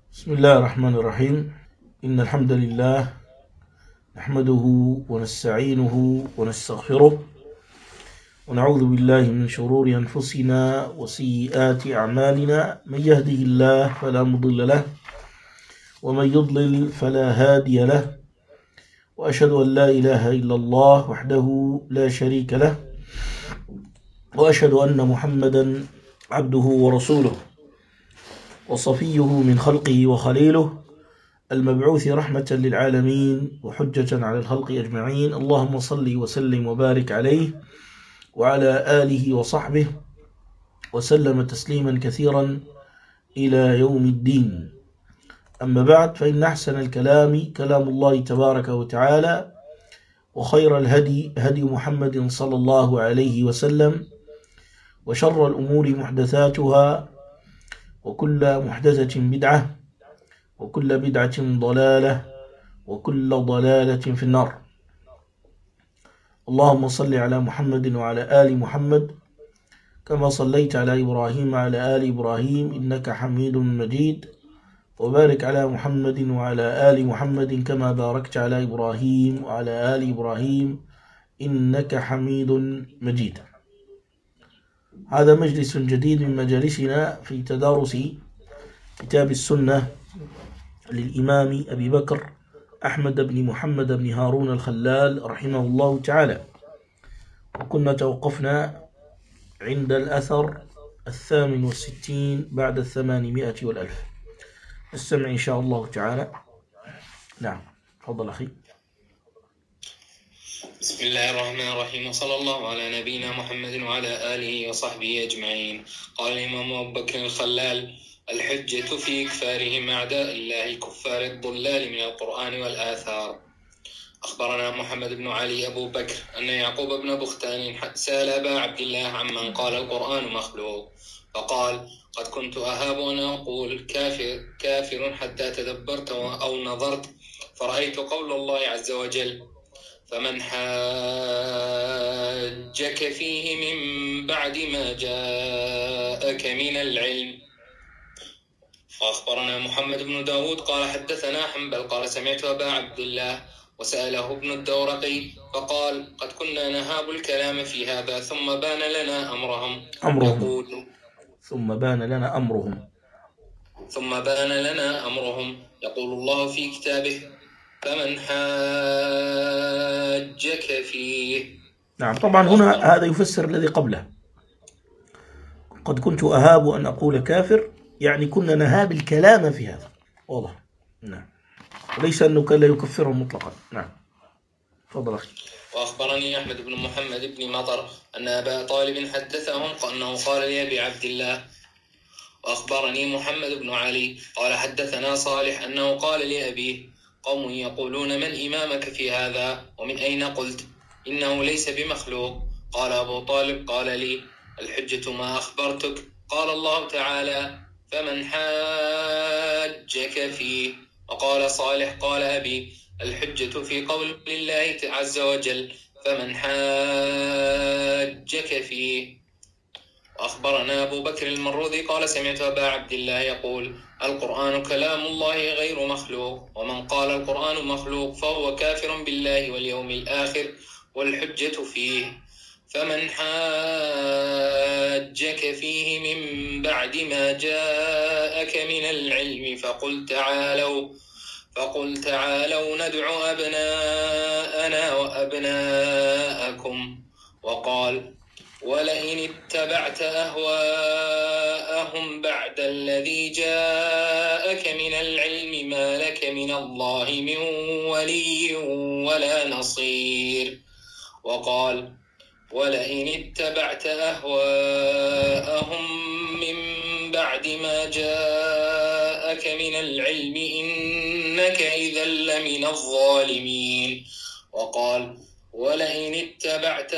بسم الله الرحمن الرحيم. إن الحمد لله نحمده ونستعينه ونستغفره ونعوذ بالله من شرور أنفسنا وسيئات أعمالنا. من يهده الله فلا مضل له ومن يضلل فلا هادي له، وأشهد أن لا إله إلا الله وحده لا شريك له، وأشهد أن محمدا عبده ورسوله وصفيه من خلقه وخليله، المبعوث رحمة للعالمين وحجة على الخلق أجمعين. اللهم صل وسلم وبارك عليه وعلى آله وصحبه وسلم تسليما كثيرا إلى يوم الدين. أما بعد، فإن أحسن الكلام كلام الله تبارك وتعالى، وخير الهدي هدي محمد صلى الله عليه وسلم، وشر الأمور محدثاتها، وكل محدثة بدعة، وكل بدعة ضلالة، وكل ضلالة في النار. اللهم صل على محمد وعلى آل محمد كما صليت على إبراهيم وعلى آل إبراهيم إنك حميد مجيد، وبارك على محمد وعلى آل محمد كما باركت على إبراهيم وعلى آل إبراهيم إنك حميد مجيد. هذا مجلس جديد من مجالسنا في تدارس كتاب السنة للإمام أبي بكر أحمد بن محمد بن هارون الخلال رحمه الله تعالى، وكنا توقفنا عند الأثر 68 بعد 800 والألف. نستمع إن شاء الله تعالى. نعم، تفضل أخي. بسم الله الرحمن الرحيم، وصلى الله على نبينا محمد وعلى آله وصحبه أجمعين. قال الإمام أبو بكر الخلال: الحجة في إكفارهم أعداء الله الكفار الضلال من القرآن والآثار. أخبرنا محمد بن علي أبو بكر أن يعقوب بن بختان سأل أبا عبد الله عمن قال القرآن مخلوق، فقال: قد كنت أهاب أن أقول كافر حتى تدبرت أو نظرت فرأيت قول الله عز وجل: فمن حاجك فيه من بعد ما جاءك من العلم. وأخبرنا محمد بن داود قال حدثنا حنبل قال سمعت أبا عبد الله وسأله ابن الدورقي فقال: قد كنا نهاب الكلام في هذا ثم بان لنا أمرهم. ثم بان لنا أمرهم يقول الله في كتابه: فمن حاجك فيه. نعم، طبعا هنا هذا يفسر الذي قبله. قد كنت أهاب أن أقول كافر، يعني كنا نهاب الكلام في هذا، واضح. نعم، وليس أنه كان لا يكفرهم مطلقا. نعم، تفضل أخي. وأخبرني أحمد بن محمد بن مطر أن أبا طالب حدثهم أنه قال لأبي عبد الله. وأخبرني محمد بن علي قال حدثنا صالح أنه قال لأبيه: قوم يقولون من إمامك في هذا ومن أين قلت إنه ليس بمخلوق؟ قال أبو طالب: قال لي: الحجة ما أخبرتك. قال الله تعالى: فمن حاجك فيه. وقال صالح قال أبي: الحجة في قول الله عز وجل: فمن حاجك فيه. وأخبرنا أبو بكر المروذي قال سمعت أبا عبد الله يقول: القرآن كلام الله غير مخلوق، ومن قال القرآن مخلوق فهو كافر بالله واليوم الآخر، والحجة فيه. فمن حاجك فيه من بعد ما جاءك من العلم فقل تعالوا ندع أبناءنا وأبناءكم. وقال: ولئن اتبعت أهواءهم بعد الذي جاءك من العلم ما لك من الله من ولي ولا نصير. وقال: ولئن اتبعت أهواءهم من بعد ما جاءك من العلم إنك إذا لمن الظالمين. وقال: ولئن اتبعت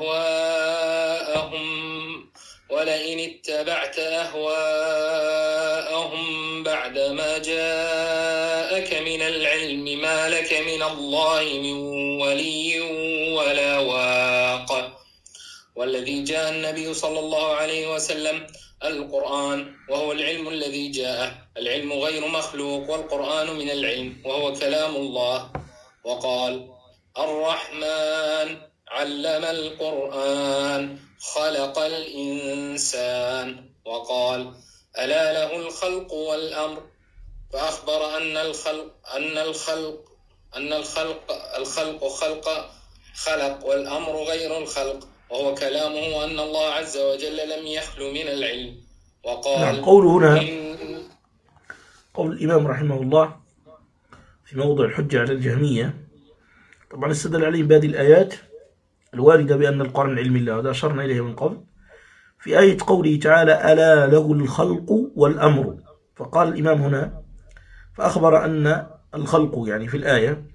أهواءهم بعد ما جاءك من العلم ما لك من الله من ولي ولا واق. والذي جاء النبي صلى الله عليه وسلم القرآن وهو العلم الذي جاءه. العلم غير مخلوق والقرآن من العلم وهو كلام الله. وقال الرحمن علم القرآن خلق الإنسان. وقال ألا له الخلق والأمر، فأخبر أن الخلق خلق والأمر غير الخلق وهو كلامه، وأن الله عز وجل لم يخل من العلم. وقال قوله هنا قول الإمام رحمه الله في موضع الحجة على الجهمية، طبعا استدل عليه بهذه الآيات الواردة بأن القرآن من علم الله، وهذا أشرنا إليه من قبل في آية قوله تعالى ألا له الخلق والأمر. فقال الإمام هنا فأخبر أن الخلق يعني في الآية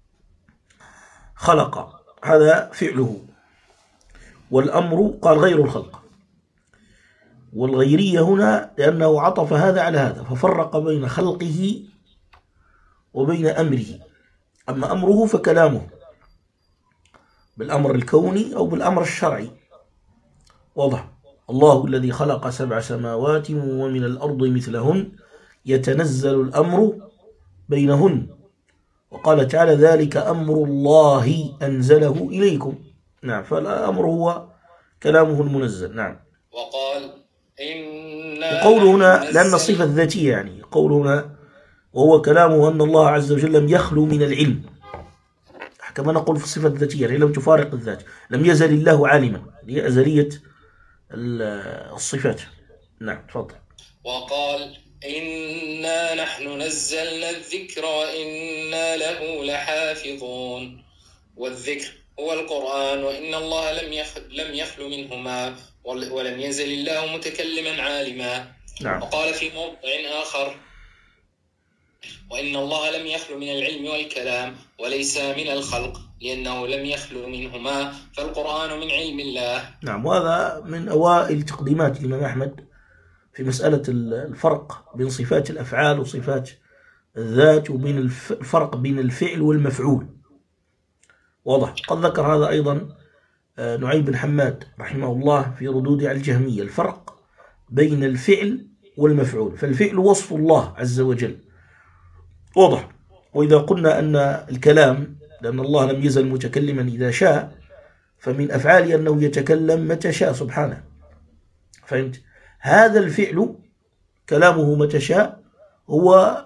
خلق هذا فعله، والأمر قال غير الخلق، والغيرية هنا لأنه عطف هذا على هذا ففرق بين خلقه وبين أمره. أما أمره فكلامه بالأمر الكوني أو بالأمر الشرعي. واضح. الله الذي خلق 7 سماوات ومن الأرض مثلهن يتنزل الأمر بينهن. وقال تعالى ذلك أمر الله أنزله إليكم. نعم، فالأمر هو كلامه المنزل. نعم. وقال وقوله هنا لأن الصفة الذاتية، يعني قوله هنا وهو كلامه أن الله عز وجل لم يخلو من العلم، كما نقول في الصفة الذاتية يعني لم تفارق الذات، لم يزل الله عالما، هي أزلية الصفات. نعم تفضل. وقال إنا نحن نزلنا الذكر وإنا له لحافظون. والذكر هو القرآن، وإن الله لم يخل منهما ولم يزل الله متكلما عالما. نعم. وقال في موضع آخر وإن الله لم يخل من العلم والكلام وليس من الخلق لأنه لم يخل منهما، فالقرآن من علم الله. نعم، وهذا من أوائل تقديمات الإمام أحمد في مسألة الفرق بين صفات الأفعال وصفات الذات، وبين الفرق بين الفعل والمفعول. واضح. قد ذكر هذا أيضا نعيم بن حماد رحمه الله في ردوده على الجهمية، الفرق بين الفعل والمفعول. فالفعل وصف الله عز وجل. واضح. وإذا قلنا أن الكلام لأن الله لم يزل متكلما إذا شاء، فمن أفعاله أنه يتكلم متى شاء سبحانه. فهمت؟ هذا الفعل كلامه متى شاء هو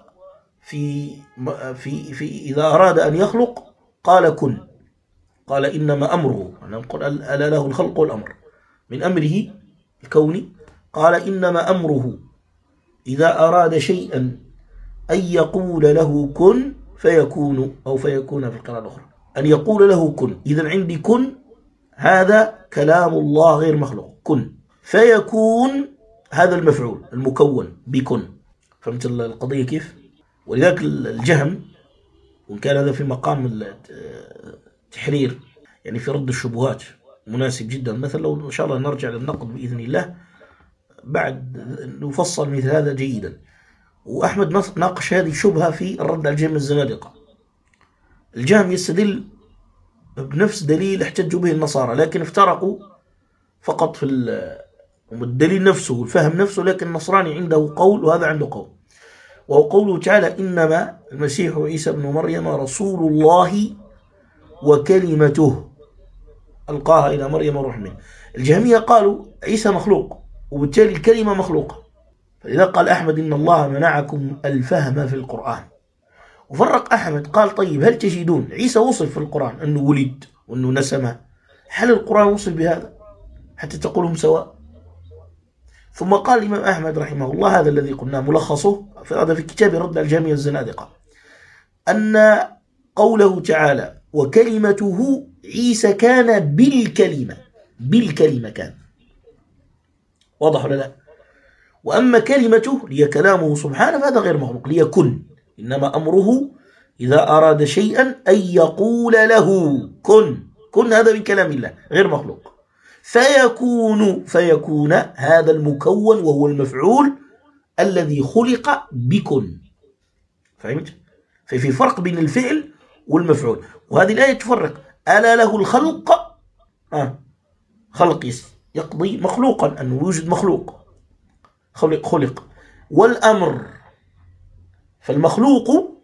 في إذا أراد أن يخلق قال كن، قال إنما أمره، نقول ألا له الخلق والأمر، من أمره الكوني قال إنما أمره إذا أراد شيئا أن يقول له كن فيكون، أو فيكون في القراءة الأخرى أن يقول له كن. إذن عندي كن هذا كلام الله غير مخلوق، كن فيكون هذا المفعول المكون بكن. فهمت القضية كيف؟ ولذلك الجهم، وإن كان هذا في مقام التحرير يعني في رد الشبهات مناسب جدا، مثلا لو إن شاء الله نرجع للنقد بإذن الله بعد نفصل مثل هذا جيدا. وأحمد ناقش هذه الشبهة في الرد على الجهم الزنادقة. الجهم يستدل بنفس دليل احتجوا به النصارى، لكن افترقوا فقط في الدليل نفسه والفهم نفسه، لكن النصراني عنده قول وهذا عنده قول، وهو قوله تعالى إنما المسيح عيسى ابن مريم رسول الله وكلمته ألقاها إلى مريم وروح منه. الجهمية قالوا عيسى مخلوق وبالتالي الكلمة مخلوقة، فلذا قال أحمد إن الله منعكم الفهم في القرآن. وفرق أحمد قال طيب هل تجدون عيسى وصف في القرآن أنه ولد وأنه نسمه؟ هل القرآن وصف بهذا حتى تقولهم سواء؟ ثم قال الإمام أحمد رحمه الله هذا الذي قلنا ملخصه هذا في كتاب رد على الجهمية الزنادقة، أن قوله تعالى وكلمته عيسى كان بالكلمة كان. واضح ولا لا؟ وأما كلمته هي كلامه سبحانه فهذا غير مخلوق ليكن، إنما أمره إذا أراد شيئا أن يقول له كن هذا من كلام الله غير مخلوق. فيكون هذا المكون وهو المفعول الذي خلق بكن. فهمت؟ ففي فرق بين الفعل والمفعول. وهذه الآية تفرق ألا له الخلق خلق يقضي مخلوقا، أنه يوجد مخلوق خلق. والأمر، فالمخلوق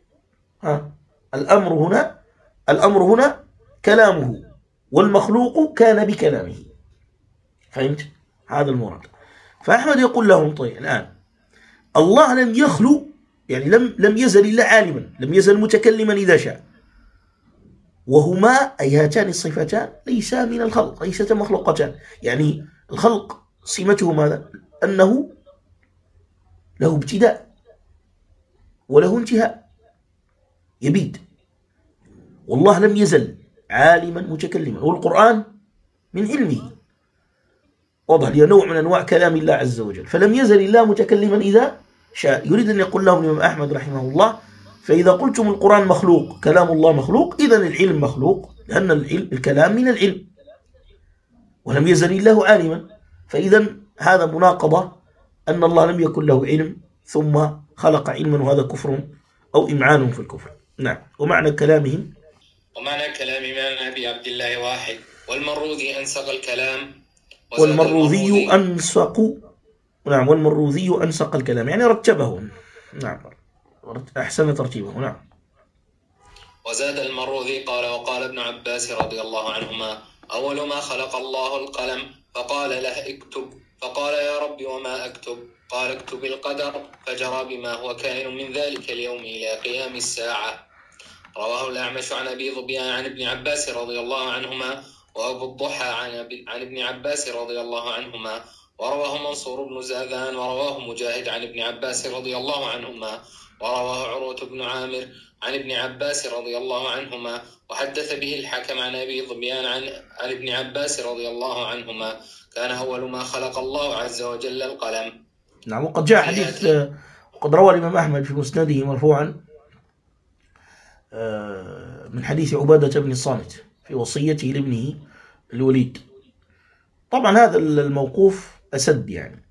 الأمر هنا كلامه، والمخلوق كان بكلامه. فهمت؟ هذا المراد. فأحمد يقول لهم طيب الآن الله لم يخلو، يعني لم يزل إلا عالما، لم يزل متكلما إذا شاء، وهما أي هاتان الصفتان ليسا من الخلق، ليستا مخلوقتان. يعني الخلق سمته ماذا؟ أنه له ابتداء وله انتهاء، يبيد. والله لم يزل عالما متكلما، والقرآن من علمه واضح، لأنه نوع من أنواع كلام الله عز وجل، فلم يزل الله متكلما إذا شاء. يريد أن يقول لهم الإمام أحمد رحمه الله: فإذا قلتم القرآن مخلوق، كلام الله مخلوق، إذن العلم مخلوق، لأن الكلام من العلم، ولم يزل الله عالما. فإذا هذا مناقضة، أن الله لم يكن له علم ثم خلق علما، وهذا كفر أو إمعان في الكفر. نعم. ومعنى كلام أبي عبد الله واحد، والمروذي أنسق الكلام، والمروذي أنسق الكلام، يعني رتبه. نعم، أحسن ترتيبه. نعم. وزاد المروذي قال: وقال ابن عباس رضي الله عنهما: أول ما خلق الله القلم فقال له اكتب، فقال: يا رب وما أكتب؟ قال: اكتب القدر، فجرى بما هو كائن من ذلك اليوم إلى قيام الساعة. رواه الأعمش عن أبي ظبيان عن ابن عباس رضي الله عنهما، وأبو الضحى عن ابن عباس رضي الله عنهما، ورواه منصور بن زاذان، ورواه مجاهد عن ابن عباس رضي الله عنهما، ورواه عروة بن عامر عن ابن عباس رضي الله عنهما، وحدث به الحكم عن أبي ظبيان عن ابن عباس رضي الله عنهما: كان أول ما خلق الله عز وجل القلم. نعم. وقد جاء حديث، وقد روى الإمام أحمد في مسنده مرفوعا من حديث عبادة بن الصامت في وصيته لابنه الوليد. طبعا هذا الموقوف أسد يعني،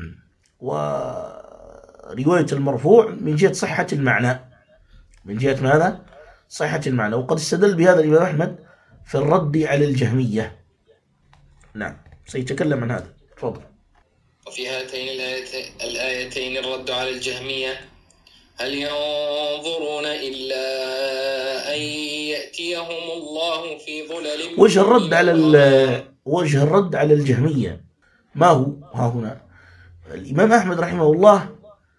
ورواية المرفوع من جهة صحة المعنى، من جهة ماذا؟ صحة المعنى. وقد استدل بهذا الإمام أحمد في الرد على الجهمية. نعم، سيتكلم عن هذا. تفضل. وفي هاتين الآيتين الرد على الجهمية: هل ينظرون إلا أن يأتيهم الله في ظلل. وجه الرد على الجهمية ما هو؟ ها هنا الإمام أحمد رحمه الله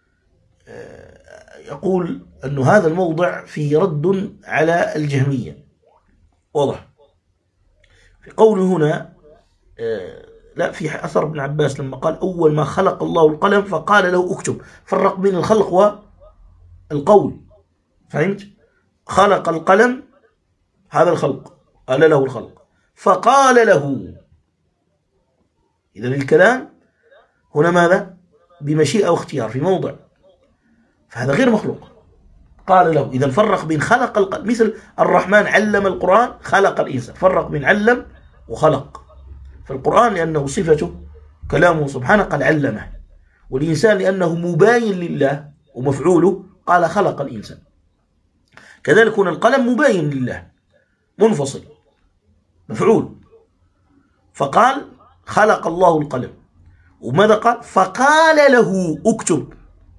يقول أن هذا الموضع فيه رد على الجهمية، واضح. في قوله هنا لا، في أثر ابن عباس لما قال: أول ما خلق الله القلم فقال له اكتب، فرق بين الخلق والقول. فهمت؟ خلق القلم، هذا الخلق، قال له الخلق، فقال له. إذن الكلام هنا ماذا؟ بمشيئة واختيار في موضع، فهذا غير مخلوق. قال له. إذن فرق بين خلق القلم، مثل الرحمن علم القرآن خلق الإنسان، فرق بين علم وخلق. فالقرآن لأنه صفته كلامه سبحانه قال علمه، والإنسان لأنه مباين لله ومفعوله قال خلق الإنسان. كذلك هنا القلم مباين لله منفصل مفعول، فقال خلق الله القلم. وماذا قال؟ فقال له اكتب.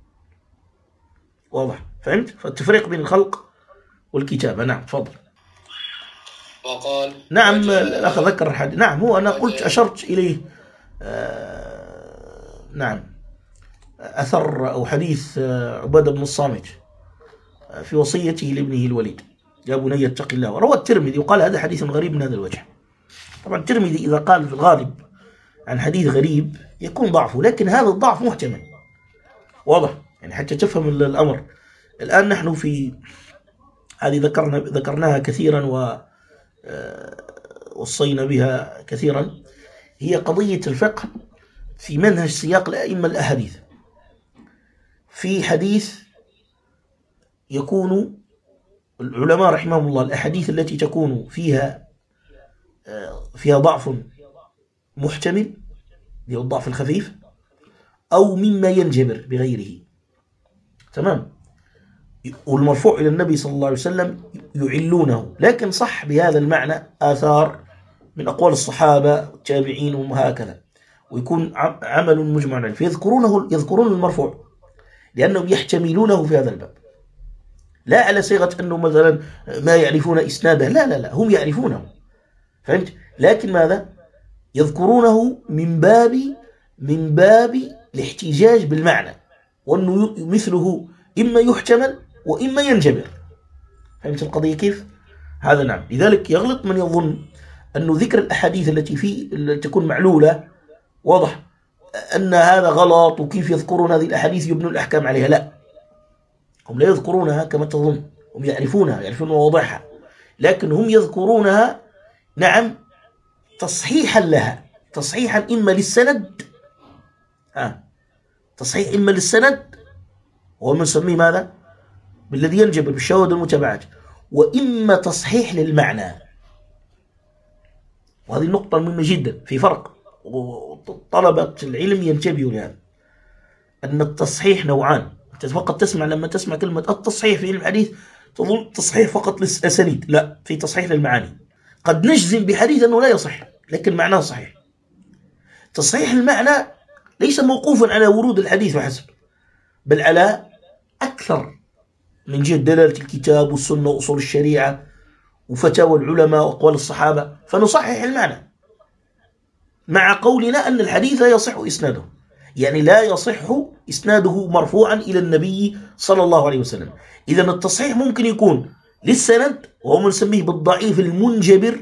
واضح؟ فهمت؟ فالتفريق بين الخلق والكتابة. نعم، تفضل. وقال: نعم، الأخ ذكر الحديث. نعم، هو أنا قلت أشرت إليه. نعم، أثر أو حديث عبادة بن الصامت في وصيته لابنه الوليد: يا بني اتق الله. وروى الترمذي وقال هذا حديث غريب من هذا الوجه. طبعا الترمذي إذا قال في الغالب عن حديث غريب يكون ضعفه، لكن هذا الضعف محتمل، واضح يعني، حتى تفهم الأمر. الآن نحن في هذه ذكرناها كثيرا ووصينا بها كثيرا، هي قضية الفقه في منهج سياق الأئمة الأحاديث. في حديث يكون العلماء رحمهم الله الأحاديث التي تكون فيها ضعف محتمل، اللي هو الضعف الخفيف، أو مما ينجبر بغيره، تمام، والمرفوع إلى النبي صلى الله عليه وسلم يعلونه، لكن صح بهذا المعنى آثار من أقوال الصحابة والتابعين وهكذا، ويكون عمل مجمع عليه، يذكرون المرفوع لأنهم يحتملونه في هذا الباب، لا على صيغة أنه مثلا ما يعرفون إسناده، لا لا لا، هم يعرفونه، فهمت؟ لكن ماذا؟ يذكرونه من باب الاحتجاج بالمعنى، وأنه مثله إما يحتمل وإما ينجبر. فهمت القضية كيف؟ هذا نعم. لذلك يغلط من يظن أنه ذكر الأحاديث التي تكون معلولة واضح أن هذا غلط، وكيف يذكرون هذه الأحاديث يبنوا الأحكام عليها. لا، هم لا يذكرونها كما تظن، هم يعرفون مواضعها، لكن هم يذكرونها نعم تصحيحا لها، تصحيحا إما للسند، تصحيح إما للسند وهو من نسميه ماذا؟ بالذي ينجبر بالشواهد والمتابعات، وإما تصحيح للمعنى. وهذه النقطة مهمة جدا، في فرق، وطلبة العلم ينتبهوا لهذا، أن التصحيح نوعان. أنت فقط تسمع، لما تسمع كلمة التصحيح في علم الحديث تظن تصحيح فقط للأسانيد، لا، في تصحيح للمعاني. قد نجزم بحديث أنه لا يصح لكن معناه صحيح. تصحيح المعنى ليس موقوفا على ورود الحديث وحسب، بل على أكثر من جهة دلالة الكتاب والسنة وأصول الشريعة وفتاوى العلماء وأقوال الصحابة، فنصحح المعنى مع قولنا أن الحديث لا يصح إسناده، يعني لا يصح إسناده مرفوعا إلى النبي صلى الله عليه وسلم. إذن التصحيح ممكن يكون للسند، وهو نسميه بالضعيف المنجبر،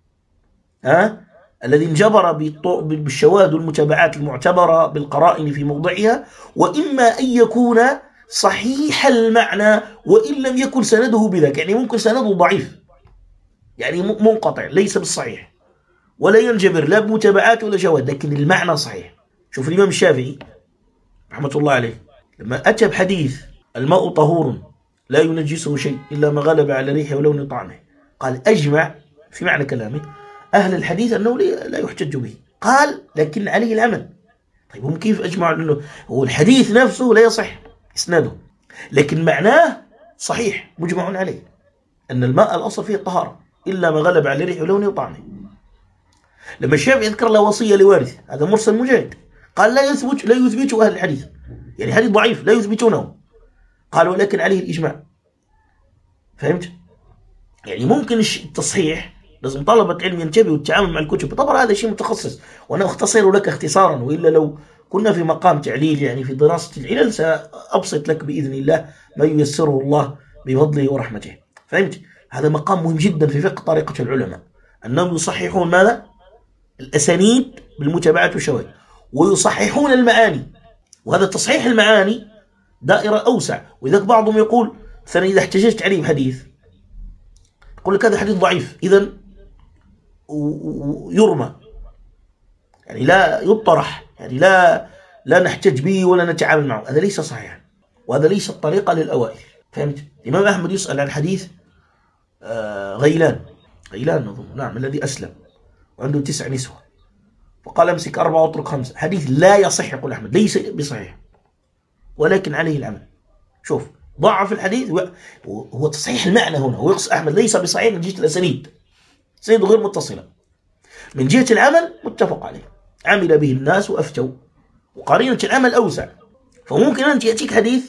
الذي انجبر بالشواهد والمتابعات المعتبرة بالقرائن في موضعها، وإما أن يكون صحيح المعنى وإن لم يكن سنده بذلك، يعني ممكن سنده ضعيف، يعني منقطع ليس بالصحيح، ولا ينجبر لا بمتابعات ولا شواهد، لكن المعنى صحيح. شوف الإمام الشافعي رحمة الله عليه لما أتى بحديث الماء طهور لا ينجسه شيء إلا ما غلب على ريحه ولون طعمه، قال أجمع في معنى كلامه أهل الحديث أنه لا يحتج به، قال لكن عليه العمل. طيب هم كيف أجمعوا؟ أنه هو الحديث نفسه لا يصح إسناده، لكن معناه صحيح مجمع عليه، أن الماء الأصل فيه الطهارة إلا ما غلب على ريحه ولونه وطعمه. لما الشافعي يذكر له وصية لوارث، هذا مرسل مجاهد، قال لا يثبته أهل الحديث، يعني حديث ضعيف لا يثبتونه، قال ولكن عليه الإجماع. فهمت؟ يعني ممكن التصحيح، لازم طلبة علم ينتبهوا والتعامل مع الكتب. طبعا هذا شيء متخصص، وأنا أختصر لك اختصارا، وإلا لو كنا في مقام تعليل يعني في دراسة العلل سأبسط لك بإذن الله ما ييسره الله بفضله ورحمته. فهمت؟ هذا مقام مهم جدا في فقه طريقة العلماء، أنهم يصححون ماذا؟ الأسانيد بالمتابعات والشواهد، ويصححون المعاني. وهذا تصحيح المعاني دائرة أوسع، وإذا بعضهم يقول مثلا إذا احتججت عليه بحديث يقول لك هذا حديث ضعيف، إذن يرمى، يعني لا يطرح، يعني لا نحتج به ولا نتعامل معه. هذا ليس صحيحا، وهذا ليس الطريقة للأوائل. فهمت؟ الإمام أحمد يسأل عن حديث غيلان نظن، نعم، الذي أسلم وعنده 9 نسوة، فقال امسك 4 واترك 5. حديث لا يصح، يقول أحمد ليس بصحيح، ولكن عليه العمل. شوف، ضعف الحديث هو تصحيح المعنى هنا، ويقصد أحمد ليس بصحيح من جهة الأسانيد، سند غير متصلة، من جهة العمل متفق عليه، عمل به الناس وأفتوا، وقرينة العمل أوسع. فممكن أن يأتيك حديث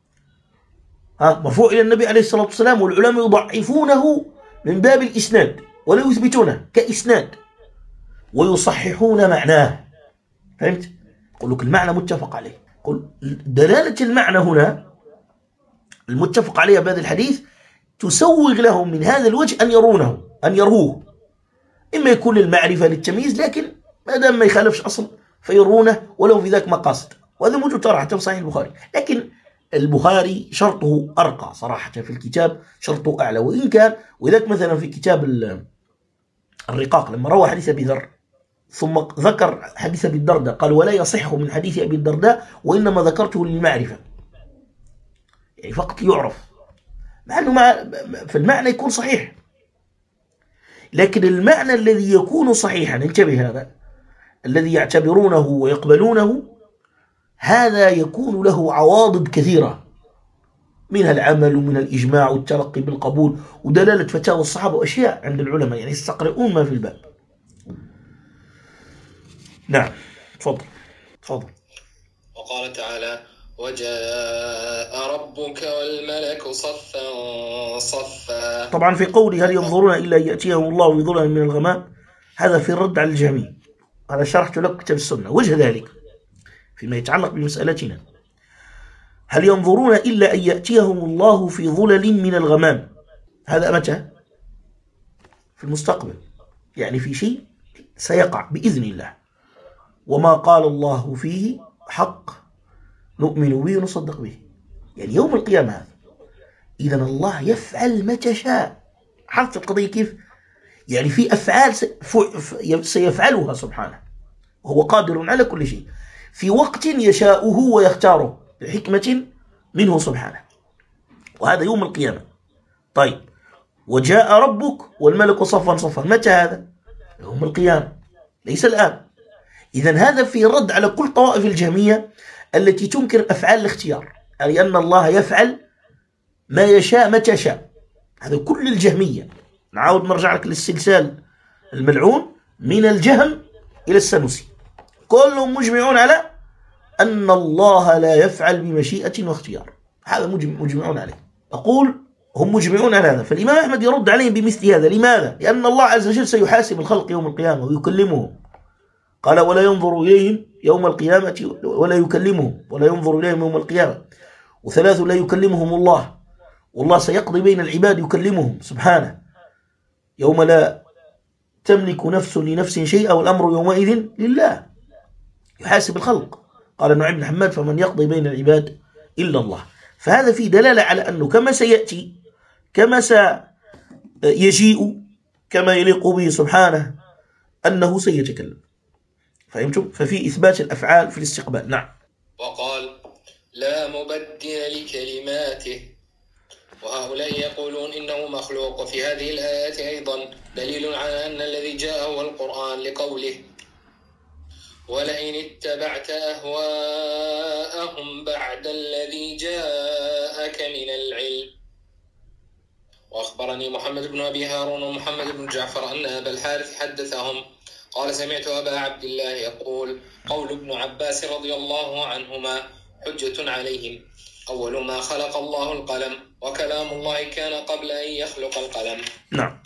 مرفوع إلى النبي عليه الصلاة والسلام، والعلماء يضعفونه من باب الإسناد ولا يثبتونه كإسناد، ويصححون معناه. فهمت؟ يقول لك المعنى متفق عليه. قل دلالة المعنى هنا المتفق عليها بهذا الحديث تسوغ لهم من هذا الوجه أن يروه، إما يكون للمعرفة للتمييز، لكن ما دام ما يخالفش أصل فيرونه ولو في ذاك مقاصد. وهذا موجود صراحة في صحيح البخاري، لكن البخاري شرطه أرقى صراحة في الكتاب، شرطه أعلى. وإن كان وذاك مثلا في كتاب الرقاق لما روى حديث أبي ذر ثم ذكر حديث أبي الدرداء قال ولا يصح من حديث أبي الدرداء وإنما ذكرته للمعرفة، يعني فقط يعرف، مع أنه في المعنى يكون صحيح، لكن المعنى الذي يكون صحيحا، انتبه، هذا الذي يعتبرونه ويقبلونه، هذا يكون له عواضد كثيرة، منها العمل ومنها الإجماع والتلقي بالقبول ودلالة فتاوى الصحابة وأشياء عند العلماء، يعني يستقرؤون ما في الباب. نعم تفضل تفضل. وقال تعالى: وجاء ربك والملك صفا صفا. طبعا في قوله هل ينظرون إلا أن يأتيهم الله بظلل من الغمام، هذا في الرد على الجهمية. هذا شرحت لك كتاب السنة. وجه ذلك فيما يتعلق بمسألتنا، هل ينظرون إلا أن يأتيهم الله في ظلل من الغمام، هذا متى؟ في المستقبل، يعني في شيء سيقع بإذن الله، وما قال الله فيه حق، نؤمن به ونصدق به، يعني يوم القيامة هذا. إذن الله يفعل متى شاء. حرف القضية كيف؟ يعني في أفعال سيفعلها سبحانه، وهو قادر على كل شيء في وقت يشاؤه ويختاره بحكمة منه سبحانه، وهذا يوم القيامة. طيب، وجاء ربك والملك صفا صفا، متى هذا؟ يوم القيامة، ليس الآن. إذن هذا في رد على كل طوائف الجهمية التي تنكر أفعال الاختيار، أي أن الله يفعل ما يشاء متى شاء. هذا كل الجهمية. نعاود نرجع لك للسلسال الملعون من الجهم إلى السنوسي، كلهم مجمعون على أن الله لا يفعل بمشيئة واختيار، هذا مجمعون عليه. أقول هم مجمعون على هذا، فالإمام أحمد يرد عليهم بمثل هذا. لماذا؟ لأن الله عز وجل سيحاسب الخلق يوم القيامة ويكلمهم. قال: ولا ينظر إليهم يوم القيامة ولا يكلمهم، ولا ينظر إليهم يوم القيامة. وثلاث لا يكلمهم الله، والله سيقضي بين العباد يكلمهم سبحانه يوم لا تملك نفس لنفس شيئا والأمر يومئذ لله، يحاسب الخلق. قال ابن بن حماد: فمن يقضي بين العباد إلا الله. فهذا فيه دلالة على أنه كما سيأتي، كما سيجيء، كما يليق به سبحانه أنه سيتكلم. فهمتم؟ ففي إثبات الأفعال في الاستقبال. نعم. وقال: لا مبدل لكلماته. وهؤلاء يقولون إنه مخلوق. وفي هذه الآيات أيضا دليل على أن الذي جاء هو القرآن، لقوله: ولئن اتبعت أهواءهم بعد الذي جاءك من العلم. وأخبرني محمد بن أبي هارون ومحمد بن جعفر أن أبا الحارث حدثهم قال: سمعت أبا عبد الله يقول: قول ابن عباس رضي الله عنهما حجة عليهم. أول ما خلق الله القلم، وكلام الله كان قبل أن يخلق القلم. نعم.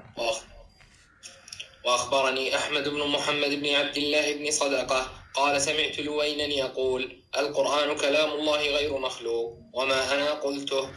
وأخبرني أحمد بن محمد بن عبد الله بن صدقة قال: سمعت لوينا يقول: القرآن كلام الله غير مخلوق، وما أنا قلته،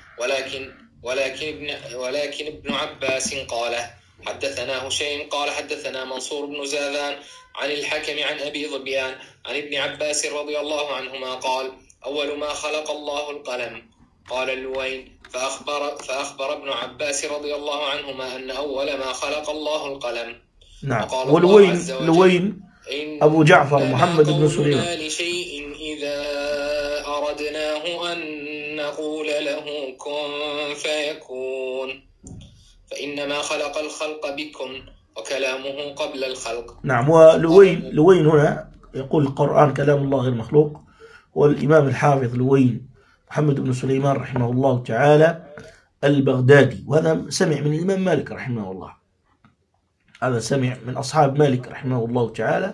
ولكن ابن عباس قال. حدثنا هشيم قال: حدثنا منصور بن زاذان عن الحكم عن أبي ظبيان عن ابن عباس رضي الله عنهما قال: أول ما خلق الله القلم. قال اللوين: فأخبر ابن عباس رضي الله عنهما أن أول ما خلق الله القلم. نعم. ولوين أبو جعفر محمد بن سليمان: لشيء إذا أردناه أن نقول له كن فيكون، فإنما خلق الخلق بكم، وكلامه قبل الخلق. نعم. ولوين هنا يقول القرآن كلام الله غير مخلوق، والإمام الحافظ لوين محمد بن سليمان رحمه الله تعالى البغدادي، وهذا سمع من الإمام مالك رحمه الله، هذا سمع من أصحاب مالك رحمه الله تعالى،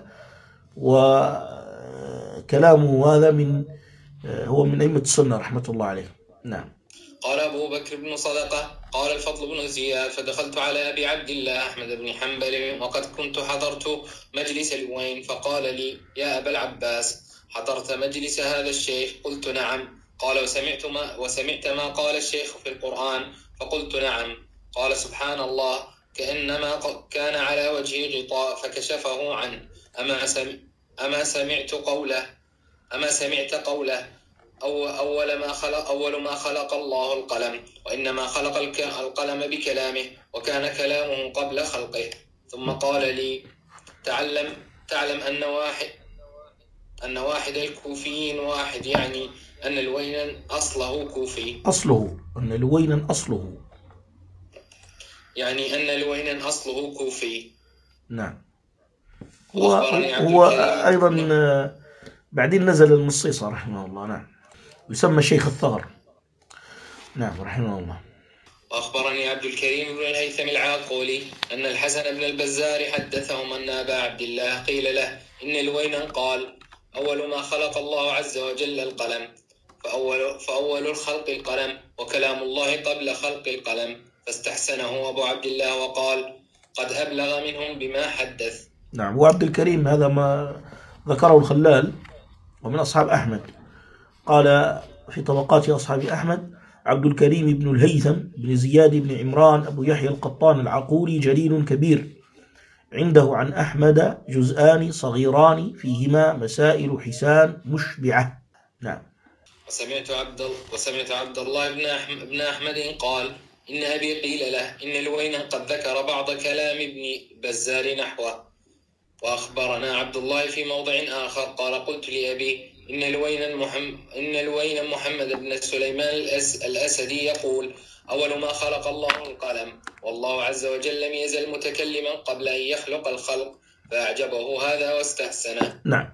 وكلامه هذا هو من أئمة السنة رحمة الله عليه. نعم. قال أبو بكر بن صدقة قال الفضل بن زياد: فدخلت على أبي عبد الله أحمد بن حنبل وقد كنت حضرت مجلس لوين، فقال لي: يا أبا العباس، حضرت مجلس هذا الشيخ؟ قلت: نعم. قال: وسمعت ما قال الشيخ في القرآن؟ فقلت: نعم. قال: سبحان الله، كأنما كان على وجهه غطاء فكشفه عنه. أما سمعت قوله أول ما خلق الله القلم، وإنما خلق القلم بكلامه، وكان كلامه قبل خلقه. ثم قال لي: تعلم أن واحد الكوفيين واحد، يعني أن لوينا أصله كوفي. أن لوينا أصله، يعني أن لوينا أصله كوفي. نعم. هو أيضا بعدين نزل المصيصة رحمه الله. نعم. يسمى شيخ الثغر. نعم رحمه الله. وأخبرني عبد الكريم بن الهيثم العاقولي أن الحسن بن البزار حدثهم أن أبا عبد الله قيل له: إن الوينا قال: أول ما خلق الله عز وجل القلم، فأول الخلق القلم، وكلام الله قبل خلق القلم، فاستحسنه أبو عبد الله وقال: قد أبلغ منهم بما حدث. نعم. وعبد الكريم هذا ما ذكره الخلال ومن أصحاب أحمد، قال في طبقات أصحاب أحمد: عبد الكريم بن الهيثم بن زياد بن عمران أبو يحيى القطان العقوري جليل كبير، عنده عن أحمد جزءان صغيران فيهما مسائل حسان مشبعة. نعم. وسمعت عبد الله بن أحمد قال: إن أبي قيل له إن الوينا قد ذكر بعض كلام ابن بزار نحوه. وأخبرنا عبد الله في موضع آخر قال: قلت لأبي: إن الوين محمد بن سليمان الأسدي يقول: أول ما خلق الله القلم، والله عز وجل لم يزل متكلما قبل أن يخلق الخلق، فأعجبه هذا واستحسنه. نعم.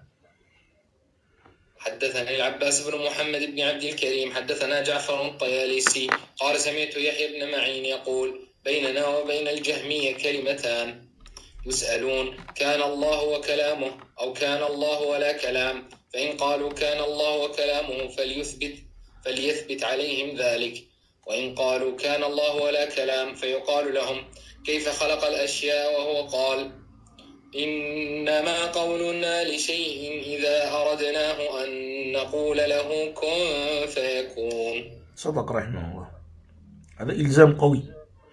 حدثنا العباس بن محمد بن عبد الكريم حدثنا جعفر الطيالسي قال: سمعت يحيى بن معين يقول: بيننا وبين الجهمية كلمتان يسألون: كان الله وكلامه، أو كان الله ولا كلام؟ فإن قالوا كان الله وكلامه فليثبت عليهم ذلك، وإن قالوا كان الله ولا كلام فيقال لهم: كيف خلق الأشياء وهو قال: إنما قولنا لشيء إذا أردناه أن نقول له كن فيكون. صدق رحمه الله، هذا إلزام قوي.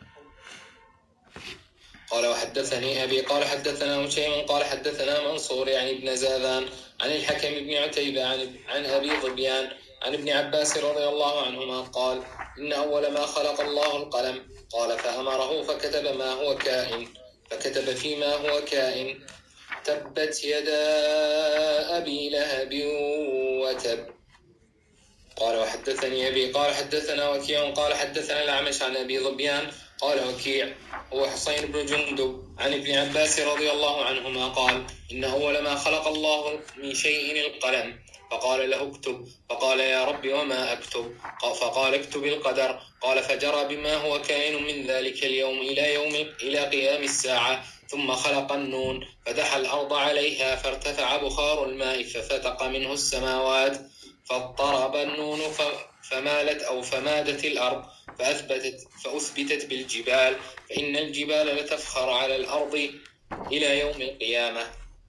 قال: وحدثني أبي قال حدثنا هشيم قال حدثنا منصور يعني ابن زاذان عن الحكم بن عتيبة عن أبي ظبيان عن ابن عباس رضي الله عنهما قال: إن أول ما خلق الله القلم، قال: فأمره فكتب ما هو كائن، فكتب فيما هو كائن: تبت يدا أبي لهب وتب. قال: وحدثني أبي قال حدثنا وكيع قال حدثنا الأعمش عن أبي ظبيان قال وكيع هو حسين بن جندب عن ابن عباس رضي الله عنهما قال: إن أول ما خلق الله من شيء القلم، فقال له اكتب، فقال: يا رب وما أكتب؟ فقال: اكتب القدر. قال: فجرى بما هو كائن من ذلك اليوم إلى قيام الساعة، ثم خلق النون فدحى الأرض عليها، فارتفع بخار الماء ففتق منه السماوات، فاضطرب النون فمالت أو فمادت الأرض، فأثبتت بالجبال، فإن الجبال لتفخر على الأرض إلى يوم القيامة.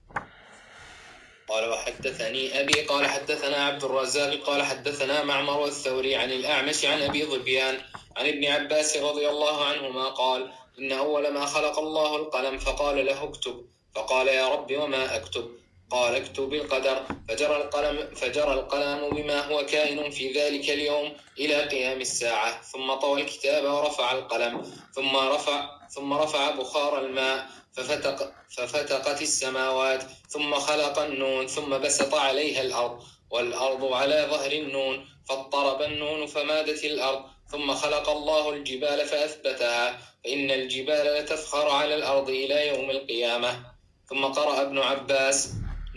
قال: وحدثني أبي قال حدثنا عبد الرزاق قال حدثنا معمر الثوري عن الأعمش عن أبي ظبيان عن ابن عباس رضي الله عنهما قال: إن أول ما خلق الله القلم، فقال له اكتب، فقال: يا رب وما أكتب؟ قال: اكتب القدر. فجرى القلم بما هو كائن في ذلك اليوم إلى قيام الساعة، ثم طوى الكتاب ورفع القلم، ثم رفع بخار الماء ففتقت السماوات، ثم خلق النون، ثم بسط عليها الأرض، والأرض على ظهر النون، فاضطرب النون فمادت الأرض، ثم خلق الله الجبال فأثبتها، فإن الجبال لتفخر على الأرض إلى يوم القيامة. ثم قرأ ابن عباس: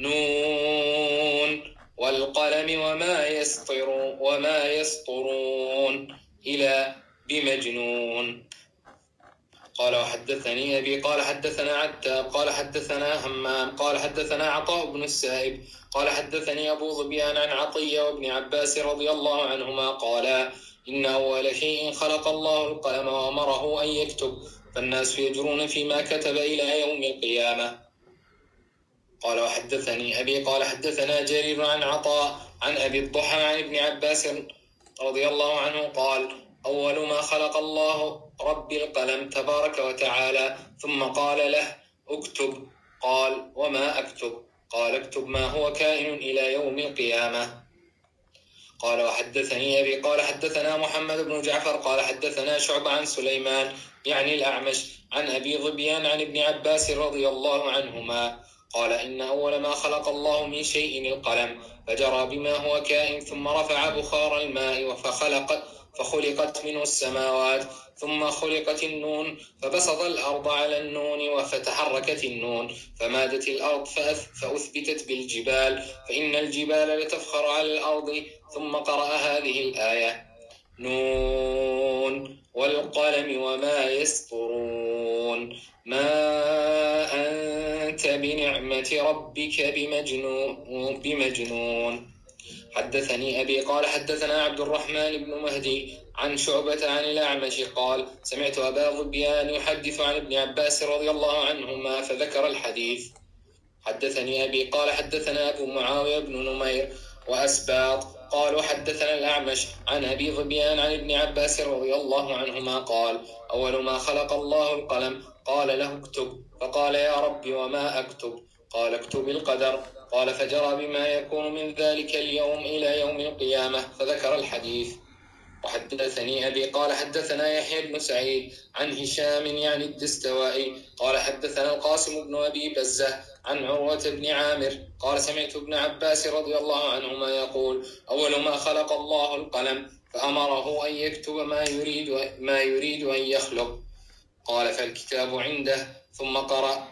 نون والقلم وما يسطرون إلى بمجنون. قال: وحدثني أبي قال حدثنا عتاب قال حدثنا همام قال حدثنا عطاء بن السائب قال حدثني أبو ظبيان عن عطية وابن عباس رضي الله عنهما قالا: إن أول شيء خلق الله القلم وأمره أن يكتب، فالناس يجرون فيما كتب إلى يوم القيامة. قال: وحدثني أبي قال حدثنا جرير عن عطاء عن أبي الضحى عن ابن عباس رضي الله عنه قال: أول ما خلق الله رب القلم تبارك وتعالى، ثم قال له: اكتب. قال: وما أكتب؟ قال: اكتب ما هو كائن إلى يوم القيامة. قال: وحدثني أبي قال حدثنا محمد بن جعفر قال حدثنا شعبة عن سليمان يعني الأعمش عن أبي ظبيان عن ابن عباس رضي الله عنهما قال: إن أول ما خلق الله من شيء القلم، فجرى بما هو كائن، ثم رفع بخار الماء فخلقت منه السماوات، ثم خلقت النون فبسط الأرض على النون، فتحركت النون فمادت الأرض فأثبتت بالجبال، فإن الجبال لتفخر على الأرض. ثم قرأ هذه الآية: نون والقلم وما يسطرون ما أنت بنعمة ربك بمجنون. حدثني أبي قال حدثنا عبد الرحمن بن مهدي عن شعبة عن الأعمش قال سمعت أبا ظبيان يحدث عن ابن عباس رضي الله عنهما فذكر الحديث. حدثني أبي قال حدثنا أبو معاوية بن نمير وأسباط قالوا حدثنا الأعمش عن أبي ظبيان عن ابن عباس رضي الله عنهما قال أول ما خلق الله القلم قال له اكتب فقال يا رب وما أكتب قال اكتب القدر قال فجرى بما يكون من ذلك اليوم إلى يوم القيامة فذكر الحديث. وحدثني أبي قال حدثنا يحيى بن سعيد عن هشام يعني الدستوائي قال حدثنا القاسم بن أبي بزة عن عروة بن عامر قال سمعت ابن عباس رضي الله عنهما يقول أول ما خلق الله القلم فأمره أن يكتب ما يريد أن يخلق قال فالكتاب عنده ثم قرأ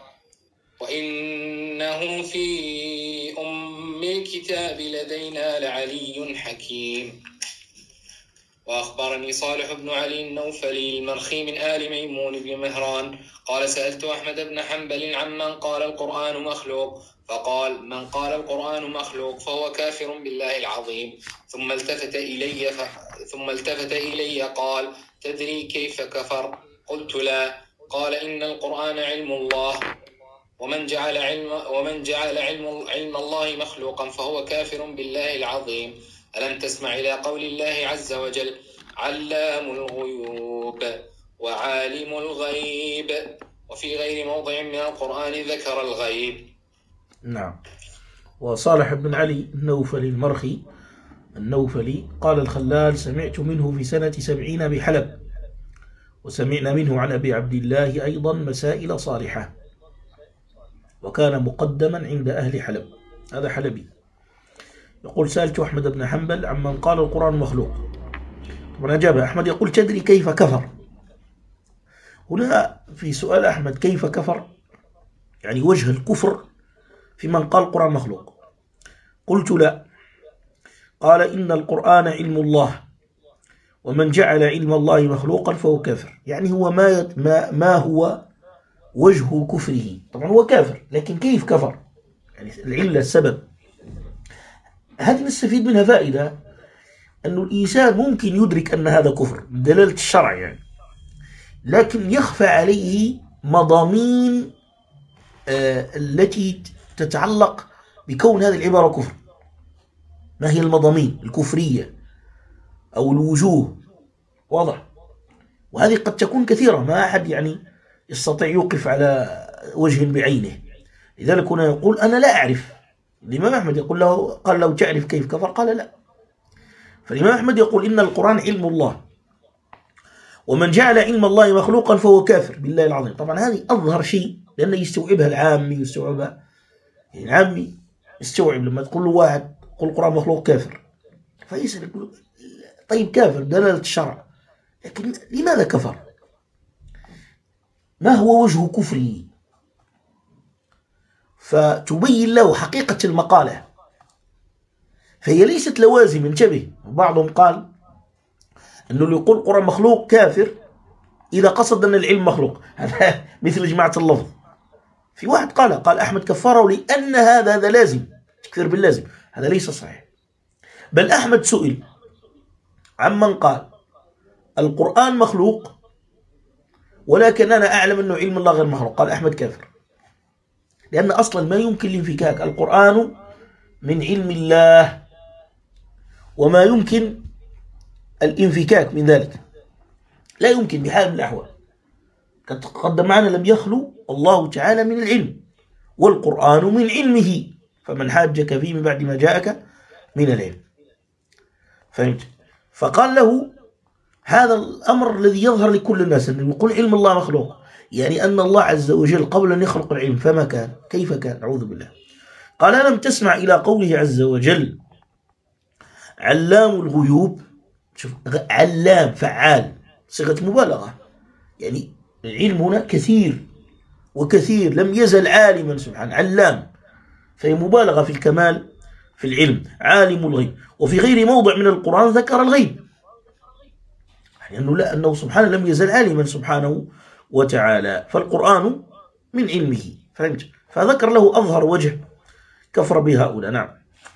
وإنه في أم الكتاب لدينا لعلي حكيم. وأخبرني صالح بن علي النوفلي المرخي من آل ميمون بن مهران قال سألت أحمد بن حنبل عمن قال القرآن مخلوق فقال من قال القرآن مخلوق فهو كافر بالله العظيم ثم التفت إلي قال تدري كيف كفر قلت لا قال إن القرآن علم الله ومن جعل علم الله مخلوقا فهو كافر بالله العظيم. ألم تسمع إلى قول الله عز وجل علام الغيوب وعالم الغيب وفي غير موضع من القرآن ذكر الغيب. نعم. وصالح بن علي النوفلي المرخي النوفلي قال الخلال سمعت منه في سنة 70 بحلب وسمعنا منه عن أبي عبد الله أيضا مسائل صالحة وكان مقدما عند أهل حلب. هذا حلبي. يقول سألت أحمد بن حنبل عمن قال القرآن مخلوق. طبعا أجاب أحمد يقول تدري كيف كفر. هنا في سؤال أحمد كيف كفر يعني وجه الكفر في من قال القرآن مخلوق. قلت لا. قال إن القرآن علم الله ومن جعل علم الله مخلوقا فهو كافر. يعني هو ما هو وجه كفره. طبعا هو كافر لكن كيف كفر يعني العلة السبب. هذه نستفيد منها فائدة أن الإنسان ممكن يدرك أن هذا كفر من دلالة الشرع يعني لكن يخفى عليه مضامين التي تتعلق بكون هذه العبارة كفر. ما هي المضامين الكفرية أو الوجوه واضح. وهذه قد تكون كثيرة ما أحد يعني يستطيع يوقف على وجه بعينه. لذلك هنا يقول أنا لا أعرف. الإمام أحمد يقول له قال لو تعرف كيف كفر قال لا. فالإمام أحمد يقول إن القرآن علم الله ومن جعل علم الله مخلوقا فهو كافر بالله العظيم. طبعا هذه أظهر شيء لأنه يستوعبها العامي يستوعبها يعني العامي يستوعب لما تقول له واحد قل القرآن مخلوق كافر فيسأل يقول طيب كافر دلالة الشرع لكن لماذا كفر؟ ما هو وجه كفره؟ فتبين له حقيقة المقالة. فهي ليست لوازم. انتبه. بعضهم قال أنه اللي يقول القرآن مخلوق كافر إذا قصد أن العلم مخلوق. هذا مثل جماعة اللفظ. في واحد قال أحمد كفره لأن هذا لازم تكفير باللازم. هذا ليس صحيح. بل أحمد سئل عمن قال القرآن مخلوق ولكن أنا أعلم أنه علم الله غير مخلوق. قال أحمد كافر لأن أصلا ما يمكن الانفكاك. القرآن من علم الله وما يمكن الانفكاك من ذلك لا يمكن بحال من الأحوال. قد تقدم معنا لم يخلو الله تعالى من العلم والقرآن من علمه فمن حاجك فيه من بعد ما جاءك من العلم. فهمت؟ فقال له هذا الأمر الذي يظهر لكل الناس أنه يقول علم الله مخلوق يعني أن الله عز وجل قبل أن يخلق العلم فما كان كيف كان أعوذ بالله. قال ألم تسمع إلى قوله عز وجل علام الغيوب. شوف علام فعال صيغة مبالغة يعني العلم هنا كثير وكثير لم يزل عالما سبحانه علام فهي مبالغة في الكمال في العلم. عالم الغيب وفي غير موضع من القرآن ذكر الغيب لأنه لا، أنه سبحانه لم يزل عالما سبحانه وتعالى، فالقرآن من علمه. فهمت؟ فذكر له أظهر وجه كفر بهؤلاء. نعم.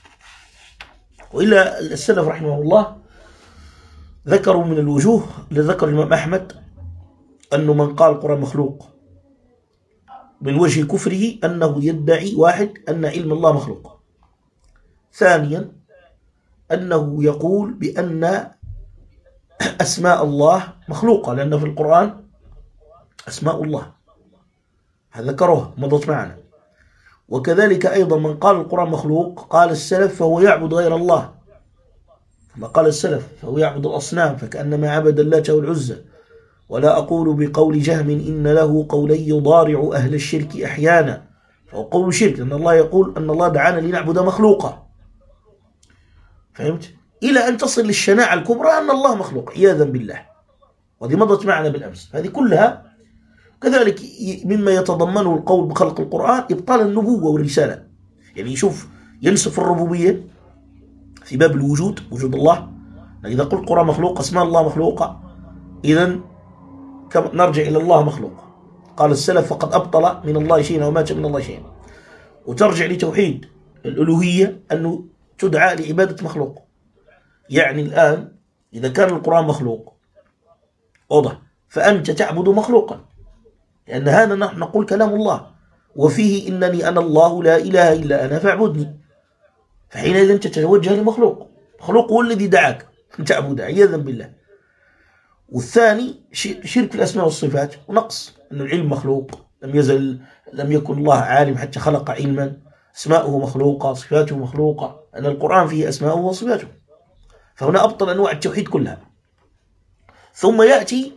وإلا السلف رحمه الله ذكروا من الوجوه لذكر الإمام أحمد أنه من قال القرآن مخلوق من وجه كفره أنه يدعي واحد أن علم الله مخلوق. ثانيا أنه يقول بأن أسماء الله مخلوقة، لأن في القرآن أسماء الله، هذا ذكره مضت معنا. وكذلك أيضا من قال القرآن مخلوق قال السلف فهو يعبد غير الله، كما قال السلف فهو يعبد الأصنام فكأنما عبد اللات والعزى. ولا أقول بقول جهم إن له قولي يضارع أهل الشرك أحيانا، فهو قول شرك، لأن الله يقول أن الله دعانا لنعبد مخلوقا. فهمت؟ إلى أن تصل للشناعة الكبرى أن الله مخلوق عياذا بالله، وهذه مضت معنا بالأمس. هذه كلها كذلك مما يتضمنه القول بخلق القرآن إبطال النبوة والرسالة. يعني يشوف ينسف الربوبية في باب الوجود، وجود الله. إذا قلت القرآن مخلوق، أسماء الله مخلوقة، إذن نرجع إلى الله مخلوق. قال السلف فقد أبطل من الله شيئا ومات من الله شيئا. وترجع لتوحيد الألوهية أنه تدعى لعبادة مخلوق. يعني الآن إذا كان القرآن مخلوق واضح، فأنت تعبد مخلوقا، لأن هذا نحن نقول كلام الله وفيه إنني أنا الله لا إله إلا أنا فاعبدني. فحينئذ أنت تتوجه لمخلوق، مخلوق هو الذي دعاك تعبد عياذا بالله. والثاني شرك في الأسماء والصفات ونقص، أن العلم مخلوق، لم يكن الله عالم حتى خلق علما، أسماؤه مخلوقة صفاته مخلوقة، أن القرآن فيه أسماؤه وصفاته. فهنا أبطل أنواع التوحيد كلها. ثم يأتي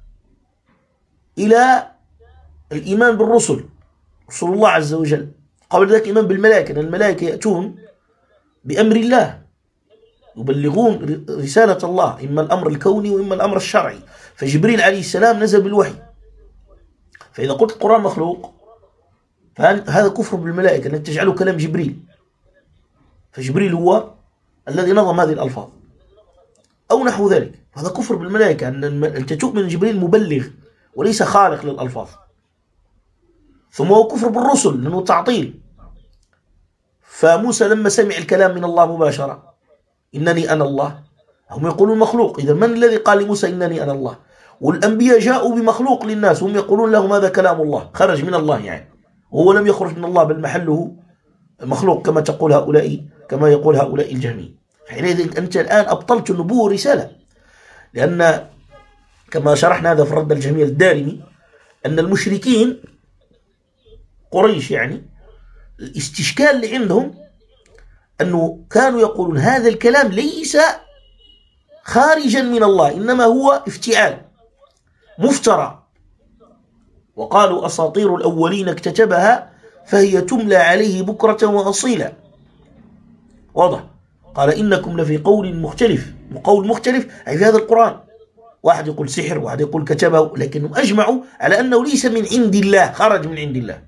إلى الإيمان بالرسل، رسول الله عز وجل. قبل ذلك الإيمان بالملائكة، أن الملائكة يأتون بأمر الله، يبلغون رسالة الله، إما الأمر الكوني وإما الأمر الشرعي. فجبريل عليه السلام نزل بالوحي. فإذا قلت القرآن مخلوق فهذا كفر بالملائكة، أن تجعله كلام جبريل، فجبريل هو الذي نظم هذه الألفاظ أو نحو ذلك. هذا كفر بالملائكة، أن أنت تؤمن جبريل مبلغ وليس خالق للألفاظ. ثم هو كفر بالرسل لأنه تعطيل. فموسى لما سمع الكلام من الله مباشرة إنني أنا الله، هم يقولون مخلوق. إذا من الذي قال لموسى إنني أنا الله؟ والأنبياء جاءوا بمخلوق للناس، هم يقولون لهم هذا كلام الله، خرج من الله يعني، وهو لم يخرج من الله بل محله مخلوق كما يقول هؤلاء الجهمية. حينئذ أنت الآن أبطلت النبوة والرسالة، لأن كما شرحنا هذا في الرد الجهمية الدارمي أن المشركين قريش يعني الاستشكال اللي عندهم أنه كانوا يقولون هذا الكلام ليس خارجا من الله، إنما هو افتعال مفترى، وقالوا أساطير الأولين اكتتبها فهي تملى عليه بكرة وأصيلا. واضح؟ قال إنكم لفي قول مختلف، وقول مختلف أي في هذا القرآن، واحد يقول سحر، واحد يقول كتبه، لكنهم أجمعوا على أنه ليس من عند الله، خرج من عند الله،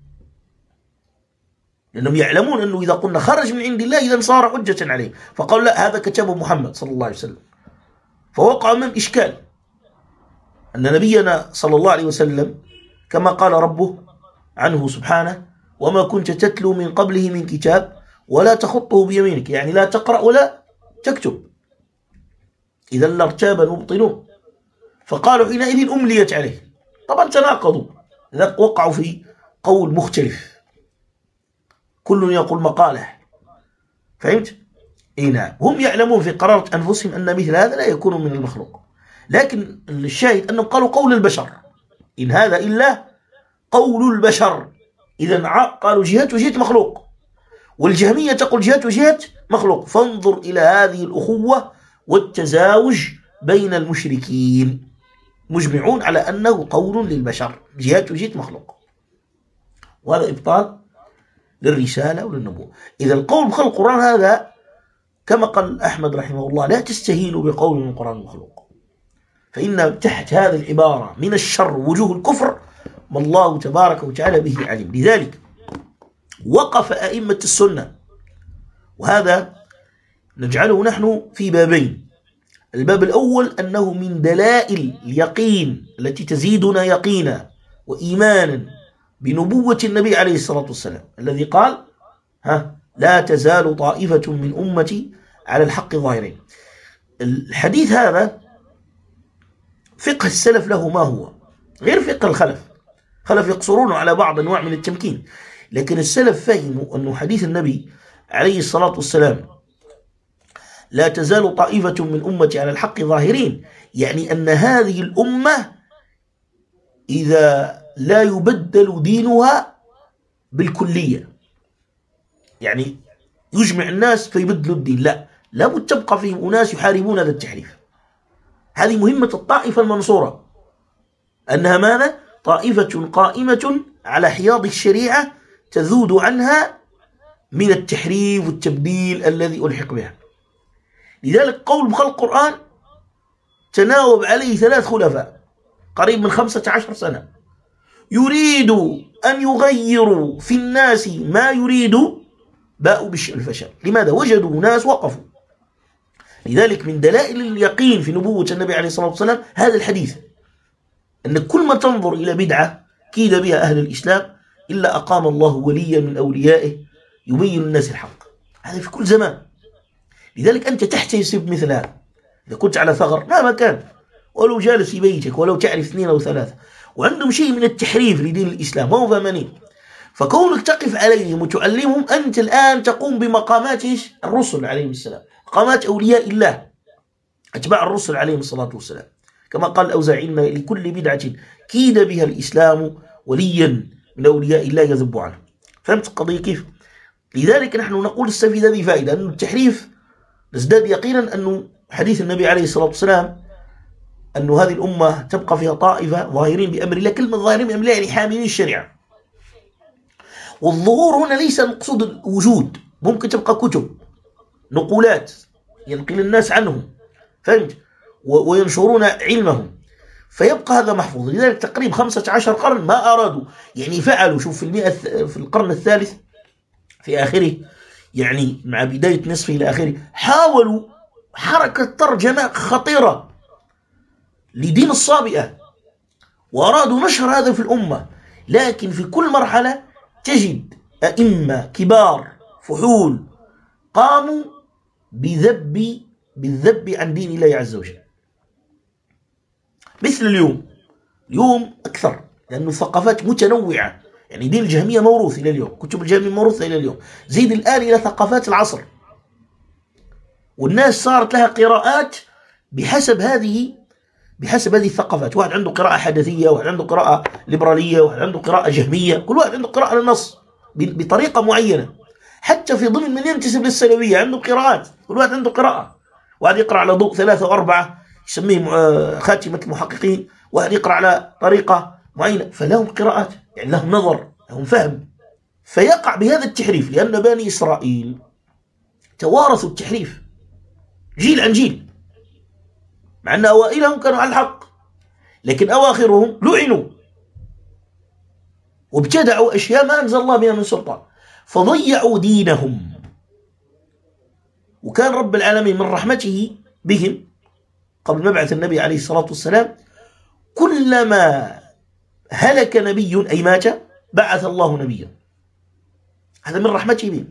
لأنهم يعلمون أنه إذا قلنا خرج من عند الله إذا صار حجة عليه. فقالوا لا، هذا كتبه محمد صلى الله عليه وسلم. فوقع من إشكال أن نبينا صلى الله عليه وسلم كما قال ربه عنه سبحانه وما كنت تتلو من قبله من كتاب ولا تخطه بيمينك، يعني لا تقرأ ولا تكتب، إذا لارتاب المبطلون. فقالوا حينئذ أمليت عليه. طبعا تناقضوا، لذلك وقعوا في قول مختلف، كل يقول مقاله. فهمت؟ نعم. هم يعلمون في قرارة أنفسهم أن مثل هذا لا يكون من المخلوق، لكن الشاهد أنهم قالوا قول البشر، إن هذا إلا قول البشر. إذا قالوا جهات وجهات مخلوق، والجهمية تقول جهات وجهات مخلوق. فانظر إلى هذه الأخوة والتزاوج بين المشركين، مجمعون على أنه قول للبشر، جهات وجهات مخلوق، وهذا إبطال للرسالة وللنبوة. إذا القول بخلق القرآن هذا كما قال أحمد رحمه الله لا تستهينوا بقول من القرآن مخلوق، فإن تحت هذه العبارة من الشر وجوه الكفر ما الله تبارك وتعالى به عليم. لذلك وقف أئمة السنة، وهذا نجعله نحن في بابين: الباب الأول أنه من دلائل اليقين التي تزيدنا يقينا وإيمانا بنبوة النبي عليه الصلاة والسلام الذي قال لا تزال طائفة من أمتي على الحق ظاهرين. الحديث هذا فقه السلف له ما هو غير فقه الخلف. خلف يقصرون على بعض أنواع من التمكين، لكن السلف فهموا أنه حديث النبي عليه الصلاة والسلام لا تزال طائفة من أمتي على الحق ظاهرين، يعني أن هذه الأمة إذا لا يبدل دينها بالكلية، يعني يجمع الناس فيبدلوا الدين، لا، لابد تبقى فيهم أناس يحاربون هذا التحريف. هذه مهمة الطائفة المنصورة، أنها ماذا؟ طائفة قائمة على حياض الشريعة تذود عنها من التحريف والتبديل الذي ألحق بها. لذلك قول بخلق القرآن تناوب عليه 3 خلفاء قريب من 15 سنة يريدوا أن يغيروا في الناس ما يريدوا، باءوا بالفشل. لماذا؟ وجدوا ناس وقفوا. لذلك من دلائل اليقين في نبوة النبي عليه الصلاة والسلام هذا الحديث، أن كل ما تنظر إلى بدعة كيد بها أهل الإسلام إلا أقام الله وليا من أوليائه يبين الناس الحق. هذا في كل زمان. لذلك أنت تحتسب مثل هذا إذا كنت على ثغر مهما كان، ولو جالس في بيتك، ولو تعرف 2 أو 3 وعندهم شيء من التحريف لدين الإسلام وهو فاهمين، فكونك تقف عليهم وتعلمهم أنت الآن تقوم بمقامات الرسل عليهم السلام، مقامات أولياء الله أتباع الرسل عليهم الصلاة والسلام، كما قال الأوزاعي إن لكل بدعة كيد بها الإسلام وليا من أولياء الله يذب عنه. فهمت القضية كيف؟ لذلك نحن نقول نستفيد هذه فائدة، أن التحريف نزداد يقينا أنه حديث النبي عليه الصلاة والسلام أن هذه الأمة تبقى فيها طائفة ظاهرين بأمر الله. كلمة ظاهرين بأمر الله يعني حاملين الشريعة. والظهور هنا ليس المقصود الوجود، ممكن تبقى كتب نقولات ينقل الناس عنهم، فهمت، وينشرون علمهم، فيبقى هذا محفوظ. لذلك تقريبا 15 قرن ما أرادوا، يعني فعلوا، شوف في القرن الثالث في آخره، يعني مع بداية نصفه إلى آخره، حاولوا حركة ترجمة خطيرة لدين الصابئة وأرادوا نشر هذا في الأمة. لكن في كل مرحلة تجد أئمة كبار فحول قاموا بالذب عن دين الله عز وجل. مثل اليوم أكثر، لأن الثقافات متنوعة، يعني دين الجهمية موروث إلى اليوم، كتب الجهمية موروثة إلى اليوم، زيد الآن إلى ثقافات العصر، والناس صارت لها قراءات بحسب هذه الثقافات. واحد عنده قراءة حدثية، واحد عنده قراءة ليبرالية، واحد عنده قراءة جهمية، كل واحد عنده قراءة للنص بطريقة معينة. حتى في ضمن من ينتسب للسلفية عنده قراءات، كل واحد عنده قراءة. واحد يقرأ على ضوء 3 و4 يسميه خاتمة المحققين، واحد يقرأ على طريقة معينة، فلهم قراءات، يعني لهم نظر، لهم فهم، فيقع بهذا التحريف. لأن بني إسرائيل توارثوا التحريف جيل عن جيل، مع أن أوائلهم كانوا على الحق، لكن أواخرهم لعنوا وابتدعوا أشياء ما أنزل الله بها من سلطان، فضيعوا دينهم. وكان رب العالمين من رحمته بهم قبل مبعث النبي عليه الصلاة والسلام كلما هلك نبي أي مات بعث الله نبيا. هذا من رحمته بهم.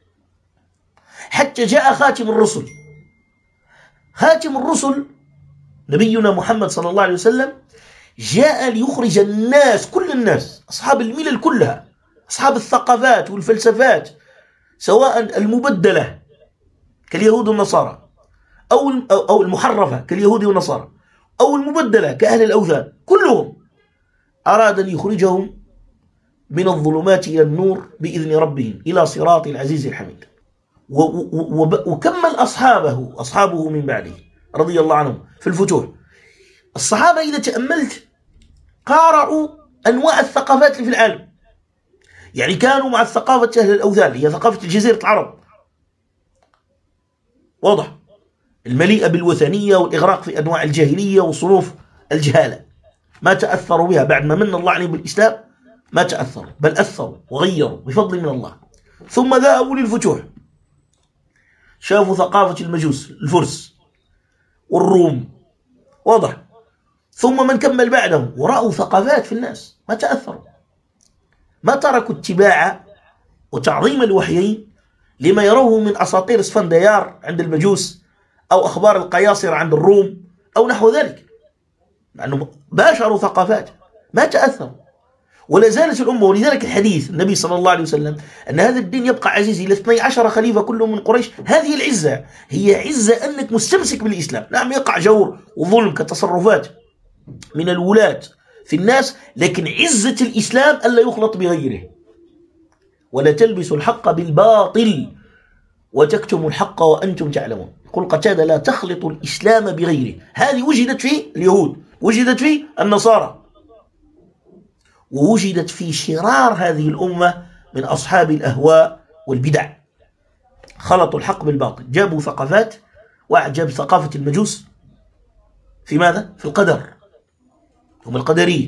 حتى جاء خاتم الرسل. خاتم الرسل نبينا محمد صلى الله عليه وسلم جاء ليخرج الناس، كل الناس، أصحاب الملل كلها، أصحاب الثقافات والفلسفات، سواء المبدلة كاليهود والنصارى أو المحرفة كاليهود والنصارى، أو المبدلة كأهل الأوثان، كلهم أراد أن يخرجهم من الظلمات إلى النور بإذن ربهم إلى صراط العزيز الحميد. وكمل أصحابه من بعده رضي الله عنهم في الفتوح. الصحابة إذا تأملت قارعوا أنواع الثقافات اللي في العالم، يعني كانوا مع الثقافة أهل الأوثان، هي ثقافة الجزيرة العرب، واضح، المليئة بالوثنية والإغراق في أنواع الجاهلية وصنوف الجهالة. ما تأثروا بها بعد ما من الله عليهم بالإسلام، ما تأثروا، بل أثروا وغيروا بفضل من الله. ثم ذهبوا للفتوح، شافوا ثقافة المجوس الفرس، والروم، واضح. ثم من كمل بعدهم ورأوا ثقافات في الناس، ما تأثروا، ما تركوا اتباع وتعظيم الوحيين لما يروه من أساطير اسفنديار عند المجوس أو أخبار القياصرة عند الروم أو نحو ذلك، مع أنهم باشروا ثقافات، ما تأثروا ولا زالت الأمة. ولذلك الحديث النبي صلى الله عليه وسلم أن هذا الدين يبقى عزيز إلى 12 خليفة كلهم من قريش. هذه العزة هي عزة أنك مستمسك بالإسلام. نعم يقع جور وظلم كتصرفات من الولاة في الناس، لكن عزة الإسلام ألا يخلط بغيره. ولا تلبسوا الحق بالباطل وتكتموا الحق وأنتم تعلمون. يقول قتادة لا تخلطوا الإسلام بغيره. هذه وجدت في اليهود، وجدت في النصارى، ووجدت في شرار هذه الأمة من أصحاب الأهواء والبدع. خلطوا الحق بالباطل، جابوا ثقافات. واحد جاب ثقافة المجوس في ماذا؟ في القدر، هم القدرية.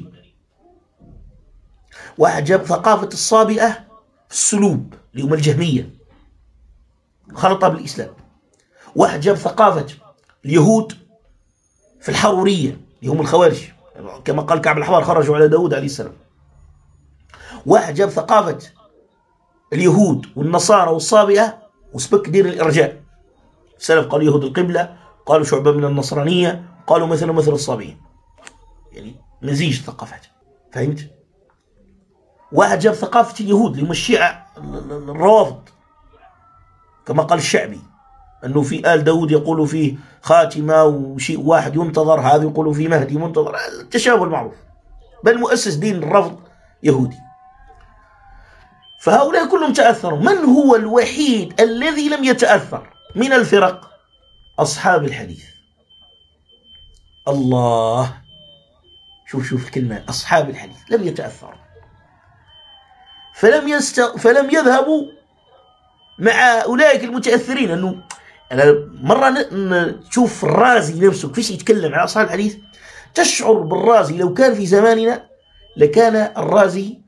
واحد جاب ثقافة الصابئة في السلوب اللي هم الجهمية، خلطها بالإسلام. واحد جاب ثقافة اليهود في الحرورية اللي هم الخوارج، كما قال كعب الأحبار خرجوا على داود عليه السلام. واحد جاب ثقافة اليهود والنصارى والصابئة وسبك دين الإرجاء. السلف قالوا يهود القبلة، قالوا شعبة من النصرانية، قالوا مثل الصابئين، يعني مزيج ثقافات، فهمت؟ واحد جاب ثقافة اليهود اللي هم الشيعة الروافض، كما قال الشعبي أنه في آل داود يقولوا فيه خاتمة وشيء واحد ينتظر، هذا يقولوا فيه مهدي منتظر، التشابه المعروف، بل مؤسس دين الرفض يهودي. فهؤلاء كلهم تأثروا. من هو الوحيد الذي لم يتأثر من الفرق؟ أصحاب الحديث. الله، شوف الكلمة، أصحاب الحديث لم يتأثروا، فلم يذهبوا مع أولئك المتأثرين. أنه أنا مرة تشوف الرازي نفسه كيف يتكلم على أصحاب الحديث، تشعر بالرازي لو كان في زماننا لكان الرازي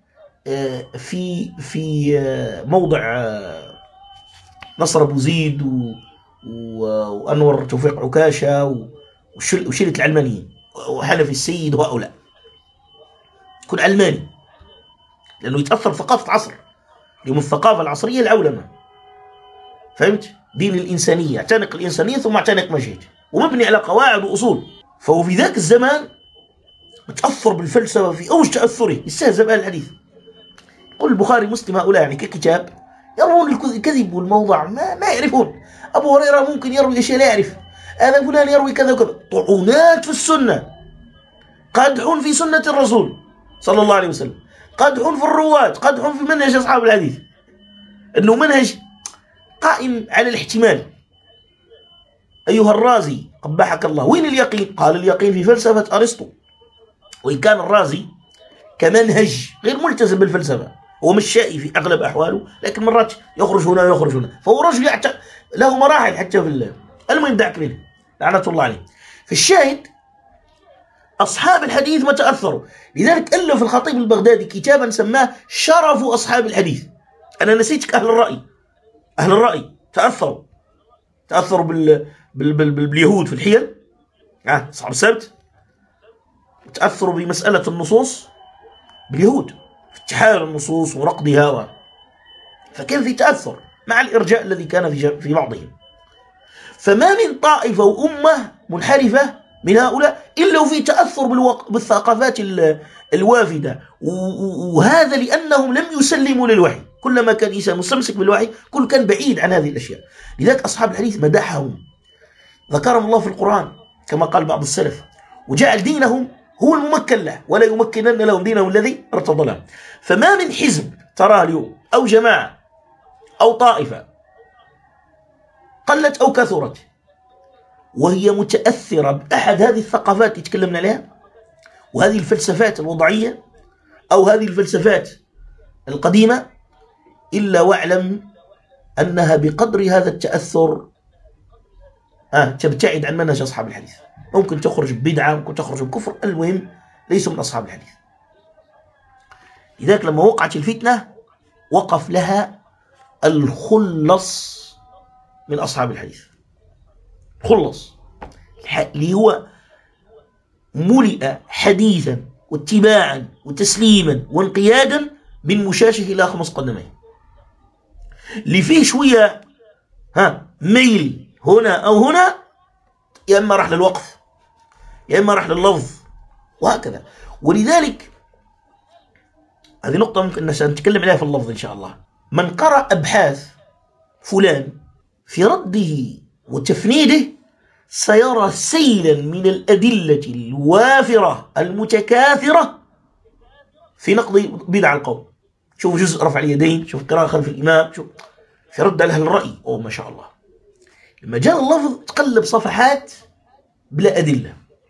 في موضع نصر أبو زيد وأنور توفيق عكاشة وشلة العلمانيين وحنفي السيد وهؤلاء، يكون علماني، لأنه يتأثر بثقافة عصر، اليوم الثقافة العصرية العولمة، فهمت؟ دين الإنسانية، اعتنق الإنسانية ثم اعتنق مجهد، ومبني على قواعد وأصول. فهو في ذاك الزمان متأثر بالفلسفة في أوج تأثره، يستهزأ بأهل الحديث. قل البخاري مسلم هؤلاء يعني ككتاب يرون الكذب والموضع، ما يعرفون. أبو هريرة ممكن يروي أشياء لا يعرف، هذا فلان يروي كذا وكذا، طعونات في السنة، قدح في سنة الرسول صلى الله عليه وسلم، قدح في الرواة، قدح في منهج أصحاب الحديث، أنه منهج قائم على الاحتمال. أيها الرازي قبحك الله، وين اليقين؟ قال اليقين في فلسفة أرسطو. وإن كان الرازي كمنهج غير ملتزم بالفلسفة، هو مش شائي في أغلب أحواله، لكن مرات يخرج هنا ويخرج هنا، فهو رجل له مراحل حتى في الله. المهم دعك منه، لعنة الله عليه. في الشاهد أصحاب الحديث ما تأثروا، لذلك ألف الخطيب البغدادي كتابا سماه شرف أصحاب الحديث. أنا نسيتك أهل الرأي، أهل الرأي تأثروا باليهود في الحيل، أصحاب السبت، تأثروا بمسألة النصوص باليهود في اتحاد النصوص ورقدها، فكان في تأثر مع الإرجاء الذي كان في بعضهم. فما من طائفة وأمة منحرفة من هؤلاء إلا وفي تأثر بالثقافات الوافدة، وهذا لأنهم لم يسلموا للوحي. كلما كان إنسان مستمسك بالوحي كل كان بعيد عن هذه الأشياء. لذلك أصحاب الحديث مدحهم، ذكرهم الله في القرآن كما قال بعض السلف، وجعل دينهم هو الممكن له، ولا يمكنن لهم دينهم الذي ارتضى لهم. فما من حزب تراه اليوم أو جماعة أو طائفة قلت أو كثرت وهي متأثرة بأحد هذه الثقافات اللي تكلمنا عليها وهذه الفلسفات الوضعية أو هذه الفلسفات القديمة، إلا واعلم أنها بقدر هذا التأثر تبتعد عن منهج أصحاب الحديث. ممكن تخرج ببدعة، ممكن تخرج بكفر، المهم ليسوا من أصحاب الحديث. لذلك لما وقعت الفتنة وقف لها الخلص من أصحاب الحديث، خلص، اللي هو ملئ حديثا واتباعا وتسليما وانقيادا من مشاشه إلى خمس قدمين، اللي فيه شوية ميل هنا أو هنا، يا إما راح للوقف يا إما راح لللفظ وهكذا. ولذلك هذه نقطة ممكن نتكلم عليها في اللفظ إن شاء الله. من قرأ أبحاث فلان في رده وتفنيده سيرى سيلا من الأدلة الوافرة المتكاثرة في نقض بدع القوم. شوف جزء رفع اليدين، شوف قراءة خلف الإمام، شوف في رد على أهل الرأي. ما شاء الله، لما جاء اللفظ تقلب صفحات بلا أدلة.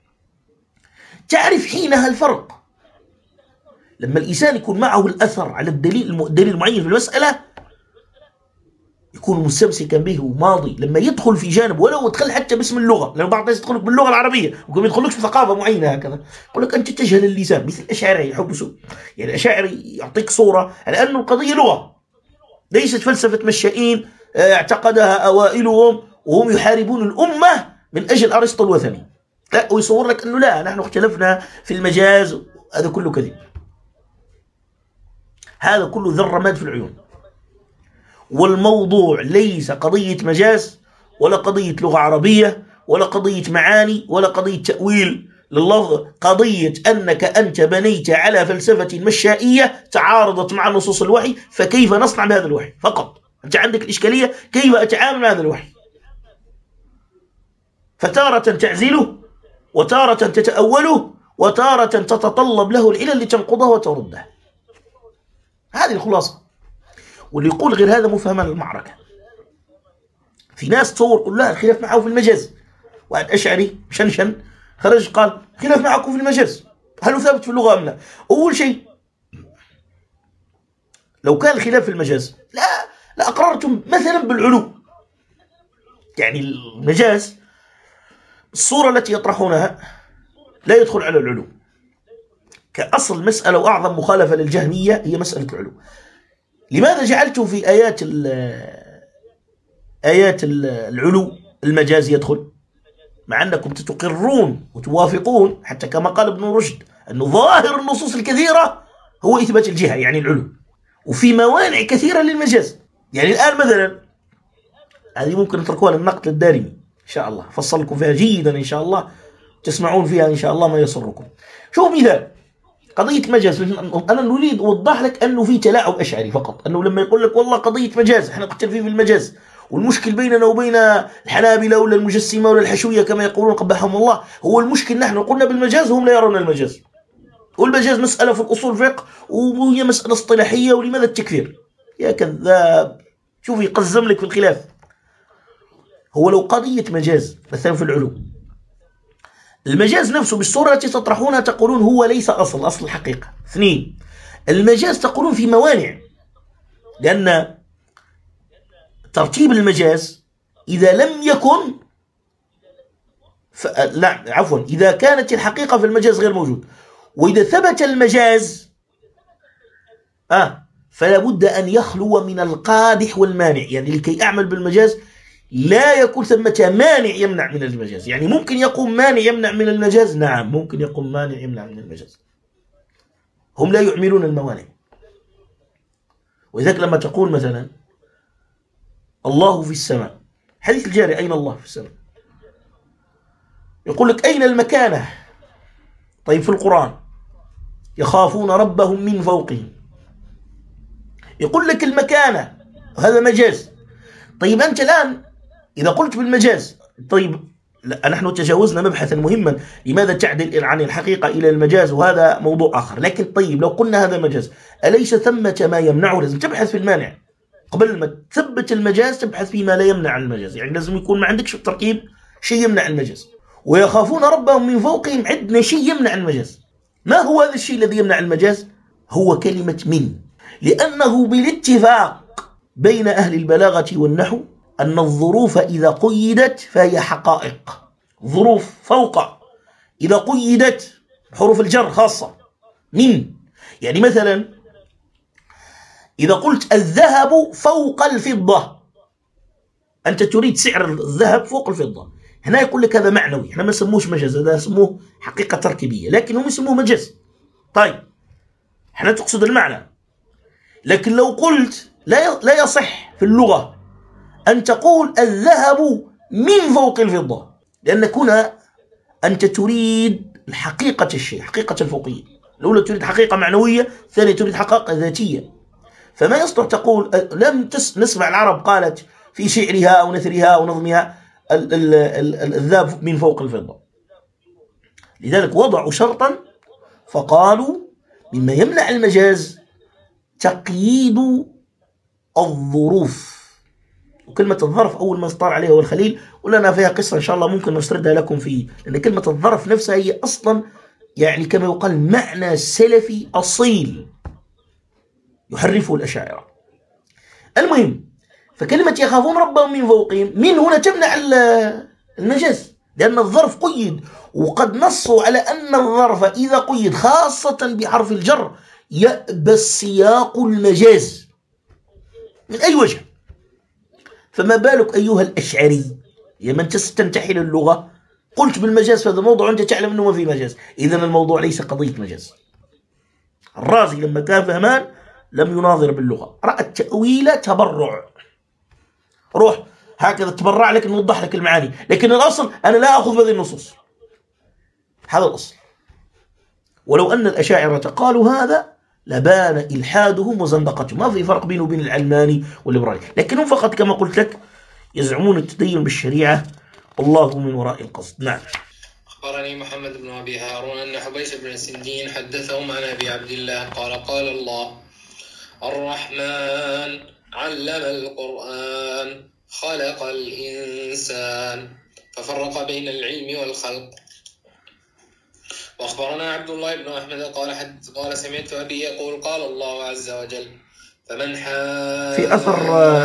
تعرف حينها الفرق لما الإنسان يكون معه الأثر على الدليل معين في المسألة، يكون مستمسكا به وماضي. لما يدخل في جانب ولو يدخل حتى باسم اللغة، لأن بعض الناس يدخلك باللغة العربية ويقول ما يدخلكش بثقافة معينة هكذا، يقول لك أنت تجهل اللسان. مثل الأشاعرة يحبسوا، يعني الأشاعرة يعطيك صورة على أن القضية لغة ليست فلسفة مشائين اعتقدها أوائلهم وهم يحاربون الأمة من أجل أرسطو الوثني، لا، ويصور لك أنه لا، نحن اختلفنا في المجاز. هذا كله كذب، هذا كله ذرمات في العيون. والموضوع ليس قضية مجاز ولا قضية لغة عربية ولا قضية معاني ولا قضية تأويل لللفظ، قضية أنك أنت بنيت على فلسفة مشائية تعارضت مع نصوص الوحي، فكيف نصنع بهذا الوحي فقط. أنت عندك الإشكالية كيف أتعامل مع هذا الوحي، فتارة تعزله وتارة تتأوله وتارة تتطلب له العلل لتنقضه وترده. هذه الخلاصة. واللي يقول غير هذا مفهم المعركة. في ناس تصور قل لا الخلاف معه في المجاز، واحد أشعري شنشن خرج قال خلاف معكم في المجاز، هل هو ثابت في اللغة أم لا؟ أول شيء لو كان الخلاف في المجاز لا أقررتم مثلا بالعلو. يعني المجاز الصورة التي يطرحونها لا يدخل على العلو كأصل مسألة، وأعظم مخالفة للجهمية هي مسألة العلو. لماذا جعلته في آيات العلو المجاز يدخل، مع أنكم تقرون وتوافقون حتى كما قال ابن رشد أن ظاهر النصوص الكثيرة هو إثبات الجهة يعني العلو، وفي موانع كثيرة للمجاز. يعني الآن مثلا هذه ممكن نتركوها للنقد الدارمي إن شاء الله، فصل لكم فيها جيدا إن شاء الله، تسمعون فيها إن شاء الله ما يسركم. شوف مثال قضية مجاز، أنا نريد أوضح لك أنه في تلاعب أشعري فقط، أنه لما يقول لك والله قضية مجاز إحنا نختلف في المجاز، والمشكل بيننا وبين الحنابلة ولا المجسمة ولا الحشوية كما يقولون قبحهم الله، هو المشكل نحن قلنا بالمجاز وهم لا يرون المجاز، والمجاز مسألة في الأصول فقه وهي مسألة اصطلاحية، ولماذا التكفير؟ يا كذاب. شوف يقزم لك في الخلاف. هو لو قضية مجاز مثلا في العلوم، المجاز نفسه بالصورة التي تطرحونها تقولون هو ليس أصل الحقيقة. اثنين، المجاز تقولون في موانع، لأن ترتيب المجاز إذا لم يكن إذا كانت الحقيقة في المجاز غير موجود، وإذا ثبت المجاز فلا بد أن يخلو من القادح والمانع. يعني لكي أعمل بالمجاز لا يكون ثمة مانع يمنع من المجاز. يعني ممكن يقوم مانع يمنع من المجاز، نعم ممكن يقوم مانع يمنع من المجاز، هم لا يعملون الموانع. وإذاك لما تقول مثلا الله في السماء، حديث الجاري أين الله في السماء، يقول لك أين المكانة؟ طيب في القرآن يخافون ربهم من فوقهم، يقول لك المكانة، هذا مجاز. طيب أنت الآن إذا قلت بالمجاز، طيب نحن تجاوزنا مبحثا مهما، لماذا تعدل عن الحقيقة إلى المجاز، وهذا موضوع آخر. لكن طيب لو قلنا هذا مجاز، أليس ثمة ما يمنعه؟ لازم تبحث في المانع قبل ما تثبت المجاز، تبحث فيما لا يمنع المجاز. يعني لازم يكون ما عندكش في التركيب شيء يمنع المجاز. ويخافون ربهم من فوقهم، عندنا شيء يمنع المجاز. ما هو هذا الشيء الذي يمنع المجاز؟ هو كلمة من، لأنه بالاتفاق بين أهل البلاغة والنحو أن الظروف إذا قيدت فهي حقائق. ظروف فوق إذا قيدت حروف الجر خاصة من. يعني مثلا إذا قلت الذهب فوق الفضة، أنت تريد سعر الذهب فوق الفضة، هنا يقول لك هذا معنوي، احنا ما نسموش مجاز، هذا نسموه حقيقة تركيبية، لكن هم يسموه مجاز. طيب احنا تقصد المعنى، لكن لو قلت لا يصح في اللغة أن تقول الذهب من فوق الفضة، لأنك هنا أنت تريد حقيقة الشيء، حقيقة الفوقية. الأولى تريد حقيقة معنوية، الثانية تريد حقيقة ذاتية. فما يصلح تقول لم نسمع العرب قالت في شعرها أو نثرها أو نظمها الذهب من فوق الفضة. لذلك وضعوا شرطا فقالوا مما يمنع المجاز تقييد الظروف. وكلمة الظرف أول ما استطار عليها هو الخليل، ولنا فيها قصة إن شاء الله ممكن نسردها لكم فيه، لأن كلمة الظرف نفسها هي أصلا يعني كما يقال معنى سلفي أصيل يحرفه الأشاعرة. المهم، فكلمة يخافون ربهم من فوقهم من هنا تمنع المجاز، لأن الظرف قيد، وقد نصوا على أن الظرف إذا قيد خاصة بحرف الجر يأبى السياق المجاز من أي وجه. فما بالك أيها الأشعري يا من تستنتحل اللغة قلت بالمجاز في هذا الموضوع وأنت تعلم أنه ما في مجاز. إذن الموضوع ليس قضية مجاز. الرازي لما كان فهمان لم يناظر باللغة، رأى التأويل تبرع، روح هكذا تبرع لك نوضح لك المعاني، لكن الأصل أنا لا أخذ بهذه النصوص، هذا الأصل. ولو أن الأشاعرة قالوا هذا لبان إلحادهم وزندقتهم، ما في فرق بينه وبين العلماني والليبرالي، لكنهم فقط كما قلت لك يزعمون التدين بالشريعة والله من وراء القصد. نعم. أخبرني محمد بن أبي هارون أن حبيش بن سندين حدثهم عن أبي عبد الله قال قال الله الرحمن علم القرآن خلق الإنسان ففرق بين العلم والخلق. وأخبرنا عبد الله بن أحمد قال سمعت أبي يقول قال الله عز وجل فمن في أثر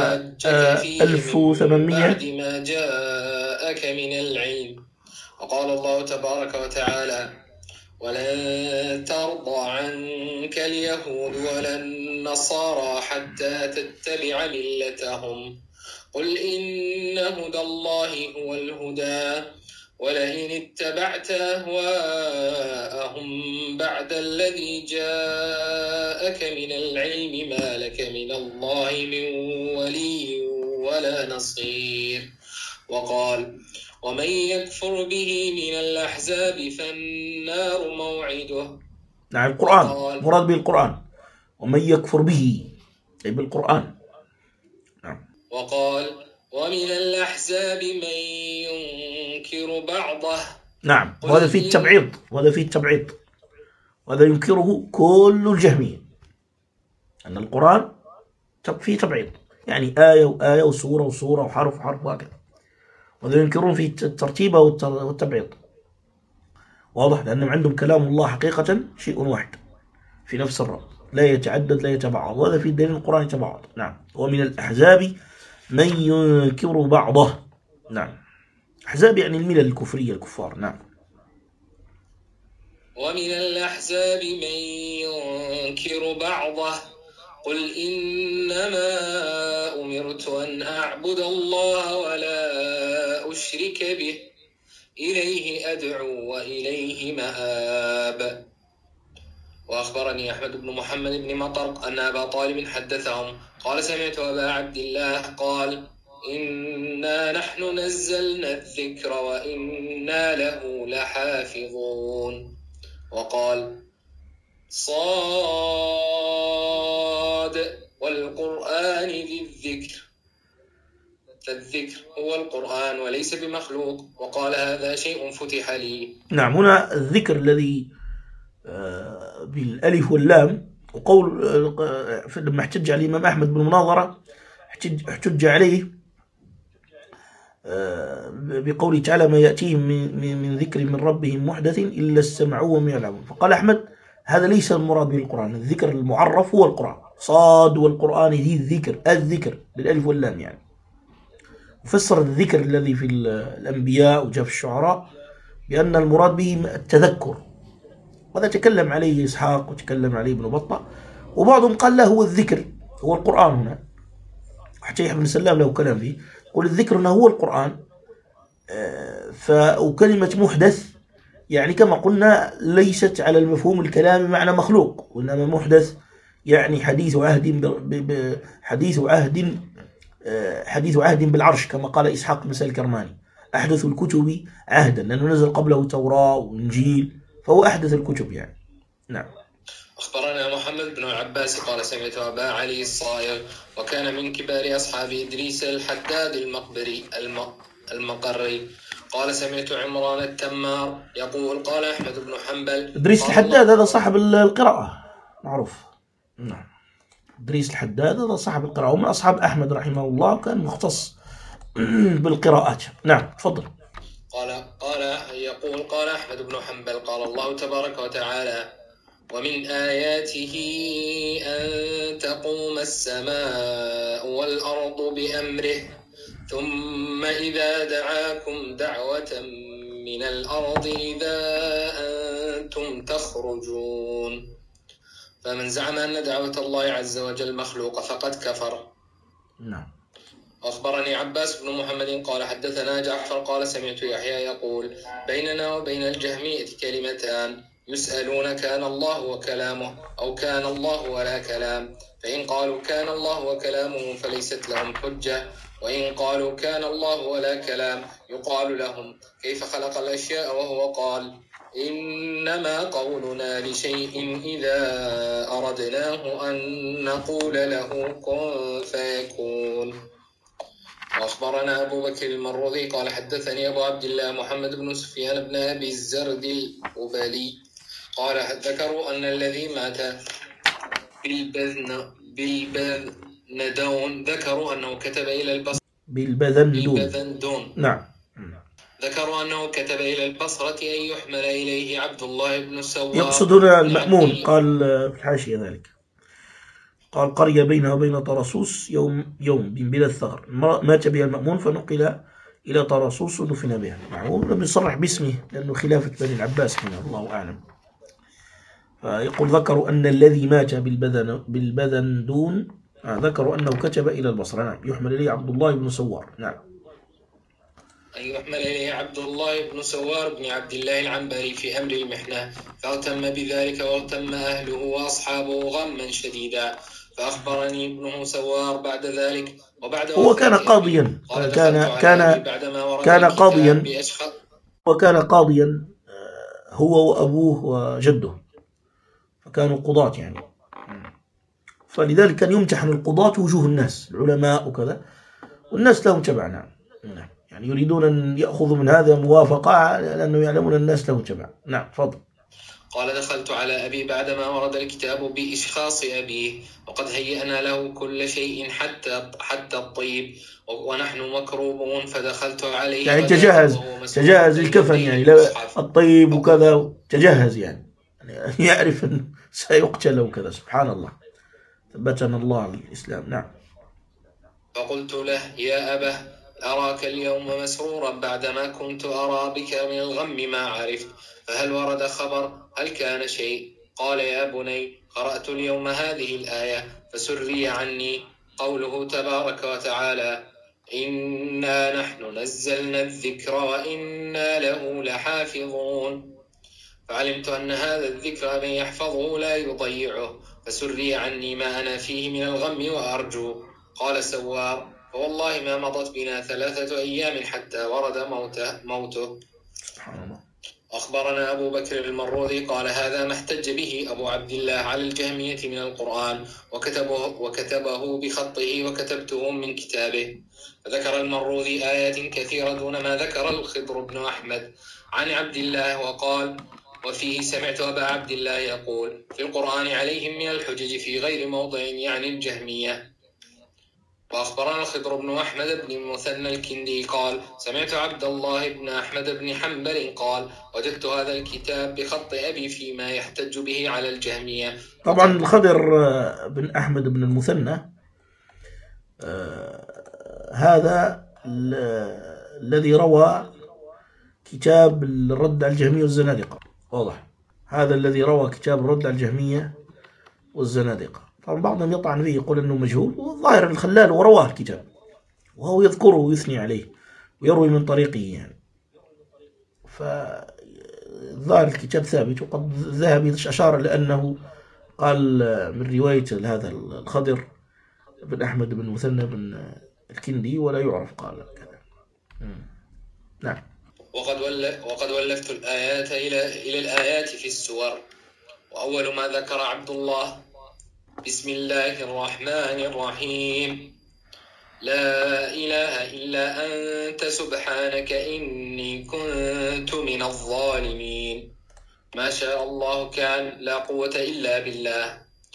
1800 بعد ما جاءك من العلم. وقال الله تبارك وتعالى ولن ترضى عنك اليهود ولا النصارى حتى تتبع ملتهم قل إن هدى الله هو الهدى ولئن اتبعت أهواءهم بعد الذي جاءك من العلم ما لك من الله من ولي ولا نصير. وقال ومن يكفر به من الأحزاب فالنار موعده. نعم القرآن مراد به القرآن، ومن يكفر به أي بالقرآن. نعم. وقال ومن الأحزاب من ينكر بعضه. نعم، وهذا فيه التبعيض، وهذا فيه التبعيض، وهذا ينكره كل الجهمية، أن القرآن فيه تبعيض، يعني آية وآية وسورة وسورة وحرف وحرف وهكذا، وهذا ينكرون فيه الترتيب والتبعيض. واضح، لأنهم عندهم كلام الله حقيقة شيء واحد في نفس الرب، لا يتعدد لا يتبعض، وهذا في دليل القرآن يتبعض. نعم. ومن الأحزاب من ينكر بعضه. نعم، أحزاب يعني الملل الكفرية الكفار. نعم. ومن الأحزاب من ينكر بعضه قل إنما أمرت أن أعبد الله ولا أشرك به إليه أدعو وإليه مآب. وأخبرني أحمد بن محمد بن مطر أن أبا طالب حدثهم قال سمعت أبا عبد الله قال إنا نحن نزلنا الذكر وإنا له لحافظون. وقال صاد والقرآن ذي الذكر فالذكر هو القرآن وليس بمخلوق. وقال هذا شيء فتح لي. نعم، هنا الذكر الذي بالألف واللام، وقول لما احتج على الإمام أحمد بالمناظرة احتج عليه بقوله تعالى ما يأتيهم من ذكر من ربهم محدث إلا استمعوه وهم يلعبون. فقال أحمد هذا ليس المراد به القرآن، الذكر المعرف هو القرآن، صاد والقرآن ذي الذكر، الذكر بالألف واللام يعني. وفسر الذكر الذي في الأنبياء وجاء في الشعراء بأن المراد به التذكر، وهذا تكلم عليه إسحاق وتكلم عليه ابن بطة، وبعضهم قال له هو الذكر هو القرآن هنا. حتى يحيى بن سلام له كلام فيه، يقول الذكر هنا هو القرآن وكلمة محدث يعني كما قلنا ليست على المفهوم الكلامي معنى مخلوق، وإنما محدث يعني حديث عهد بالعرش، كما قال إسحاق بن سالم الكرماني: أحدث الكتب عهدا، لأنه نزل قبله توراة وإنجيل، فهو أحدث الكتب يعني. نعم. أخبرنا محمد بن العباس قال سمعت أبا علي الصائغ وكان من كبار أصحاب إدريس الحداد المقري قال سمعت عمران التمار يقول قال أحمد بن حنبل. إدريس الحداد هذا صاحب القراءة معروف. نعم، إدريس الحداد هذا صاحب القراءة ومن أصحاب أحمد رحمه الله، كان مختص بالقراءات. نعم تفضل. يقول قال أحمد بن حنبل قال الله تبارك وتعالى: ومن آياته أن تقوم السماء والأرض بأمره ثم إذا دعاكم دعوة من الأرض إذا أنتم تخرجون. فمن زعم أن دعوة الله عز وجل مخلوقة فقد كفر. نعم. أخبرني عباس بن محمد قال حدثنا جعفر قال سمعت يحيى يقول: بيننا وبين الجهمية كلمتان يسألون كان الله وكلامه أو كان الله ولا كلام، فإن قالوا كان الله وكلامه فليست لهم حجة، وإن قالوا كان الله ولا كلام يقال لهم كيف خلق الأشياء وهو قال: إنما قولنا لشيء إذا أردناه أن نقول له كن فيكون. وأخبرنا أبو بكر المروذي قال حدثني أبو عبد الله محمد بن سفيان بن أبي الزرد الأبلي قال ذكروا أن الذي مات بالبذندون ذكروا أنه كتب إلى البصرة بالبذندون. نعم. ذكروا أنه كتب إلى البصرة أن يحمل إليه عبد الله بن سوار. يقصد هنا المأمون، قال في الحاشية ذلك، قال قرية بينها وبين طرسوس يوم بلا الثغر، مات بها المأمون فنقل إلى طرسوس ودفن بها. معه لم يصرح باسمه لأنه خلافة بني العباس هنا، الله أعلم. فيقول ذكروا أن الذي مات بالبذندون ذكروا أنه كتب إلى البصرة. نعم. يحمل إليه عبد الله بن سوار. نعم. أن يحمل إليه عبد الله بن سوار بن عبد الله العنبري في أمر المحنة، فاغتم بذلك واغتم أهله وأصحابه غما شديدا. فأخبرني ابنه سوار بعد ذلك وبعد هو كان قاضيا، وكان قاضيا هو وأبوه وجده، فكانوا قضاة يعني، فلذلك كان يمتحن القضاة وجوه الناس العلماء وكذا، والناس لهم تبع. نعم. يعني يريدون أن يأخذوا من هذا موافقة لأنه يعلمون الناس لهم تبع. نعم تفضل. قال دخلت على أبي بعدما ورد الكتاب بإشخاص أبيه وقد هيئنا له كل شيء حتى الطيب ونحن مكروبون، فدخلت عليه يعني تجهز الكفن، يعني الطيب وكذا تجهز، يعني يعرف أن سيقتل وكذا. سبحان الله، ثبتنا الله الإسلام. نعم. فقلت له يا أبه أراك اليوم مسرورا بعدما كنت أرى بك من الغم ما عرفت، فهل ورد خبر؟ هل كان شيء؟ قال يا بني قرأت اليوم هذه الآية فسري عني قوله تبارك وتعالى: إنا نحن نزلنا الذكر وإنا له لحافظون، فعلمت أن هذا الذكر من يحفظه لا يضيعه، فسري عني ما أنا فيه من الغم وأرجو. قال سوار: فوالله ما مضت بنا 3 أيام حتى ورد موته. أخبرنا أبو بكر المروذي قال هذا ما احتج به أبو عبد الله على الجهمية من القرآن وكتبه بخطه وكتبته من كتابه. فذكر المروذي آيات كثيرة دون ما ذكر الخضر بن أحمد عن عبد الله، وقال: وفيه سمعت أبا عبد الله يقول في القرآن عليهم من الحجج في غير موضع، يعني الجهمية. وأخبرنا الخضر بن أحمد بن المثنى الكندي قال سمعت عبد الله بن أحمد بن حنبل قال وجدت هذا الكتاب بخط أبي فيما يحتج به على الجهمية. طبعا الخضر بن أحمد بن المثنى هذا الذي روى كتاب الرد على الجهمية والزنادقة، واضح، هذا الذي روى كتاب الرد على الجهمية والزنادقة. طبعا بعضهم يطعن فيه يقول أنه مجهول، والظاهر الخلال ورواه الكتاب وهو يذكره ويثني عليه ويروي من طريقه يعني. فالظاهر الكتاب ثابت، وقد الذهبي أشار لأنه قال من رواية هذا الخضر بن أحمد بن مثنى بن الكندي ولا يعرف قال كذا. نعم. وقد ولفت الآيات إلى الآيات في السور. وأول ما ذكر عبد الله: بسم الله الرحمن الرحيم، لا إله إلا أنت سبحانك إني كنت من الظالمين. ما شاء الله كان، لا قوة إلا بالله.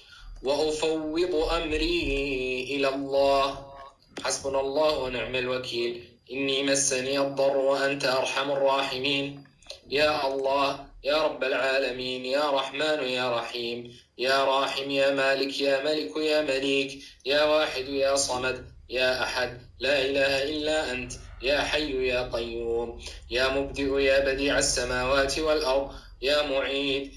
وأفوض أمري إلى الله، حسبنا الله ونعم الوكيل. إني مسني الضر وأنت أرحم الراحمين. يا الله، يا رب العالمين، يا رحمن يا رحيم، يا راحم يا مالك يا ملك يا مليك، يا واحد يا صمد يا أحد، لا إله إلا أنت، يا حي يا قيوم، يا مبدئ يا بديع السماوات والأرض، يا معيد،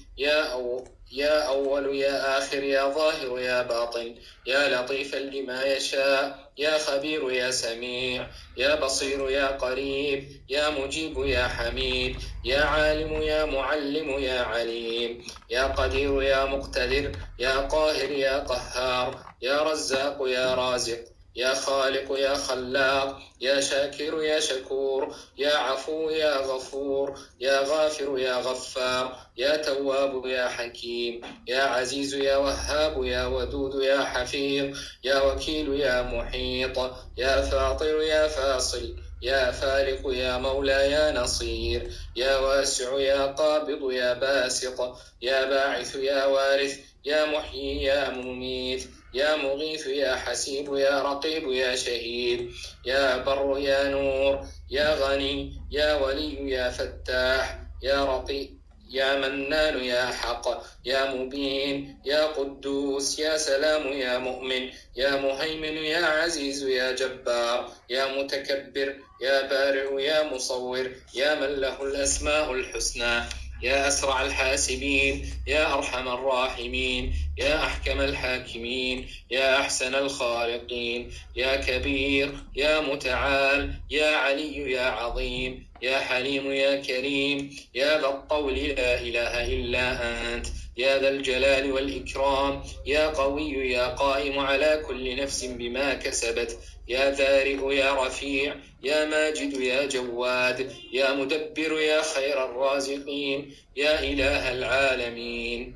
يا أول يا آخر، يا ظاهر يا باطن، يا لطيفا لما يشاء، يا خبير يا سميع، يا بصير يا قريب، يا مجيب يا حميد، يا عالم يا معلم يا عليم، يا قدير يا مقتدر، يا قاهر يا قهار، يا رزاق يا رازق، يا خالق يا خلاق، يا شاكر يا شكور، يا عفو يا غفور، يا غافر يا غفار، يا تواب يا حكيم، يا عزيز يا وهاب، يا ودود يا حفيظ، يا وكيل يا محيط، يا فاطر يا فاصل، يا فالق يا مولى يا نصير، يا واسع يا قابض يا باسط، يا باعث يا وارث، يا محيي يا مميت، يا مغيث يا حسيب، يا رقيب يا شهيد، يا بر يا نور، يا غني يا ولي يا فتاح، يا رقيب يا منان يا حق، يا مبين يا قدوس، يا سلام يا مؤمن، يا مهيمن يا عزيز يا جبار، يا متكبر، يا بارئ يا مصور، يا من له الأسماء الحسنى، يا أسرع الحاسبين، يا أرحم الراحمين، يا أحكم الحاكمين، يا أحسن الخالقين، يا كبير، يا متعال، يا علي يا عظيم، يا حليم يا كريم، يا ذا الطول لا إله إلا أنت، يا ذا الجلال والإكرام، يا قوي يا قائم على كل نفس بما كسبت، يا ذارئ يا رفيع، يا ماجد يا جواد، يا مدبر يا خير الرازقين، يا إله العالمين.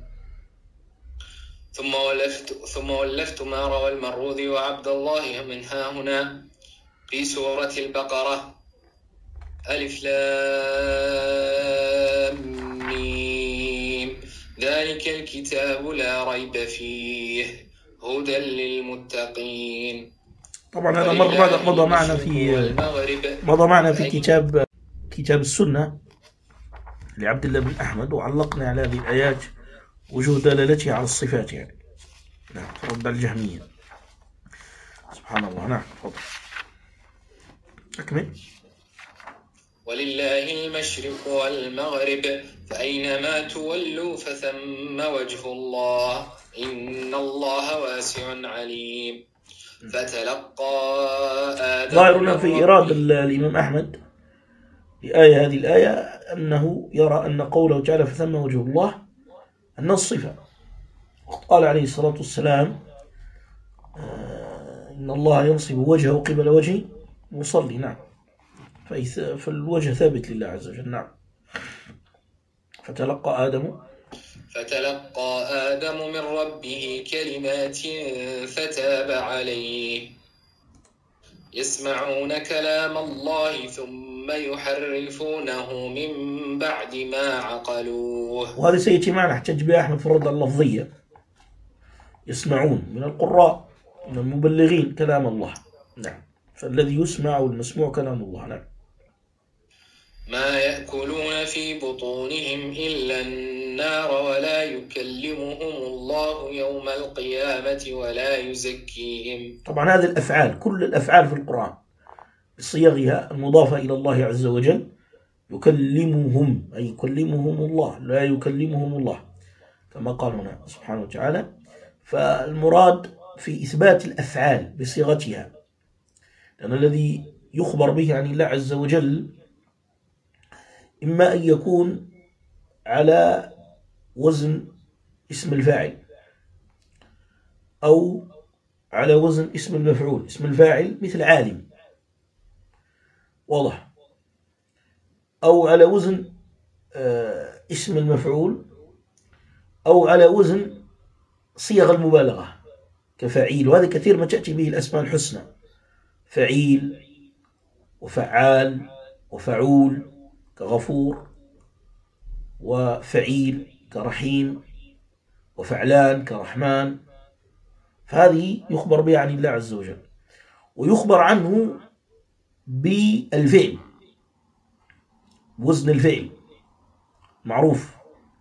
ثم ولفت ما روى المروذي وعبد الله من ها هنا في سورة البقرة: ألف لام ميم، ذلك الكتاب لا ريب فيه هدى للمتقين. طبعا هذا مضى معنا في كتاب السنة لعبد الله بن أحمد، وعلقنا على هذه الآيات وجوه دلالتها على الصفات، يعني نعم، رد الجهمية. سبحان الله. نعم، تفضل أكمل. ولله المشرق والمغرب فأينما تولوا فثم وجه الله إن الله واسع عليم. فتلقى آدم. ظاهرنا في إرادة الإمام أحمد لآية هذه الآية أنه يرى أن قوله تعالى فثم وجه الله أن الصفة، قال عليه الصلاة والسلام إن الله ينصب وجهه قبل وجه مصلي. نعم، فالوجه ثابت لله عز وجل. نعم. فتلقى آدم من ربه كلمات فتاب عليه. يسمعون كلام الله ثم يحرفونه من بعد ما عقلوه. وهذا سيأتي معنا احتج به أحمد في الرد اللفظية. يسمعون من القراء من المبلغين كلام الله. نعم، فالذي يسمع والمسموع كلام الله. نعم. ما يأكلون في بطونهم إلا النار ولا يكلمهم الله يوم القيامة ولا يزكيهم. طبعا هذه الأفعال، كل الأفعال في القرآن بصيغها المضافة إلى الله عز وجل، يكلمهم أي يكلمهم الله، لا يكلمهم الله كما قال هنا سبحانه وتعالى. فالمراد في إثبات الأفعال بصيغتها، لأن الذي يخبر به عن الله عز وجل إما أن يكون على وزن اسم الفاعل أو على وزن اسم المفعول. اسم الفاعل مثل عالم، واضح، أو على وزن اسم المفعول، أو على وزن صيغ المبالغة كفعيل. وهذا كثير ما تأتي به الأسماء الحسنى، فعيل وفعال وفعول كغفور، وفعيل كرحيم، وفعلان كرحمن. فهذه يخبر بها عن الله عز وجل. ويخبر عنه بالفعل، وزن الفعل معروف.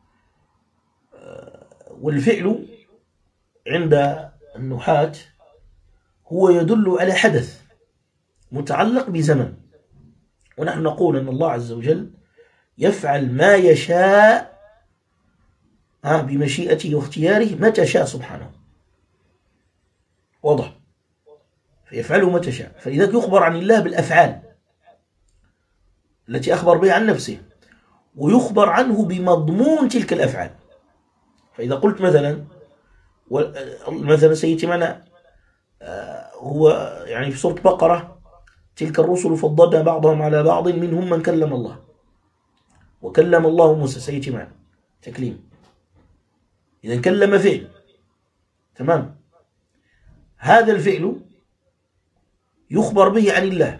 والفعل عند النحاة هو يدل على حدث متعلق بزمن، ونحن نقول أن الله عز وجل يفعل ما يشاء بمشيئته واختياره متى شاء سبحانه، واضح، فيفعله متى شاء. فلذلك يخبر عن الله بالأفعال التي أخبر بها عن نفسه، ويخبر عنه بمضمون تلك الأفعال. فإذا قلت مثلا سيأتي معنا هو يعني في سورة بقرة: تلك الرسل فضلنا بعضهم على بعض منهم من كلم الله وكلم الله موسى. سيأتي معنا تكليم، إذا كلم فعل، تمام. هذا الفعل يخبر به عن الله،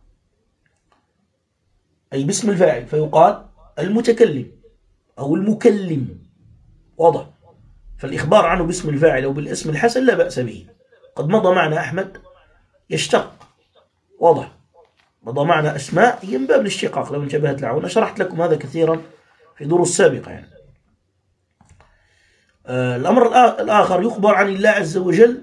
أي باسم الفاعل، فيقال المتكلم أو المكلم، واضح. فالإخبار عنه باسم الفاعل أو بالاسم الحسن لا بأس به. قد مضى معنا أحمد يشتق، واضح، مضى معنا أسماء هي من باب الاشتقاق لو انتبهت له، وأنا شرحت لكم هذا كثيرا في دروس سابقة يعني. الأمر الآخر يخبر عن الله عز وجل،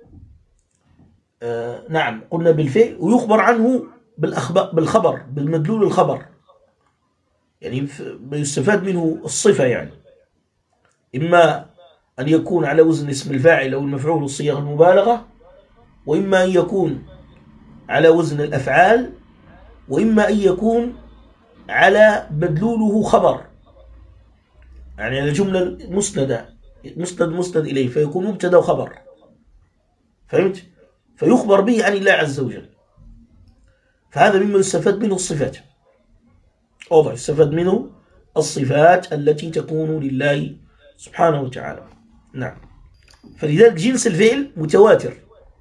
نعم قلنا بالفعل، ويخبر عنه بالخبر، بالمدلول الخبر، يعني يستفاد منه الصفة، يعني إما أن يكون على وزن اسم الفاعل أو المفعول الصيغ المبالغة، وإما أن يكون على وزن الأفعال، وإما أن يكون على مدلوله خبر، يعني على الجملة مسندة، مسند إليه، فيكون مبتدا وخبر، فهمت؟ فيخبر به عن الله عز وجل. فهذا مما يستفاد منه الصفات، واضح، يستفاد منه الصفات التي تكون لله سبحانه وتعالى. نعم. فلذلك جنس الفعل متواتر.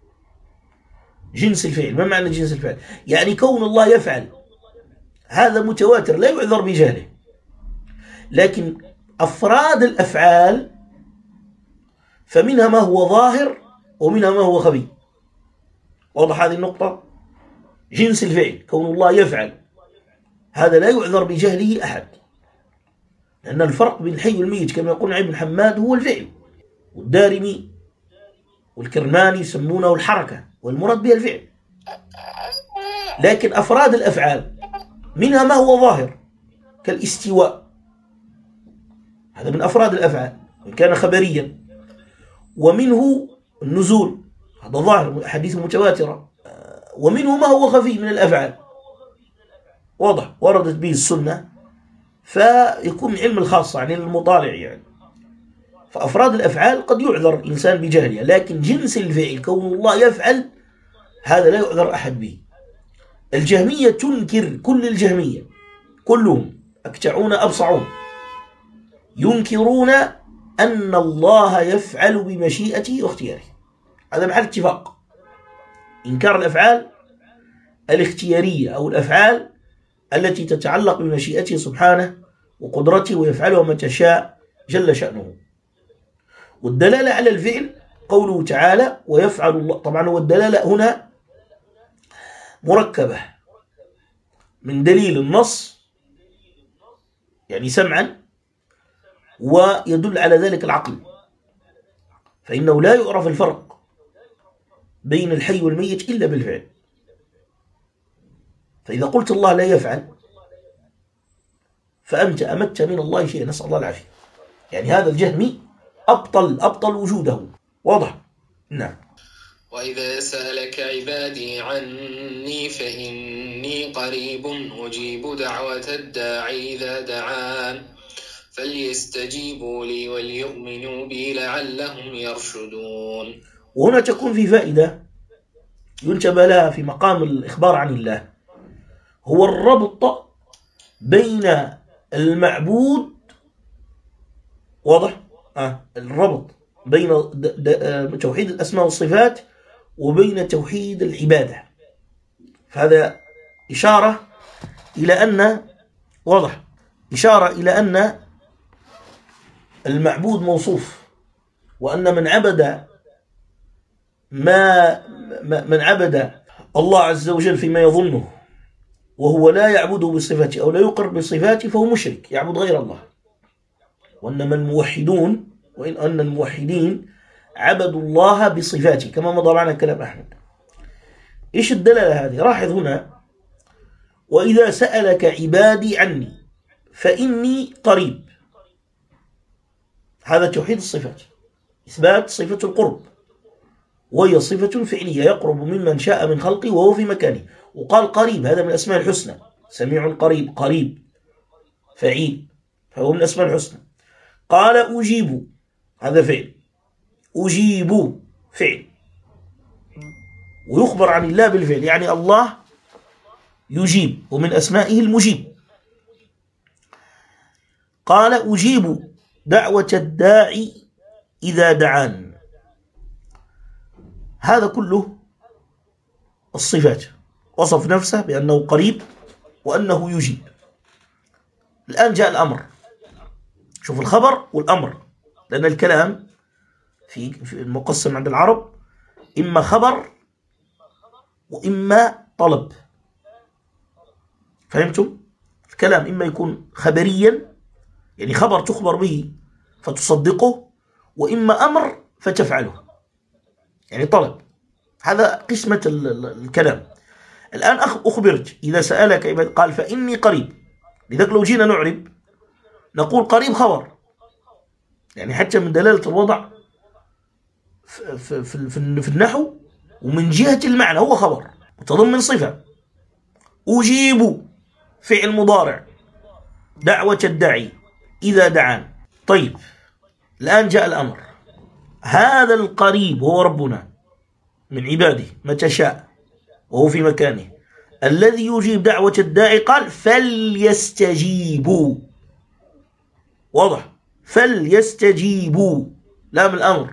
جنس الفعل، ما معنى جنس الفعل؟ يعني كون الله يفعل هذا متواتر لا يعذر بجهله. لكن أفراد الأفعال فمنها ما هو ظاهر ومنها ما هو خفي، واضح هذه النقطة؟ جنس الفعل كون الله يفعل هذا لا يعذر بجهله أحد، لأن الفرق بين الحي والميت كما يقول ابن حماد هو الفعل، والدارمي والكرماني يسمونه الحركة، والمراد بها الفعل. لكن أفراد الأفعال منها ما هو ظاهر كالاستواء، هذا من أفراد الأفعال وإن كان خبريا، ومنه النزول، هذا ظاهر أحاديث متواترة، ومنه ما هو خفي من الأفعال، واضح، وردت به السنة، فيكون من علم الخاصة عن المطالع يعني. فأفراد الأفعال قد يعذر الإنسان بجهلها، لكن جنس الفعل كون الله يفعل هذا لا يعذر أحد به. الجهمية تنكر، كل الجهمية كلهم أكتعون أبصعون ينكرون أن الله يفعل بمشيئته واختياره، هذا محل اتفاق. إنكار الأفعال الاختيارية أو الأفعال التي تتعلق بمشيئته سبحانه وقدرته ويفعلها متى شاء جل شأنه. والدلالة على الفعل قوله تعالى ويفعل الله، طبعا والدلالة هنا مركبة من دليل النص يعني سمعا، ويدل على ذلك العقل، فإنه لا يعرف الفرق بين الحي والميت إلا بالفعل. فإذا قلت الله لا يفعل فأنت أمت من الله شيئا، نسأل الله العافية. يعني هذا الجهمي أبطل وجوده، واضح؟ نعم. وإذا سألك عبادي عني فإني قريب أجيب دعوة الداعي إذا دعان فليستجيبوا لي وليؤمنوا بي لعلهم يرشدون. وهنا تكون في فائدة ينتبه لها في مقام الإخبار عن الله، هو الربط بين المعبود، واضح؟ الربط بين توحيد الأسماء والصفات وبين توحيد العبادة. فهذا إشارة إلى أن، واضح، إشارة إلى أن المعبود موصوف، وأن من عبد الله عز وجل فيما يظنه وهو لا يعبده بصفاته أو لا يقر بصفاته فهو مشرك يعبد غير الله. وإنما الموحدون، وإن أن الموحدين عبدوا الله بصفاته كما مضى معنا كلام أحمد. إيش الدلالة هذه؟ لاحظ هنا: وإذا سألك عبادي عني فإني قريب. هذا توحيد الصفات، إثبات صفة القرب، وهي صفة فعلية، يقرب ممن شاء من خلقه وهو في مكانه. وقال قريب، هذا من الأسماء الحسنى، سميع قريب، قريب فعيل، فهو من الأسماء الحسنى. قال أجيب، هذا فعل، أجيب فعل، ويخبر عن الله بالفعل، يعني الله يجيب، ومن أسمائه المجيب. قال أجيب دعوة الداعي إذا دعان. هذا كله الصفات، وصف نفسه بأنه قريب وأنه يجيب. الآن جاء الأمر، شوف الخبر والأمر، لأن الكلام في المقسم عند العرب إما خبر وإما طلب. فهمتم؟ الكلام إما يكون خبريا، يعني خبر تخبر به فتصدقه، وإما أمر فتفعله، يعني طلب. هذا قسمة الكلام. الآن أخبرت إذا سألك قال فإني قريب، لذلك لو جينا نعرب نقول قريب خبر، يعني حتى من دلالة الوضع في النحو ومن جهة المعنى هو خبر متضمن صفة. أجيب فعل مضارع، دعوة الداعي إذا دعان. طيب الآن جاء الأمر، هذا القريب هو ربنا من عباده متى شاء وهو في مكانه، الذي يجيب دعوة الداعي. قال فليستجيبوا، واضح، فليستجيبوا لام الأمر،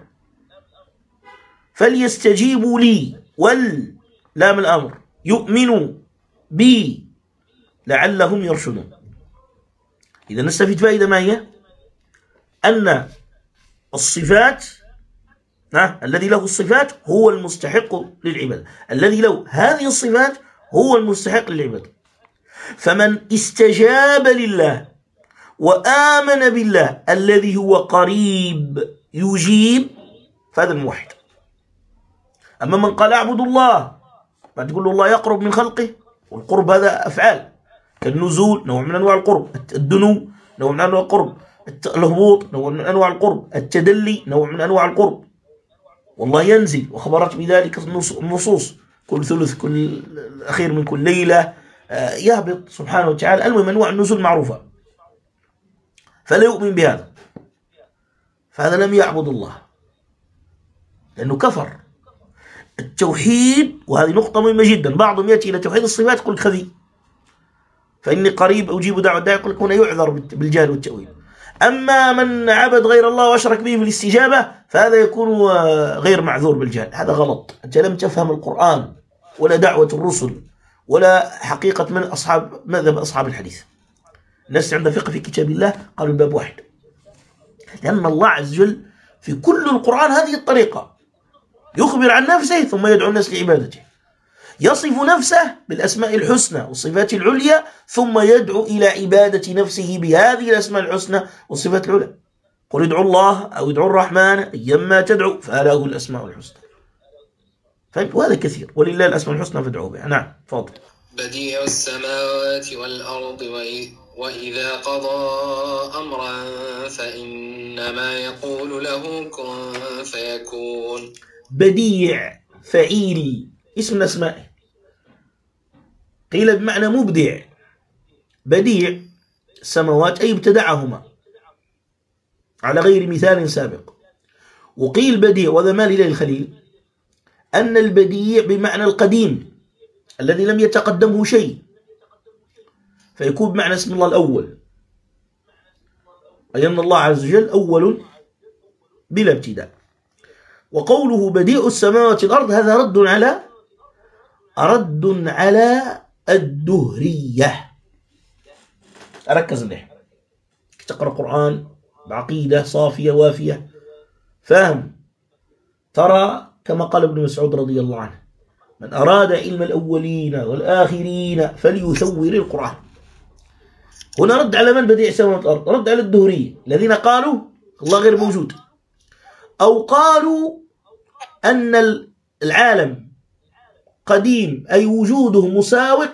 فليستجيبوا لي، واللام الأمر، يؤمنوا بي لعلهم يرشدون. إذا نستفيد فائدة ما هي؟ أن الصفات، الذي له الصفات هو المستحق للعبادة، الذي له هذه الصفات هو المستحق للعبادة. فمن استجاب لله وآمن بالله الذي هو قريب يجيب فهذا الموحد. أما من قال أعبد الله، بعد تقول له الله يقرب من خلقه، والقرب هذا أفعال كالنزول نوع من أنواع القرب، الدنو نوع من أنواع القرب، الهبوط نوع من أنواع القرب، التدلي نوع من أنواع القرب. والله ينزل وخبرت بذلك النصوص، كل ثلث، كل أخير من كل ليلة يهبط سبحانه وتعالى. المهم أنواع النزول معروفة، فلا يؤمن بهذا فهذا لم يعبد الله لأنه كفر. التوحيد، وهذه نقطة مهمة جدا، بعضهم يأتي إلى توحيد الصفات يقول خذي فإني قريب أجيب دعوة الداعي، يقول لك هنا يعذر بالجهل والتأويل. أما من عبد غير الله وأشرك به في الاستجابة فهذا يكون غير معذور بالجهل. هذا غلط، أنت لم تفهم القرآن ولا دعوة الرسل ولا حقيقة من مذهب أصحاب الحديث. الناس عندها فقه في كتاب الله قالوا الباب واحد، لأن الله عز وجل في كل القرآن هذه الطريقة، يخبر عن نفسه ثم يدعو الناس لعبادته، يصف نفسه بالأسماء الحسنى والصفات العليا ثم يدعو إلى عبادة نفسه بهذه الأسماء الحسنى والصفات العليا. قل ادعوا الله أو ادعوا الرحمن أيما تدعو فله الأسماء الحسنى. فهمت؟ وهذا كثير، ولله الأسماء الحسنى فادعوا بها. نعم تفضل. بديع السماوات والأرض وإذا قضى أمرا فإنما يقول له كن فيكون. بديع فعيل اسم من أسمائه. قيل بمعنى مبدع، بديع السماوات أي ابتدعهما على غير مثال سابق. وقيل بديع، وهذا مال إليه الخليل، أن البديع بمعنى القديم الذي لم يتقدمه شيء، فيكون بمعنى اسم الله الأول، أي أن الله عز وجل أول بلا ابتداء. وقوله بديع السماوات والأرض هذا رد على الدهرية. أركز عليه، تقرأ قرآن بعقيدة صافية وافية فاهم، ترى كما قال ابن مسعود رضي الله عنه: من أراد علم الأولين والآخرين فليثور القرآن. هنا رد على من بديع السماوات والأرض، رد على الدهرية الذين قالوا الله غير موجود، أو قالوا أن العالم قديم أي وجوده مساوق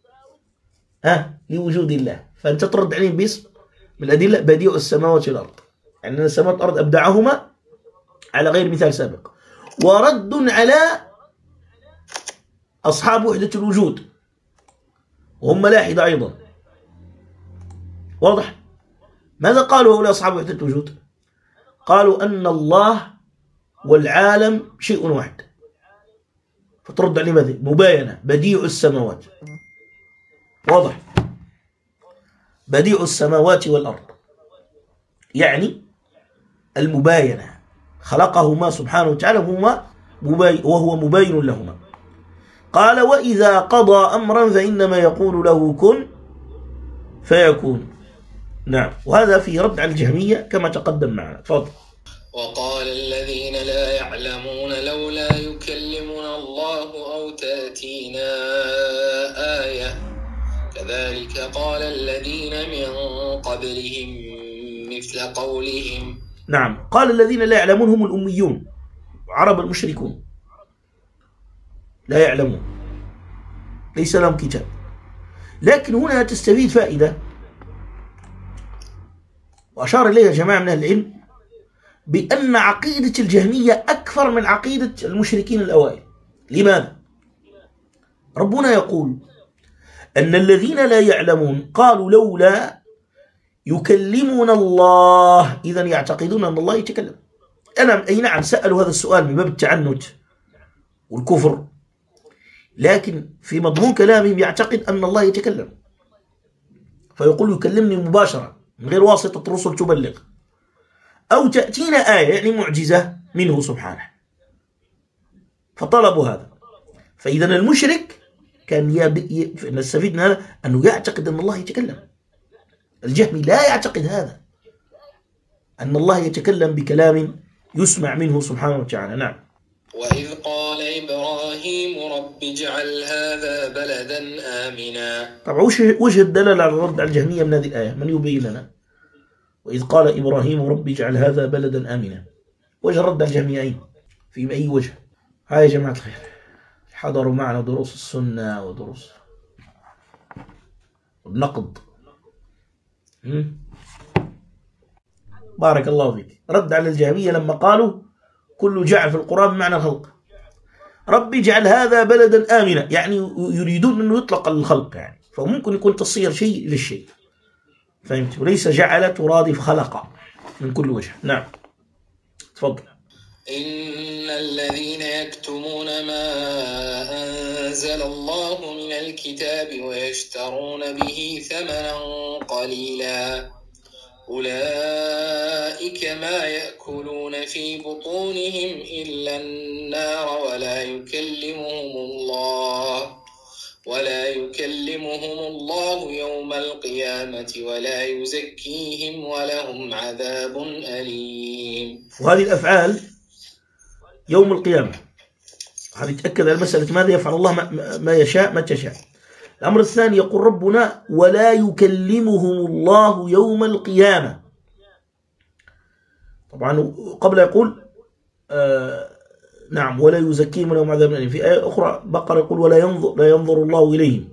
لوجود الله، فأنت ترد عليهم باسم من الأدلة بديع السماوات والأرض، يعني أن السماوات والأرض أبدعهما على غير مثال سابق. ورد على أصحاب وحدة الوجود وهم ملاحدة أيضا. واضح؟ ماذا قالوا هؤلاء أصحاب وحدة الوجود؟ قالوا أن الله والعالم شيء واحد، فترد عليه ماذا؟ مباينة، بديع السماوات. واضح؟ بديع السماوات والأرض يعني المباينة، خلقهما سبحانه وتعالى وهو مباين لهما. قال: وإذا قضى أمرا فإنما يقول له كن فيكون. نعم، وهذا في رد على الجهمية كما تقدم معنا. تفضل. وقال الذين لا يعلمون لولا يكلمنا الله أو تأتينا آية كذلك قال الذين من قبلهم مثل قولهم. نعم، قال الذين لا يعلمون هم الأميون، عرب المشركون لا يعلمون، ليس لهم كتاب. لكن هنا تستفيد فائدة وأشار إليها جماعة من أهل العلم، بأن عقيدة الجهمية أكثر من عقيدة المشركين الأوائل. لماذا؟ ربنا يقول أن الذين لا يعلمون قالوا لولا يكلمون الله، إذن يعتقدون أن الله يتكلم. أي نعم، سألوا هذا السؤال من باب التعنت والكفر، لكن في مضمون كلامهم يعتقد أن الله يتكلم، فيقول يكلمني مباشرة من غير واسطة رسل تبلغ، أو تأتينا آية يعني معجزة منه سبحانه، فطلبوا هذا. فإذا المشرك كان نستفيد من هذا أنه يعتقد أن الله يتكلم. الجهمي لا يعتقد هذا، أن الله يتكلم بكلام يسمع منه سبحانه وتعالى. نعم. وإذ قال إبراهيم رب اجعل هذا بلدا آمنا. طبعا وجه الدلالة على الرد على الجهمية من هذه الآية؟ من يبين لنا؟ وإذ قال إبراهيم رب اجعل هذا بلدا آمنا، وجه الرد على الجهميين في أي وجه؟ هاي يا جماعة الخير، حضروا معنا دروس السنة ودروس النقد. بارك الله فيك. رد على الجهمية لما قالوا كل جعل في القرآن بمعنى الخلق. ربي اجعل هذا بلدا آمنا، يعني يريدون أنه يطلق الخلق، يعني فممكن يكون تصير شيء للشيء، فهمت؟ وليس جعل ترادف خلق من كل وجه. نعم، تفضل. إن الذين يكتمون ما أنزل الله من الكتاب ويشترون به ثمنا قليلا أولئك ما يأكلون في بطونهم إلا النار ولا يكلمهم الله يوم القيامة ولا يزكيهم ولهم عذاب أليم. وهذه الأفعال يوم القيامة، هذه تأكد على مسألة ماذا يفعل الله ما يشاء متى شاء. الأمر الثاني يقول ربنا ولا يكلمهم الله يوم القيامة. طبعا قبل يقول نعم ولا يزكيهم ولهم عذاب أليم. في آية أخرى بقرة يقول لا ينظر الله إليهم.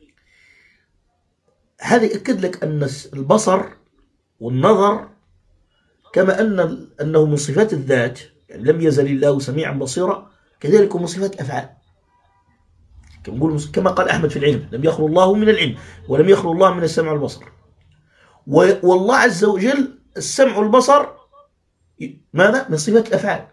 هذا يأكد لك أن البصر والنظر كما أنه من صفات الذات، يعني لم يزل الله سميعا بصيرا، كذلك هم صفات أفعال. كما قال أحمد في العلم: لم يخلو الله من العلم ولم يخلو الله من السمع والبصر. والله عز وجل السمع والبصر ماذا؟ من صفات الأفعال.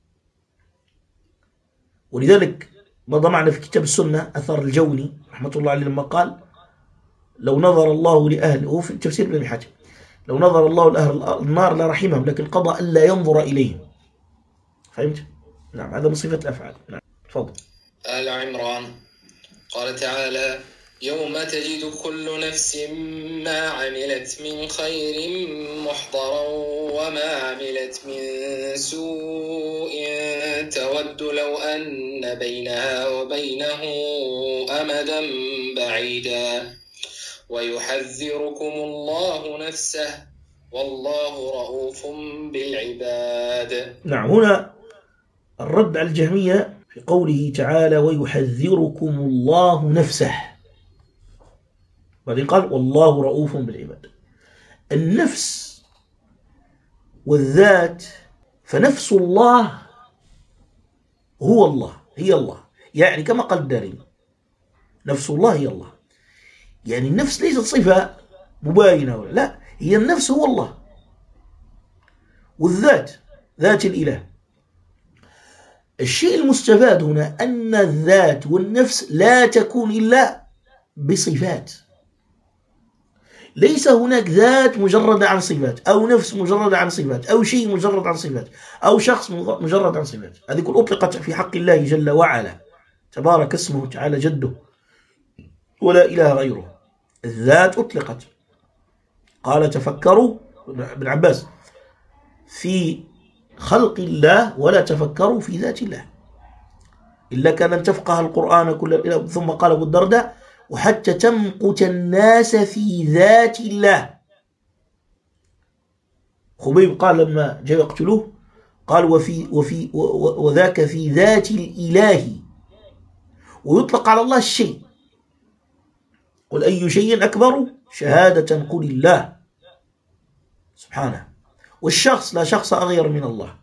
ولذلك مضى معنا في كتاب السنة أثر الجوني رحمة الله عليه لما قال: لو نظر الله لأهل، هو في تفسير ابن حاتم، لو نظر الله لأهل النار لرحمهم، لكن قضى ألا ينظر إليهم. فهمت؟ نعم، هذا من صفة الأفعال. نعم، تفضل. آل عمران قال تعالى: يوم تجد كل نفس ما عملت من خير محضرا وما عملت من سوء تود لو أن بينها وبينه أمدا بعيدا ويحذركم الله نفسه والله رؤوف بالعباد. نعم، هنا الرد على الجهمية في قوله تعالى: ويحذركم الله نفسه، بعدين قال: والله رؤوف بالعباد. النفس والذات، فنفس الله هو الله، هي الله، يعني كما قال الدارمي: نفس الله هي الله. يعني النفس ليست صفة مباينة ولا لا، هي النفس هو الله، والذات ذات الإله. الشيء المستفاد هنا أن الذات والنفس لا تكون إلا بصفات. ليس هناك ذات مجردة عن صفات، أو نفس مجردة عن صفات، أو شيء مجرد عن صفات، أو شخص مجرد عن صفات. هذه كل أطلقت في حق الله جل وعلا، تبارك اسمه تعالى جده ولا إله غيره. الذات أطلقت، قال: تفكروا ابن عباس في خلق الله ولا تفكروا في ذات الله إلا كان أن تفقه القرآن كله. ثم قال أبو الدرداء: وحتى تمقت الناس في ذات الله. خبيب قال لما جاء يقتلوه قال: وذاك في ذات الإله. ويطلق على الله الشيء: قل أي شيء أكبر شهادة قل الله سبحانه. والشخص لا شخص أغير من الله.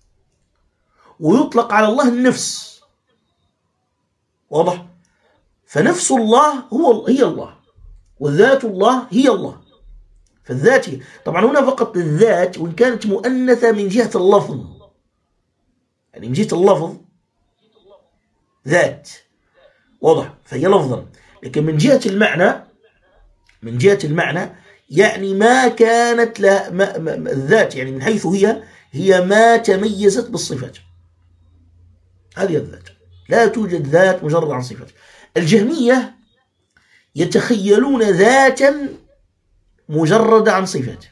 ويطلق على الله النفس، واضح؟ فنفس الله هي الله، والذات الله هي الله. فالذات طبعا هنا فقط الذات، وإن كانت مؤنثة من جهة اللفظ، يعني من جهة اللفظ ذات، واضح، فهي لفظا. لكن من جهة المعنى يعني ما كانت لها الذات، يعني من حيث هي ما تميزت بالصفات. هذه الذات، لا توجد ذات مجرد عن صفات. الجهمية يتخيلون ذاتا مجردة عن صفات،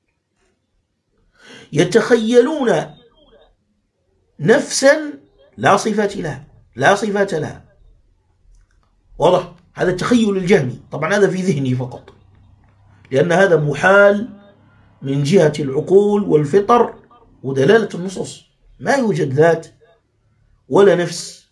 يتخيلون نفسا لا صفات لها، واضح؟ هذا التخيل الجهمي. طبعا هذا في ذهني فقط، لأن هذا محال من جهة العقول والفطر ودلالة النصوص. ما يوجد ذات ولا نفس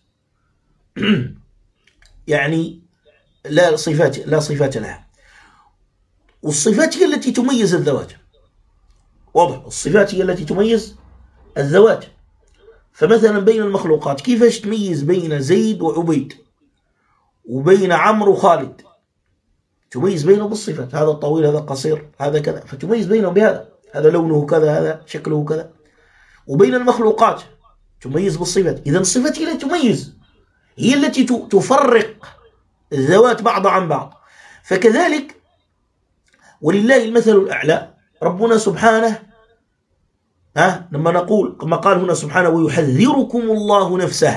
يعني لا صفات لها. والصفات هي التي تميز الذوات، واضح؟ الصفات هي التي تميز الذوات. فمثلا بين المخلوقات كيفاش تميز بين زيد وعبيد وبين عمرو وخالد؟ تميز بينهم بالصفات، هذا طويل هذا قصير هذا كذا، فتميز بينهم بهذا، هذا لونه كذا هذا شكله كذا. وبين المخلوقات تميز بالصفات. إذن الصفات هي التي تميز، هي التي تفرق الذوات بعض عن بعض. فكذلك ولله المثل الأعلى، ربنا سبحانه لما نقول كما قال هنا سبحانه: ويحذركم الله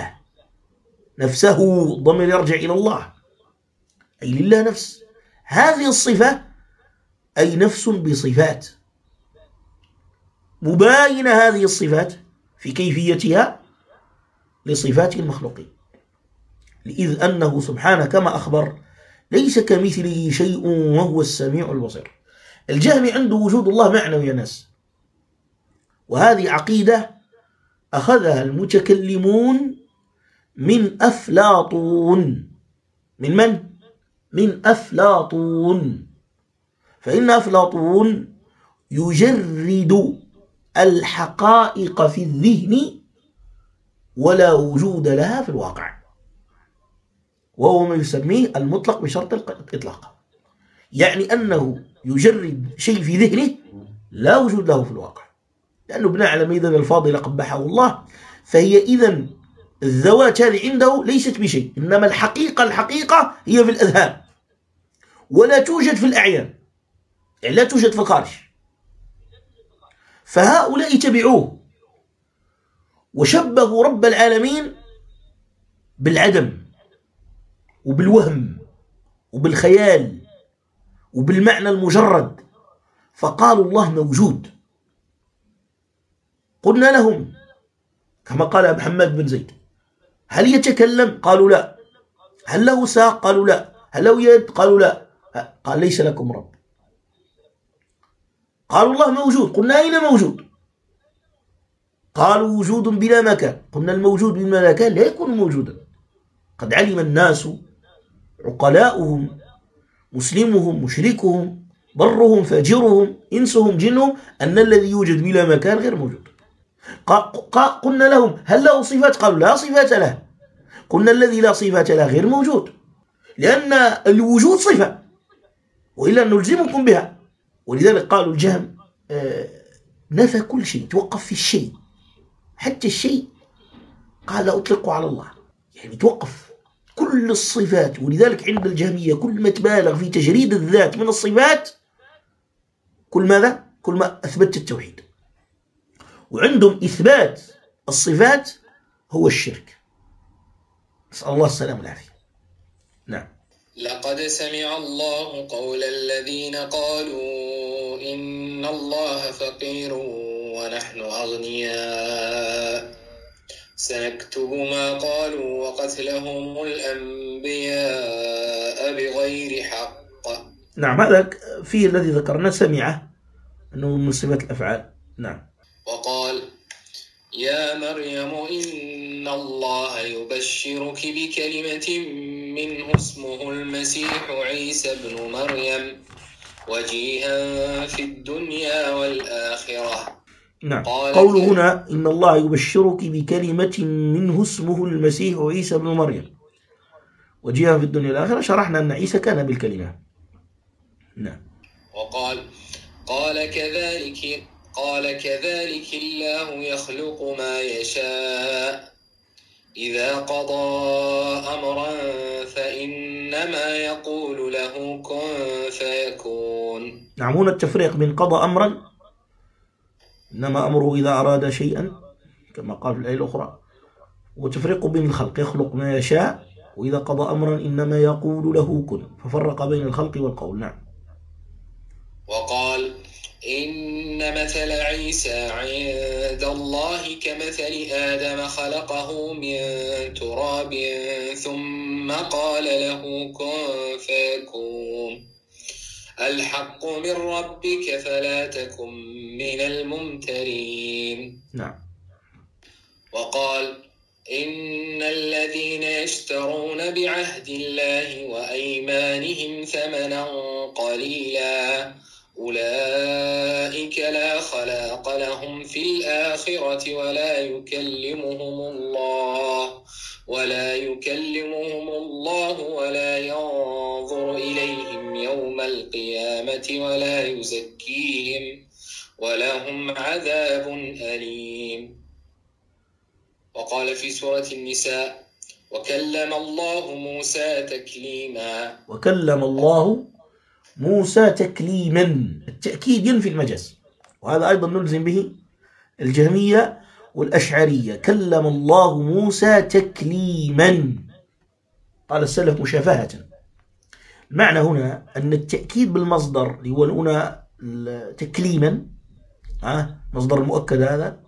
نفسه، الضمير يرجع إلى الله، أي لله نفس. هذه الصفة أي نفس بصفات مباينة، هذه الصفات في كيفيتها لصفات المخلوقين، إذ أنه سبحانه كما أخبر: ليس كمثله شيء وهو السميع البصير. الجهمي عنده وجود الله معنوي يا ناس، وهذه عقيدة أخذها المتكلمون من أفلاطون. من من؟ من أفلاطون. فإن أفلاطون يجرد الحقائق في الذهن ولا وجود لها في الواقع، وهو ما يسميه المطلق بشرط الإطلاق، يعني أنه يجرد شيء في ذهنه لا وجود له في الواقع، لأنه بنعلم إذن الفاضل قبحه الله، فهي إذن الذوات هذه عنده ليست بشيء، إنما الحقيقة هي في الأذهان، ولا توجد في الأعيان، يعني لا توجد في الخارج. فهؤلاء تبعوه وشبهوا رب العالمين بالعدم وبالوهم وبالخيال وبالمعنى المجرد، فقالوا الله موجود. قلنا لهم كما قال محمد بن زيد: هل يتكلم؟ قالوا لا. هل له ساق؟ قالوا لا. هل له يد؟ قالوا لا. قال: ليس لكم رب. قالوا الله موجود. قلنا: أين موجود؟ قالوا: وجود بلا مكان. قلنا: الموجود بلا مكان لا يكون موجودا. قد علم الناس عقلاؤهم مسلمهم مشركهم برهم فاجرهم إنسهم جنهم أن الذي يوجد بلا مكان غير موجود. قلنا لهم: هل له صفات؟ قالوا: لا صفات له. قلنا: الذي لا صفات له غير موجود، لأن الوجود صفة وإلا نلزمكم بها. ولذلك قالوا الجهم نفى كل شيء، توقف في الشيء، حتى الشيء قال لا أطلقه على الله، يعني توقف كل الصفات. ولذلك عند الجهمية كل ما تبالغ في تجريد الذات من الصفات كل ماذا؟ كل ما أثبت التوحيد. وعندهم إثبات الصفات هو الشرك، نسأل الله السلامة والعافية. نعم. لقد سمع الله قول الذين قالوا إن الله فقير ونحن أغنياء سنكتب ما قالوا وقتلهم الأنبياء بغير حق. نعم، هذا فيه الذي ذكرنا سمعه أنه من صفات الأفعال. نعم. وقال: يا مريم إن الله يبشرك بكلمة منه اسمه المسيح عيسى ابن مريم وجيها في الدنيا والآخرة. نعم. قوله هنا إن الله يبشرك بكلمة منه اسمه المسيح عيسى ابن مريم وجيها في الدنيا والآخرة، شرحنا أن عيسى كان بالكلمة. نعم. وقال: قال كذلك الله يخلق ما يشاء إذا قضى أمرا فإنما يقول له كن فيكون. نعم، هنا التفريق بين قضى أمرا، إنما أمره إذا أراد شيئا كما قال في الآية الأخرى، وتفريق بين الخلق يخلق ما يشاء وإذا قضى أمرا إنما يقول له كن، ففرق بين الخلق والقول. نعم. وقال: إن مثل عيسى عند الله كمثل آدم خلقه من تراب ثم قال له كن فيكون. الحق من ربك فلا تكن من الممترين. نعم. وقال: إن الذين يشترون بعهد الله وأيمانهم ثمنا قليلا أولئك لا خلاق لهم في الآخرة ولا يكلمهم الله ولا ينظر إليهم يوم القيامة ولا يزكيهم ولهم عذاب أليم. وقال في سورة النساء: وكلم الله موسى تكليما. وكلم الله موسى تكليما، التأكيد ينفي المجاز، وهذا أيضا نلزم به الجهمية والأشعرية. كلم الله موسى تكليما، قال السلف مشافهة. المعنى هنا أن التأكيد بالمصدر اللي هو هنا تكليما، مصدر المؤكد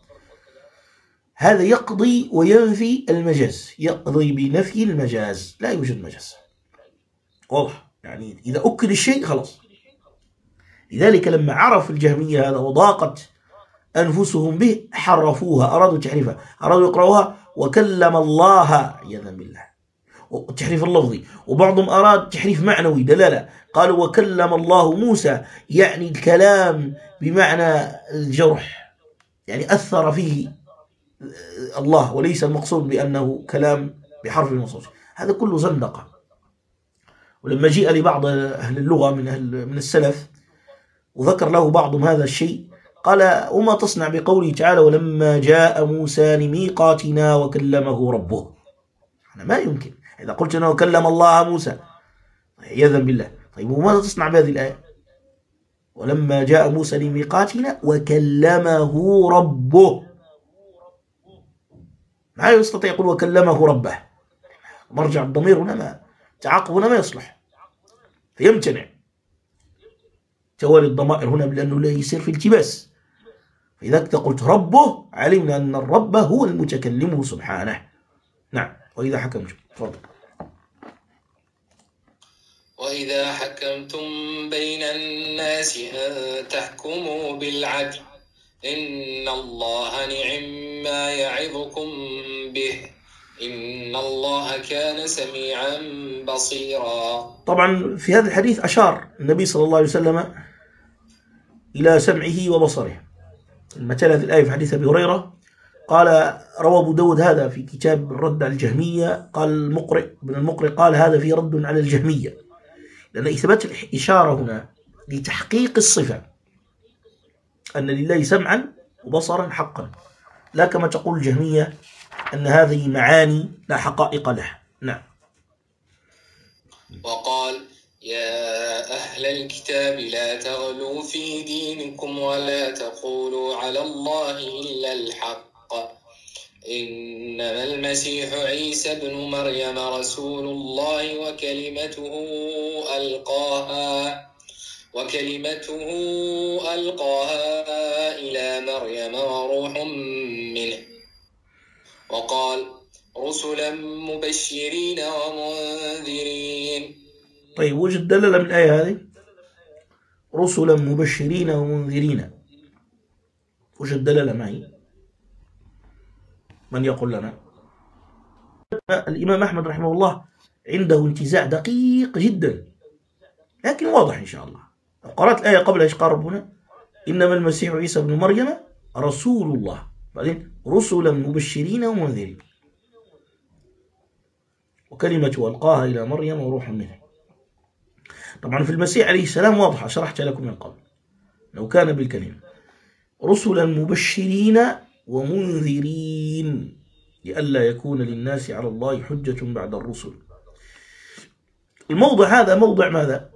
هذا يقضي وينفي المجاز، يقضي بنفي المجاز، لا يوجد مجاز. واضح؟ يعني إذا أكد الشيء خلاص. لذلك لما عرف الجهمية هذا وضاقت أنفسهم به حرفوها، أرادوا تحريفها، أرادوا يقرأوها وكلم الله عياذا بالله، التحريف اللفظي. وبعضهم أراد تحريف معنوي دلالة، قالوا وكلم الله موسى، يعني الكلام بمعنى الجرح، يعني أثر فيه الله، وليس المقصود بأنه كلام بحرف وصوت. هذا كله زندقة. ولما جيء لبعض أهل اللغة من السلف وذكر له بعضهم هذا الشيء، قال: وما تصنع بقوله تعالى: ولما جاء موسى لميقاتنا وكلمه ربه؟ أنا ما يمكن إذا قلت أنه كلم الله موسى عياذا بالله. طيب وماذا تصنع بهذه الآية؟ ولما جاء موسى لميقاتنا وكلمه ربه، ما يستطيع يقول وكلمه ربه. مرجع الضمير هنا ما تعاقب هنا ما يصلح، فيمتنع توالي الضمائر هنا لأنه لا يصير في التباس. فإذا قلت ربه علمنا أن الرب هو المتكلم سبحانه. نعم. وإذا حكمتم، تفضل. وإذا حكمتم بين الناس أن تحكموا بالعدل إن الله نعم ما يعظكم به إن الله كان سميعا بصيرا. طبعا في هذا الحديث أشار النبي صلى الله عليه وسلم إلى سمعه وبصره. لما تلا هذه الآية في حديث أبي هريرة قال، روى أبو داود هذا في كتاب الرد على الجهمية، قال المقرئ قال هذا في رد على الجهمية، لأن إثبات الإشارة هنا لتحقيق الصفة أن لله سمعا وبصرا حقا، لا كما تقول الجهمية أن هذه معاني لا حقائق لها. نعم. وقال: يا أهل الكتاب لا تغلوا في دينكم ولا تقولوا على الله إلا الحق إنما المسيح عيسى ابن مريم رسول الله وكلمته ألقاها إلى مريم وروح منه. وقال: رسلا مبشرين ومنذرين. طيب وجد دلالة من الآية هذه، رسلا مبشرين ومنذرين، وجد دلالة معي؟ من يقول لنا؟ الإمام أحمد رحمه الله عنده انتزاع دقيق جدا، لكن واضح إن شاء الله. قرأت الآية قبل إيش قال ربنا؟ إنما المسيح عيسى ابن مريم رسول الله، بعدين رسلا مبشرين ومنذرين، وكلمة ألقاها إلى مريم وروح منه. طبعا في المسيح عليه السلام واضحة، شرحت لكم من قبل لو كان بالكلمة. رسلا مبشرين ومنذرين لئلا يكون للناس على الله حجة بعد الرسل. الموضع هذا موضع ماذا؟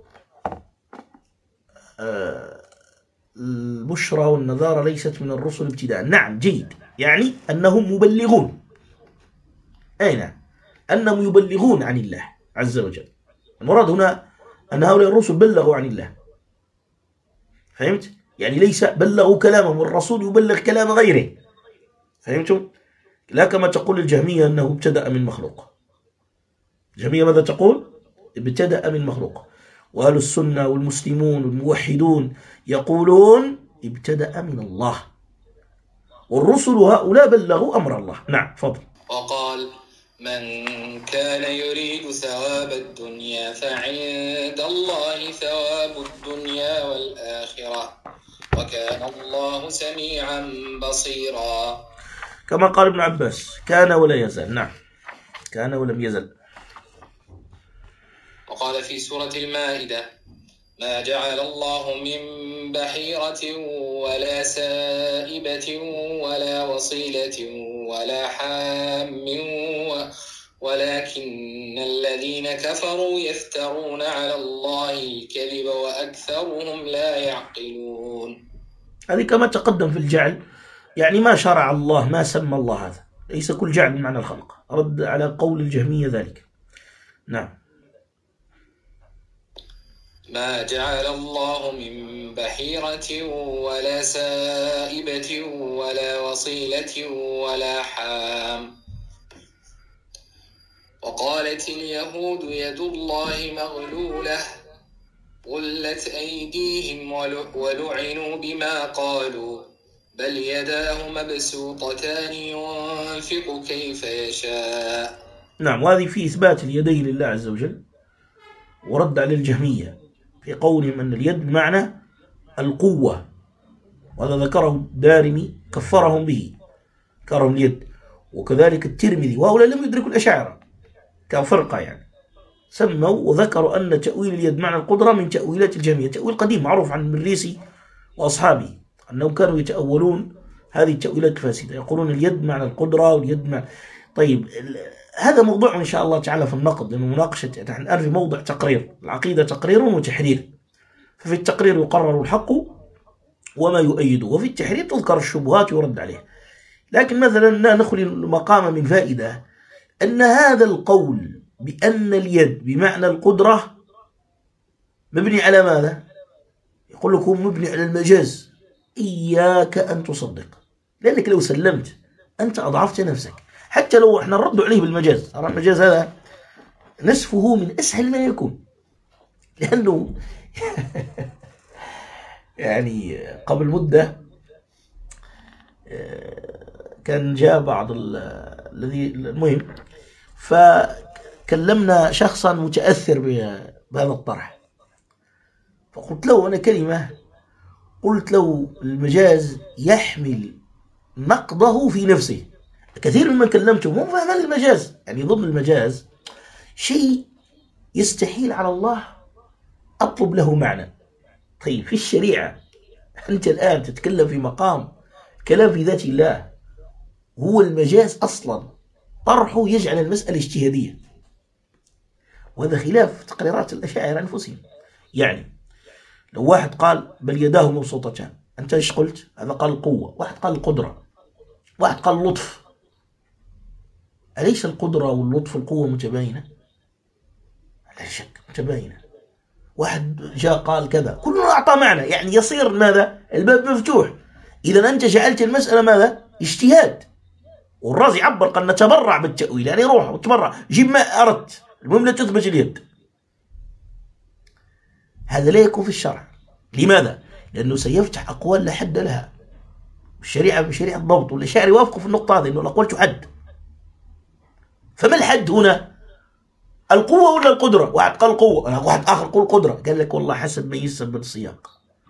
البشرى والنذارة ليست من الرسل ابتداء. نعم جيد، يعني أنهم مبلغون. أي نعم، أنهم يبلغون عن الله عز وجل. المراد هنا أن هؤلاء الرسل بلغوا عن الله، فهمت؟ يعني ليس بلغوا كلامهم، والرسول يبلغ كلام غيره، فهمتم؟ لا كما تقول الجهمية أنه ابتدأ من مخلوق. الجهمية ماذا تقول؟ ابتدأ من مخلوق. وأهل السنة والمسلمون والموحدون يقولون ابتدأ من الله، والرسل هؤلاء بلغوا أمر الله. نعم فضل. وقال: من كان يريد ثواب الدنيا فعند الله ثواب الدنيا والآخرة وكان الله سميعا بصيرا. كما قال ابن عباس: كان ولا يزال. نعم، كان ولم يزل. وقال في سورة المائدة: ما جعل الله من بحيرة ولا سائبة ولا وصيلة ولا حام ولكن الذين كفروا يفترون على الله الكذب وأكثرهم لا يعقلون. هذه كما تقدم في الجعل، يعني ما شرع الله، ما سمى الله، هذا ليس كل جعل بمعنى الخلق، رد على قول الجهمية ذلك. نعم. ما جعل الله من بحيرة ولا سائبة ولا وصيلة ولا حام. وقالت اليهود يد الله مغلولة غلت أيديهم ولعنوا بما قالوا بل يداه مبسوطتان ينفق كيف يشاء. نعم، وهذه في إثبات اليدين لله عز وجل، ورد على الجهمية في قولهم أن اليد بمعنى القوة، وهذا ذكره الدارمي كفرهم به، إنكارهم اليد. وكذلك الترمذي، وهؤلاء لم يدركوا الأشاعرة كفرقة يعني، سموا وذكروا أن تأويل اليد معنى القدرة من تأويلات الجهمية، تأويل قديم معروف عن المريسي وأصحابه أنهم كانوا يتأولون هذه التأويلات الفاسدة، يقولون اليد معنى القدرة واليد معنى. طيب هذا موضوع إن شاء الله تعالى في النقد، لأنه مناقشة نحن الآن في موضع تقرير، العقيدة تقرير وتحرير، ففي التقرير يقرر الحق وما يؤيده، وفي التحرير تذكر الشبهات ويرد عليها. لكن مثلا لا نخلي المقام من فائدة أن هذا القول بأن اليد بمعنى القدرة مبني على ماذا؟ يقول لكم مبني على المجاز. إياك أن تصدق، لأنك لو سلمت أنت أضعفت نفسك. حتى لو احنا نرد عليه بالمجاز، ترى المجاز هذا نسفه من أسهل ما يكون، لأنه يعني قبل مدة كان جاء بعض الذي المهم، فكلمنا شخصا متأثر بهذا الطرح، فقلت له أنا كلمة، قلت له المجاز يحمل نقضه في نفسه. كثير ممن كلمتهم هم فاهمين المجاز، يعني ضمن المجاز شيء يستحيل على الله أطلب له معنى. طيب في الشريعة أنت الآن تتكلم في مقام كلام في ذات الله، هو المجاز أصلا طرحه يجعل المسألة اجتهادية، وهذا خلاف تقريرات الأشاعرة أنفسهم. يعني لو واحد قال بل يداه مبسوطتان، أنت إيش قلت؟ هذا قال القوة، واحد قال القدرة، واحد قال اللطف. أليس القدرة واللطف والقوة متباينة؟ لا شك متباينة. واحد جاء قال كذا، كلنا أعطى معنى، يعني يصير ماذا؟ الباب مفتوح. إذا أنت جعلت المسألة ماذا؟ اجتهاد. والرازي عبر قال نتبرع بالتأويل، يعني روح وتبرع جيب ما أردت، المهم لا تثبت اليد. هذا لا يكون في الشرع. لماذا؟ لأنه سيفتح أقوال لا حد لها. الشريعة بشريعة ضبط، والأشاعرة يوافقوا في النقطة هذه أنه الأقوال تحد. فما الحد هنا؟ القوة ولا القدرة؟ واحد قال قوة، واحد آخر قال قدرة، قال لك والله حسب ما ينسب السياق.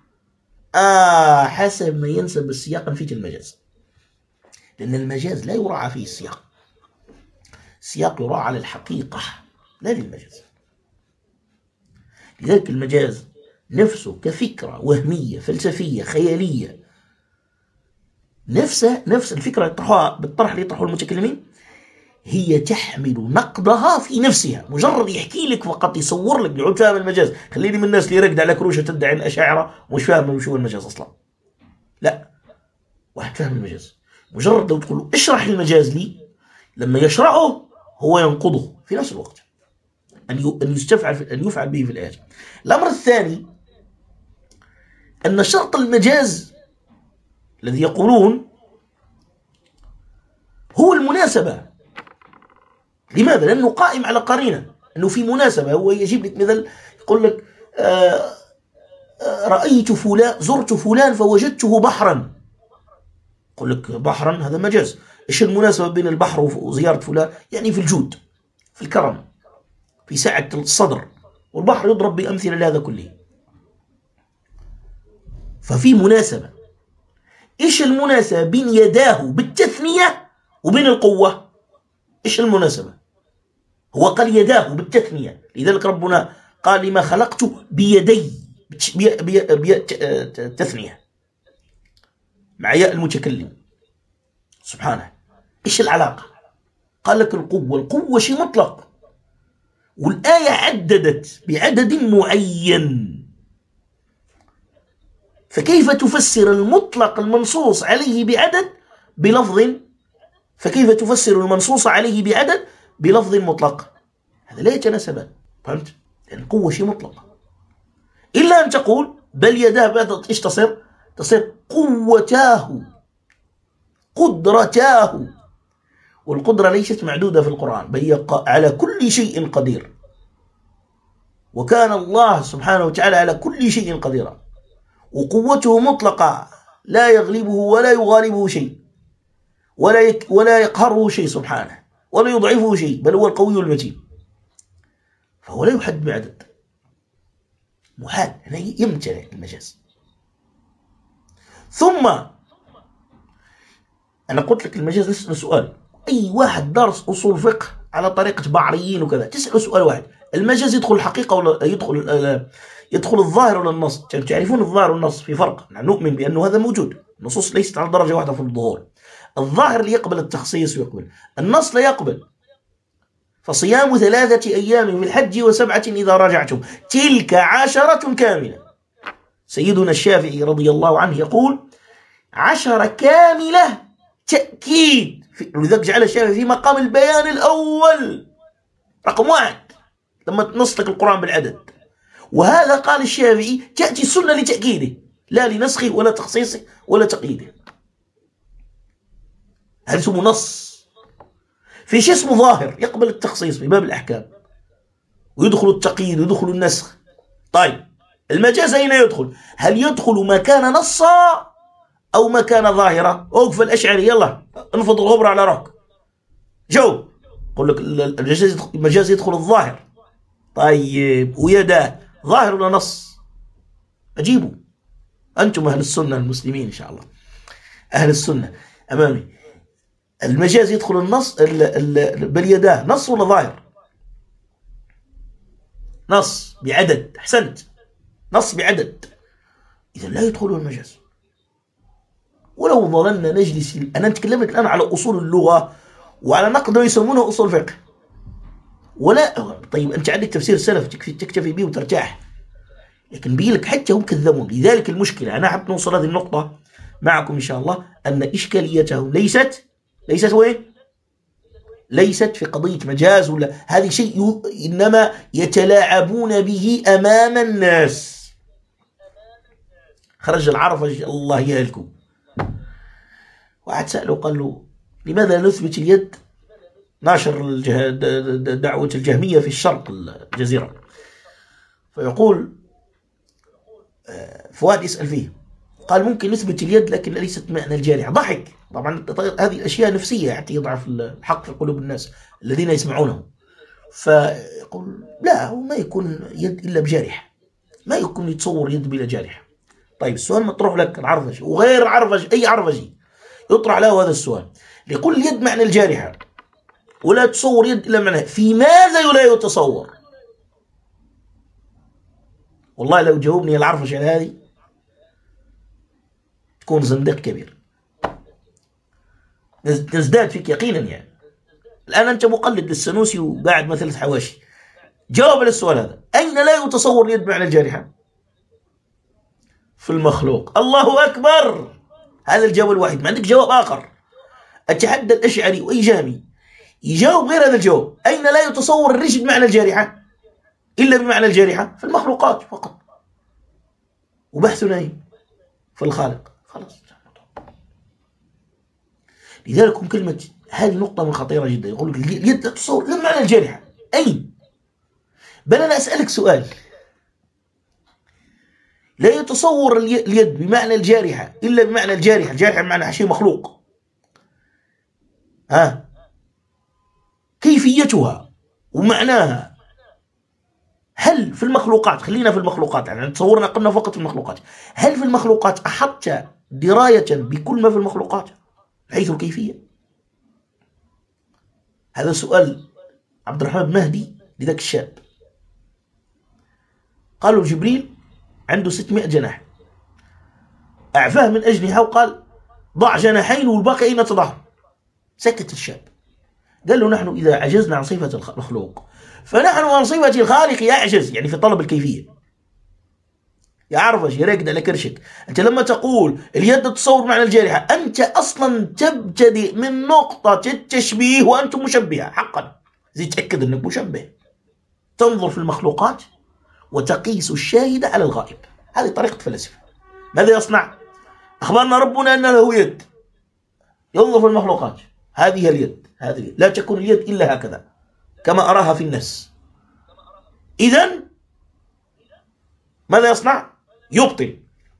حسب ما ينسب السياق نفيت المجاز، لأن المجاز لا يراعى فيه السياق، السياق يراعى على الحقيقة لا للمجاز. لذلك المجاز نفسه كفكرة وهمية فلسفية خيالية، نفس الفكرة بالطرح اللي يطرحه المتكلمين، هي تحمل نقدها في نفسها. مجرد يحكي لك فقط، يصور لك، يعود فاهم المجاز. خليني من الناس اللي يرقد على كروشة تدعي الأشاعرة ومش فاهم شو المجاز أصلا. لا، واحد فاهم المجاز، مجرد لو تقول له اشرح المجاز لي، لما يشرحه هو ينقضه في نفس الوقت، أن يفعل به في الآيات. الأمر الثاني أن شرط المجاز الذي يقولون هو المناسبة. لماذا؟ لأنه قائم على قرينة، أنه في مناسبة. هو يجيب لك مثل يقول لك رأيت فلان، زرت فلان فوجدته بحرا، يقول لك بحرا هذا مجاز. إيش المناسبة بين البحر وزيارة فلان؟ يعني في الجود، في الكرم، في سعة الصدر، والبحر يضرب بأمثلة لهذا كله، ففي مناسبة. إيش المناسبة بين يداه بالتثنية وبين القوة؟ إيش المناسبة؟ هو قال يداه بالتثنية، لذلك ربنا قال لما خلقت بيدي تثنية مع ياء المتكلم سبحانه. إيش العلاقة؟ قال لك القوة شيء مطلق، والآية عددت بعدد معين، فكيف تفسر المطلق المنصوص عليه بعدد بلفظ، فكيف تفسر المنصوص عليه بعدد بلفظ مطلق؟ هذا لا يتناسبان. فهمت؟ لأن القوة شيء مطلق، إلا أن تقول بل يداه بعد إيش تصير قوتاه، قدرتاه. والقدرة ليست معدودة في القرآن، بل هي على كل شيء قدير، وكان الله سبحانه وتعالى على كل شيء قديرا، وقوته مطلقة لا يغلبه ولا يغالبه شيء، ولا يقهره شيء سبحانه، ولا يضعفه شيء، بل هو القوي المتين. فهو لا يحد بعدد، محال، يمتنع المجاز. ثم أنا قلت لك المجاز نسأل سؤال، أي واحد درس أصول فقه على طريقة بعريين وكذا تسأله سؤال واحد، المجاز يدخل الحقيقة ولا يدخل الظاهر ولا النص؟ تعرفون الظاهر والنص في فرق، نؤمن بأنه هذا موجود، النصوص ليست على درجة واحدة في الظهور. الظاهر اللي يقبل التخصيص ويقبل، النص لا يقبل. فصيام 3 أيام في الحج و7 إذا رجعتم تلك 10 كاملة. سيدنا الشافعي رضي الله عنه يقول 10 كاملة تأكيد، ولذلك جعل الشافعي في مقام البيان الأول رقم 1 لما تنص لك القرآن بالعدد. وهذا قال الشافعي تأتي السنة لتأكيده لا لنسخه ولا تخصيصه ولا تقييده. هذا اسمه نص. في شيء اسمه ظاهر يقبل التخصيص في باب الأحكام ويدخل التقييد ويدخل النسخ. طيب المجاز أين يدخل؟ هل يدخل ما كان نصا أو ما كان ظاهرة؟ أوقف الأشعري يلا انفض الغبرة على روحك جو. أقول لك المجاز يدخل الظاهر. طيب ويداه ظاهر ولا نص؟ أجيبوا أنتم أهل السنة المسلمين إن شاء الله، أهل السنة أمامي. المجاز يدخل النص باليداه نص ولا ظاهر؟ نص بعدد. أحسنت، نص بعدد، إذا لا يدخله المجاز. ولو ظللنا نجلس، أنا أتكلم لك الآن على أصول اللغة وعلى نقد ما يسمونه أصول فقه. ولا طيب أنت عندك تفسير السلف تكتفي به وترتاح، لكن بيلك حتى هم كذبون. لذلك المشكلة أنا حاب نوصل هذه النقطة معكم إن شاء الله، أن إشكاليتهم ليست وين؟ ليست في قضية مجاز ولا هذه شيء، إنما يتلاعبون به أمام الناس. خرج العرفج الله يهلكم، واحد سأله قال له لماذا نثبت اليد؟ ناشر دعوة الجهمية في الشرق الجزيرة، فيقول فؤاد يسأل فيه، قال ممكن نثبت اليد لكن ليست معنى الجارحة. ضحك طبعا، هذه الأشياء نفسية حتى يضعف الحق في قلوب الناس الذين يسمعونه. فيقول لا، هو ما يكون يد إلا بجارحة، ما يكون يتصور يد بلا جارحة. طيب السؤال مطروح لك العرفج وغير عرفج، أي عرفجي يطرح له هذا السؤال، يقول اليد معنى الجارحة ولا تصور يد إلا معنى، في ماذا لا يتصور؟ والله لو جاوبني العرفج على هذه تكون زنديق كبير، نزداد فيك يقينا. يعني الآن أنت مقلد للسنوسي وقاعد مثل حواشي. جاوب على السؤال هذا، أين لا يتصور اليد معنى الجارحة؟ في المخلوق. الله أكبر، هذا الجواب الوحيد، ما عندك جواب آخر. أتحدى الأشعري وأي جهمي يجاوب غير هذا الجواب. أين لا يتصور الرجل معنى الجارحة إلا بمعنى الجارحة؟ في المخلوقات فقط، وبحثنا في الخالق. خلاص. لذلك هم كلمة، هذه نقطة من خطيرة جدا، يقول لك اليد لا تصور إلا بمعنى الجارحة. أين؟ بل أنا أسألك سؤال، لا يتصور اليد بمعنى الجارحة إلا بمعنى الجارحة، الجارحة بمعنى شيء مخلوق، كيفيتها ومعناها. هل في المخلوقات، خلينا في المخلوقات، يعني تصورنا قلنا فقط في المخلوقات، هل في المخلوقات أحطت دراية بكل ما في المخلوقات حيث الكيفية؟ هذا سؤال عبد الرحمن بن مهدي لذاك الشاب. قالوا جبريل عنده 600 جناح، أعفاه من أجنحة وقال ضع جناحين والباقي أين تضعهم؟ سكت الشاب، قال له نحن إذا عجزنا عن صفة المخلوق فنحن عن صفة الخالق يعجز، يعني في طلب الكيفية. يا عرفش يا راقد على كرشك، أنت لما تقول اليد تصور معنى الجارحة أنت أصلا تبتدئ من نقطة التشبيه وأنت مشبهة حقا. زي تأكد أنك مشبه، تنظر في المخلوقات وتقيس الشاهد على الغائب. هذه طريقة فلسفة. ماذا يصنع؟ أخبرنا ربنا أن له يد، ينظر في المخلوقات، هذه اليد، هذه لا تكون اليد إلا هكذا كما أراها في الناس. إذن ماذا يصنع؟ يبطل،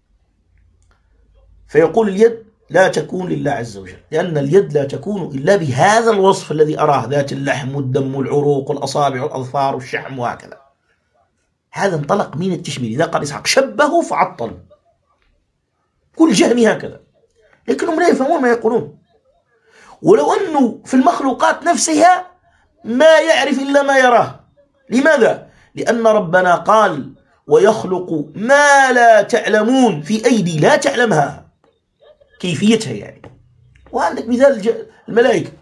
فيقول اليد لا تكون لله عز وجل، لأن اليد لا تكون إلا بهذا الوصف الذي أراه، ذات اللحم والدم والعروق والأصابع والأظفار والشحم وهكذا. هذا انطلق من التشبيه. إذا قال إسحاق شبهوا فعطلوا، كل جهمي هكذا، لكنهم لا يفهمون ما يقولون. ولو أنه في المخلوقات نفسها ما يعرف إلا ما يراه. لماذا؟ لأن ربنا قال ويخلق ما لا تعلمون في أيدي لا تعلمها كيفيتها يعني. وعندك مثال الملائكة،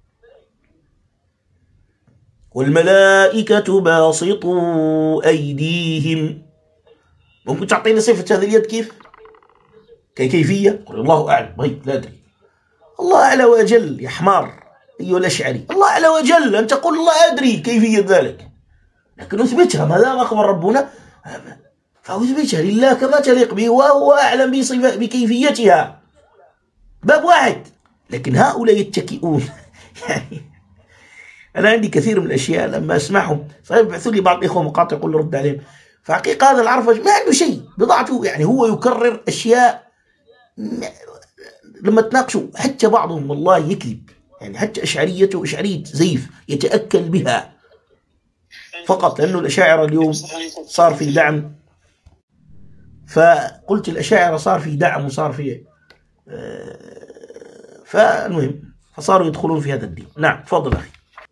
والملائكة باسطوا أيديهم. ممكن تعطيني صفة هذه اليد كيف؟ كيفية؟ قل الله أعلم. لا أدري. الله أعلى وأجل يا حمار أيها الأشعري، الله أعلى وأجل أن تقول الله أدري كيفية ذلك، لكن أثبتها ما دام أخبر ربنا فأثبتها لله كما تليق به، وهو أعلم بكيفيتها. باب واحد. لكن هؤلاء يتكئون يعني أنا عندي كثير من الأشياء لما أسمعهم صحيح يبعثوا لي بعض الإخوة مقاطع يقول رد عليهم، فحقيقة هذا العرفج ما عنده شيء، بضاعته يعني هو يكرر أشياء لما تناقشوا حتى بعضهم والله يكذب، يعني حتى أشعريته أشعرية زيف يتأكل بها فقط لأنه الأشاعرة اليوم صار في دعم. فقلت الأشاعرة صار في دعم وصار في فالمهم فصاروا يدخلون في هذا الدين. نعم تفضل أخي.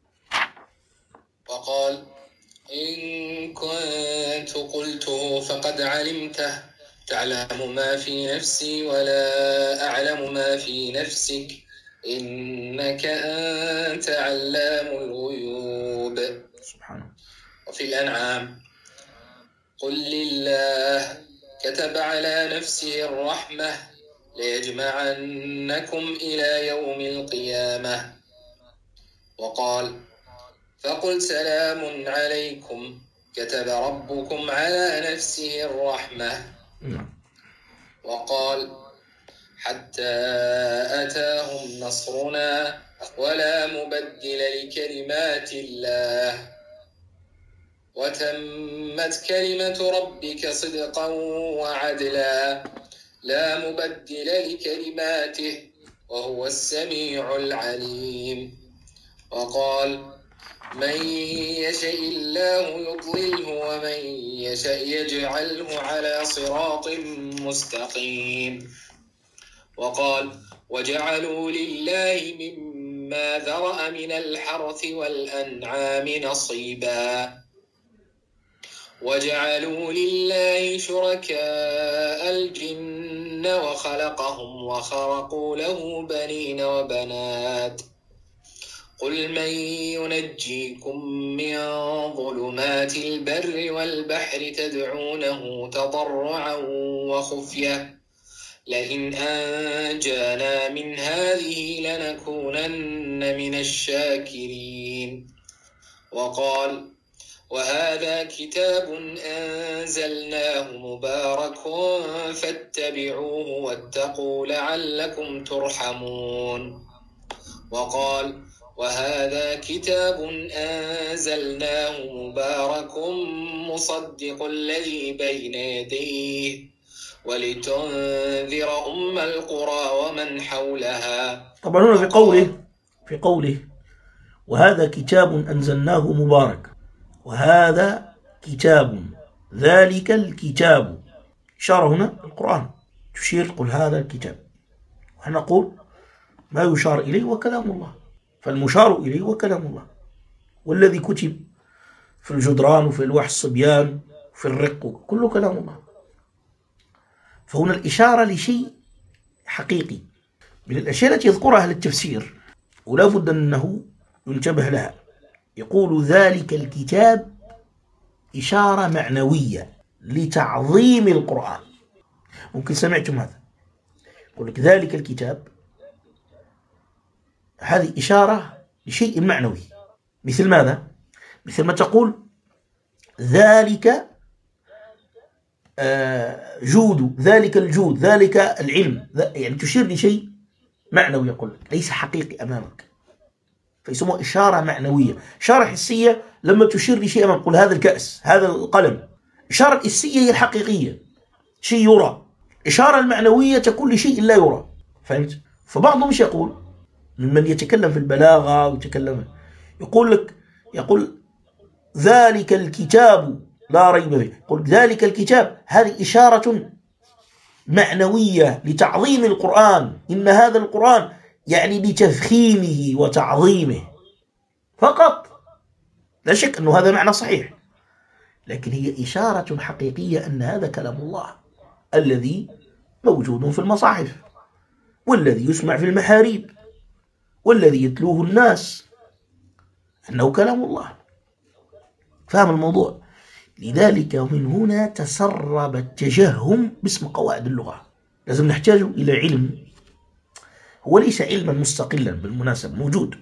وقال إن كنت قلته فقد علمته، تعلم ما في نفسي ولا أعلم ما في نفسك، إنك أنت علام الغيوب. سبحانه. وفي الأنعام قل لله كتب على نفسه الرحمة ليجمعنكم إلى يوم القيامة. وقال فقل سلام عليكم كتب ربكم على نفسه الرحمة. وقال حتى أتاهم نصرنا ولا مبدل لكلمات الله وتمت كلمة ربك صدقا وعدلا لا مبدل لكلماته وهو السميع العليم. وقال من يشاء الله يضلله ومن يشاء يجعله على صراط مستقيم. وقال وجعلوا لله مما ذرأ من الحرث والأنعام نصيبا وجعلوا لله شركاء الجن وخلقهم وخرقوا له بنين وبنات قل من ينجيكم من ظلمات البر والبحر تدعونه تضرعا وخفية لئن أنجانا من هذه لنكونن من الشاكرين. وقال وهذا كتاب أنزلناه مبارك فاتبعوه واتقوا لعلكم ترحمون. وقال وهذا كتاب أنزلناه مبارك مصدق الذي بين يديه ولتنذر أم القرى ومن حولها. طبعا هنا في قوله وهذا كتاب أنزلناه مبارك، وهذا كتاب ذلك الكتاب، إشارة هنا القرآن تشير قل هذا الكتاب، ونقول ما يشار إليه وكلام الله، فالمشار إليه وكلام الله، والذي كتب في الجدران وفي الواح الصبيان وفي الرق كله كلام الله. فهنا الإشارة لشيء حقيقي من الأشياء التي يذكرها أهل التفسير ولا بد أنه ينتبه لها. يقول ذلك الكتاب إشارة معنوية لتعظيم القرآن. ممكن سمعتم هذا، يقول لك ذلك الكتاب، هذه إشارة لشيء معنوي. مثل ماذا؟ مثل ما تقول ذلك جود، ذلك الجود، ذلك العلم، يعني تشير لشيء معنوي، يقول لك ليس حقيقي أمامك، فيسموه إشارة معنوية. إشارة حسية لما تشير لشيء أمامك، قل هذا الكأس، هذا القلم. إشارة الحسية هي الحقيقية، شيء يرى. إشارة المعنوية تكون لشيء لا يرى. فهمت؟ فبعضهم مش يقول من يتكلم في البلاغة ويتكلم يقول ذلك الكتاب لا ريب فيه، قل ذلك الكتاب، هذه إشارة معنوية لتعظيم القرآن، إن هذا القرآن يعني بتفخيمه وتعظيمه فقط. لا شك أنه هذا معنى صحيح، لكن هي إشارة حقيقية أن هذا كلام الله الذي موجود في المصاحف، والذي يسمع في المحاريب، والذي يتلوه الناس، أنه كلام الله. فهم الموضوع؟ لذلك من هنا تسرب التجهم باسم قواعد اللغة. لازم نحتاج إلى علم، هو ليس علما مستقلا بالمناسبة، موجود،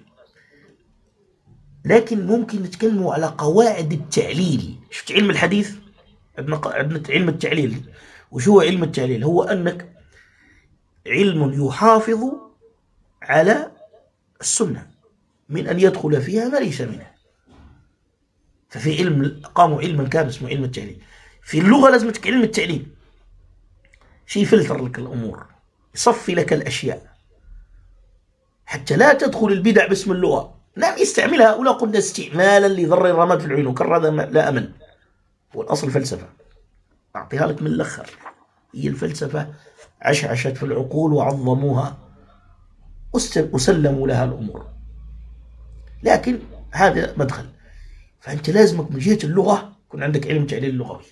لكن ممكن نتكلم على قواعد التعليل. شفت علم الحديث؟ عندنا علم التعليل. وش هو علم التعليل؟ هو أنك علم يحافظ على السنة من أن يدخل فيها ما ليس منها. ففي علم قاموا علما كامل اسمه علم التعليل. في اللغة لازم علم التعليل شيء يفلتر لك الأمور، يصفي لك الأشياء حتى لا تدخل البدع باسم اللغة. نعم يستعملها هؤلاء قلنا استعمالا لضر الرماد في العيون، وكر هذا لا أمل. هو الأصل فلسفة، أعطيها لك من الأخر. هي الفلسفة عشعشت في العقول وعظموها وسلموا لها الأمور، لكن هذا مدخل. فأنت لازمك من جهة اللغة يكون عندك علم تعليل اللغوي.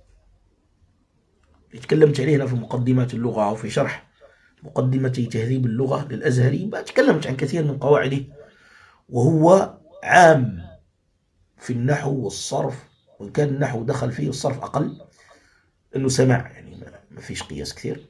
تكلمت عليه في مقدمات اللغة أو في شرح مقدمة تهذيب اللغة للأزهري، تكلمت عن كثير من قواعده، وهو عام في النحو والصرف، وإن كان النحو دخل فيه والصرف أقل، إنه سماع يعني ما فيش قياس كثير.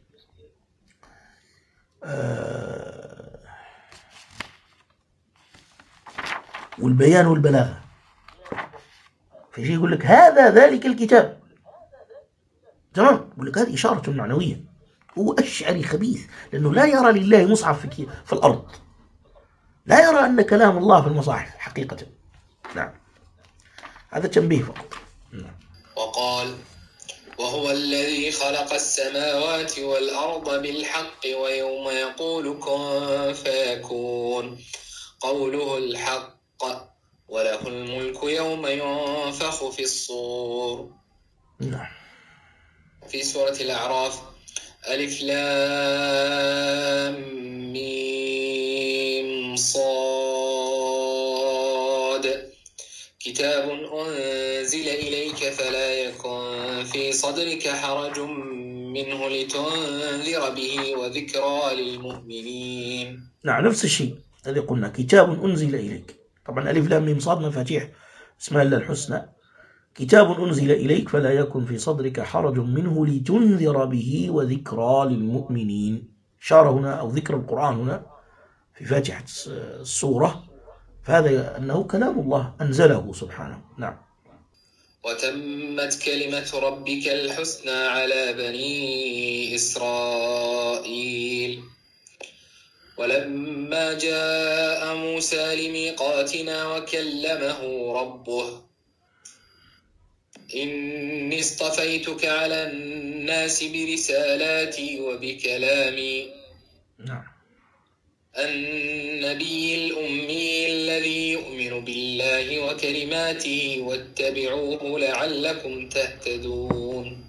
والبيان والبلاغة، في شيء يقول لك هذا ذلك الكتاب، تمام، يقول لك هذه إشارة معنوية. هو أشعري خبيث لأنه لا يرى لله مصحف في الأرض، لا يرى أن كلام الله في المصاحف حقيقة. نعم، هذا تنبيه فقط. نعم. وقال: وهو الذي خلق السماوات والأرض بالحق ويوم يقول كن فيكون قوله الحق وله الملك يوم ينفخ في الصور. نعم. في سورة الأعراف: ألف لام ميم صاد كتاب أنزل إليك فلا يكن في صدرك حرج منه لتنذر به وذكرى للمؤمنين. نعم، نفس الشيء الذي قلنا، كتاب أنزل إليك. طبعا ألف لام ميم صاد مفاتيح اسماء الله الحسنى. كتاب أنزل إليك فلا يكن في صدرك حرج منه لتنذر به وذكرى للمؤمنين. إشارة هنا أو ذكر القرآن هنا في فاتحة السورة، فهذا أنه كلام الله أنزله سبحانه. نعم. وتمت كلمة ربك الحسنى على بني إسرائيل ولما جاء موسى لميقاتنا وكلمه ربه إني اصطفيتك على الناس برسالاتي وبكلامي. نعم. النبي الأمي الذي يؤمن بالله وكلماته واتبعوه لعلكم تهتدون.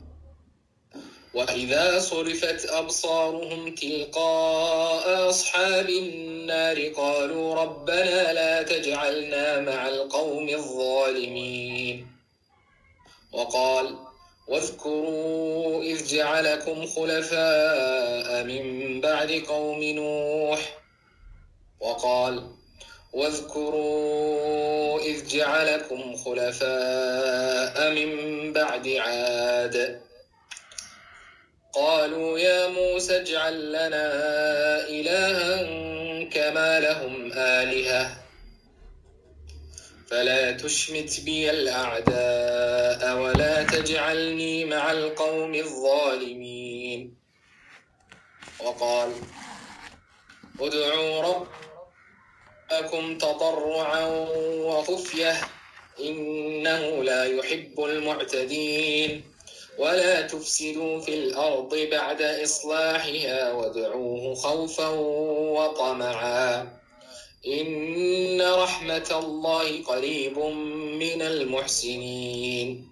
وإذا صرفت أبصارهم تلقاء أصحاب النار قالوا ربنا لا تجعلنا مع القوم الظالمين. وقال: واذكروا إذ جعلكم خلفاء من بعد قوم نوح. وقال: واذكروا إذ جعلكم خلفاء من بعد عاد. قالوا يا موسى اجعل لنا إلها كما لهم آلهة فلا تشمت بي الأعداء ولا تجعلني مع القوم الظالمين. وقال: ادعوا ربكم تضرعا وخفية إنه لا يحب المعتدين ولا تفسدوا في الأرض بعد إصلاحها وادعوه خوفا وطمعا إن رحمة الله قريب من المحسنين.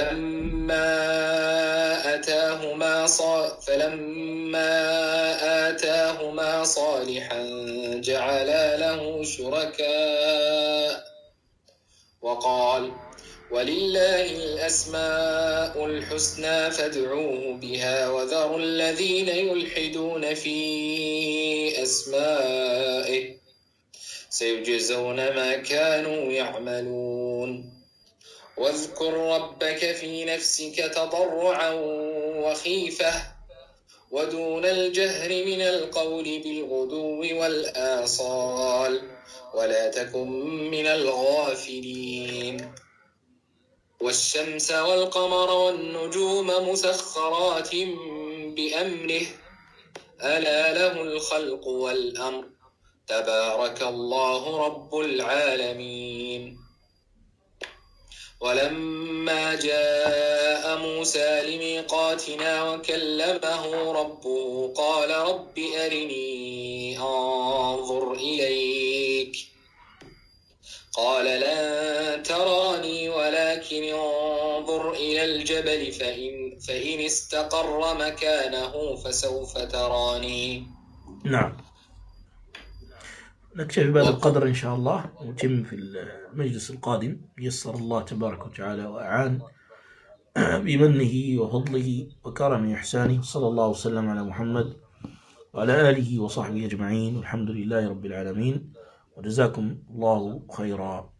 فلما آتاهما صالحا جعلا له شركاء وقال ولله الأسماء الحسنى فادعوه بها وذروا الذين يلحدون في أسمائه سيجزون ما كانوا يعملون واذكر ربك في نفسك تضرعا وخيفة ودون الجهر من القول بالغدو والآصال ولا تكن من الغافلين والشمس والقمر والنجوم مسخرات بأمره ألا له الخلق والأمر تبارك الله رب العالمين ولما جاء موسى لميقاتنا وكلمه ربه قال رب أرني أنظر إليك قال لن تراني ولكن انظر إلى الجبل فإن استقر مكانه فسوف تراني. نعم، نكتفي بهذا القدر إن شاء الله ونتم في المجلس القادم يسر الله تبارك وتعالى وأعان بمنه وفضله وكرمه وإحسانه. صلى الله وسلم على محمد وعلى آله وصحبه أجمعين والحمد لله رب العالمين وجزاكم الله خيرا.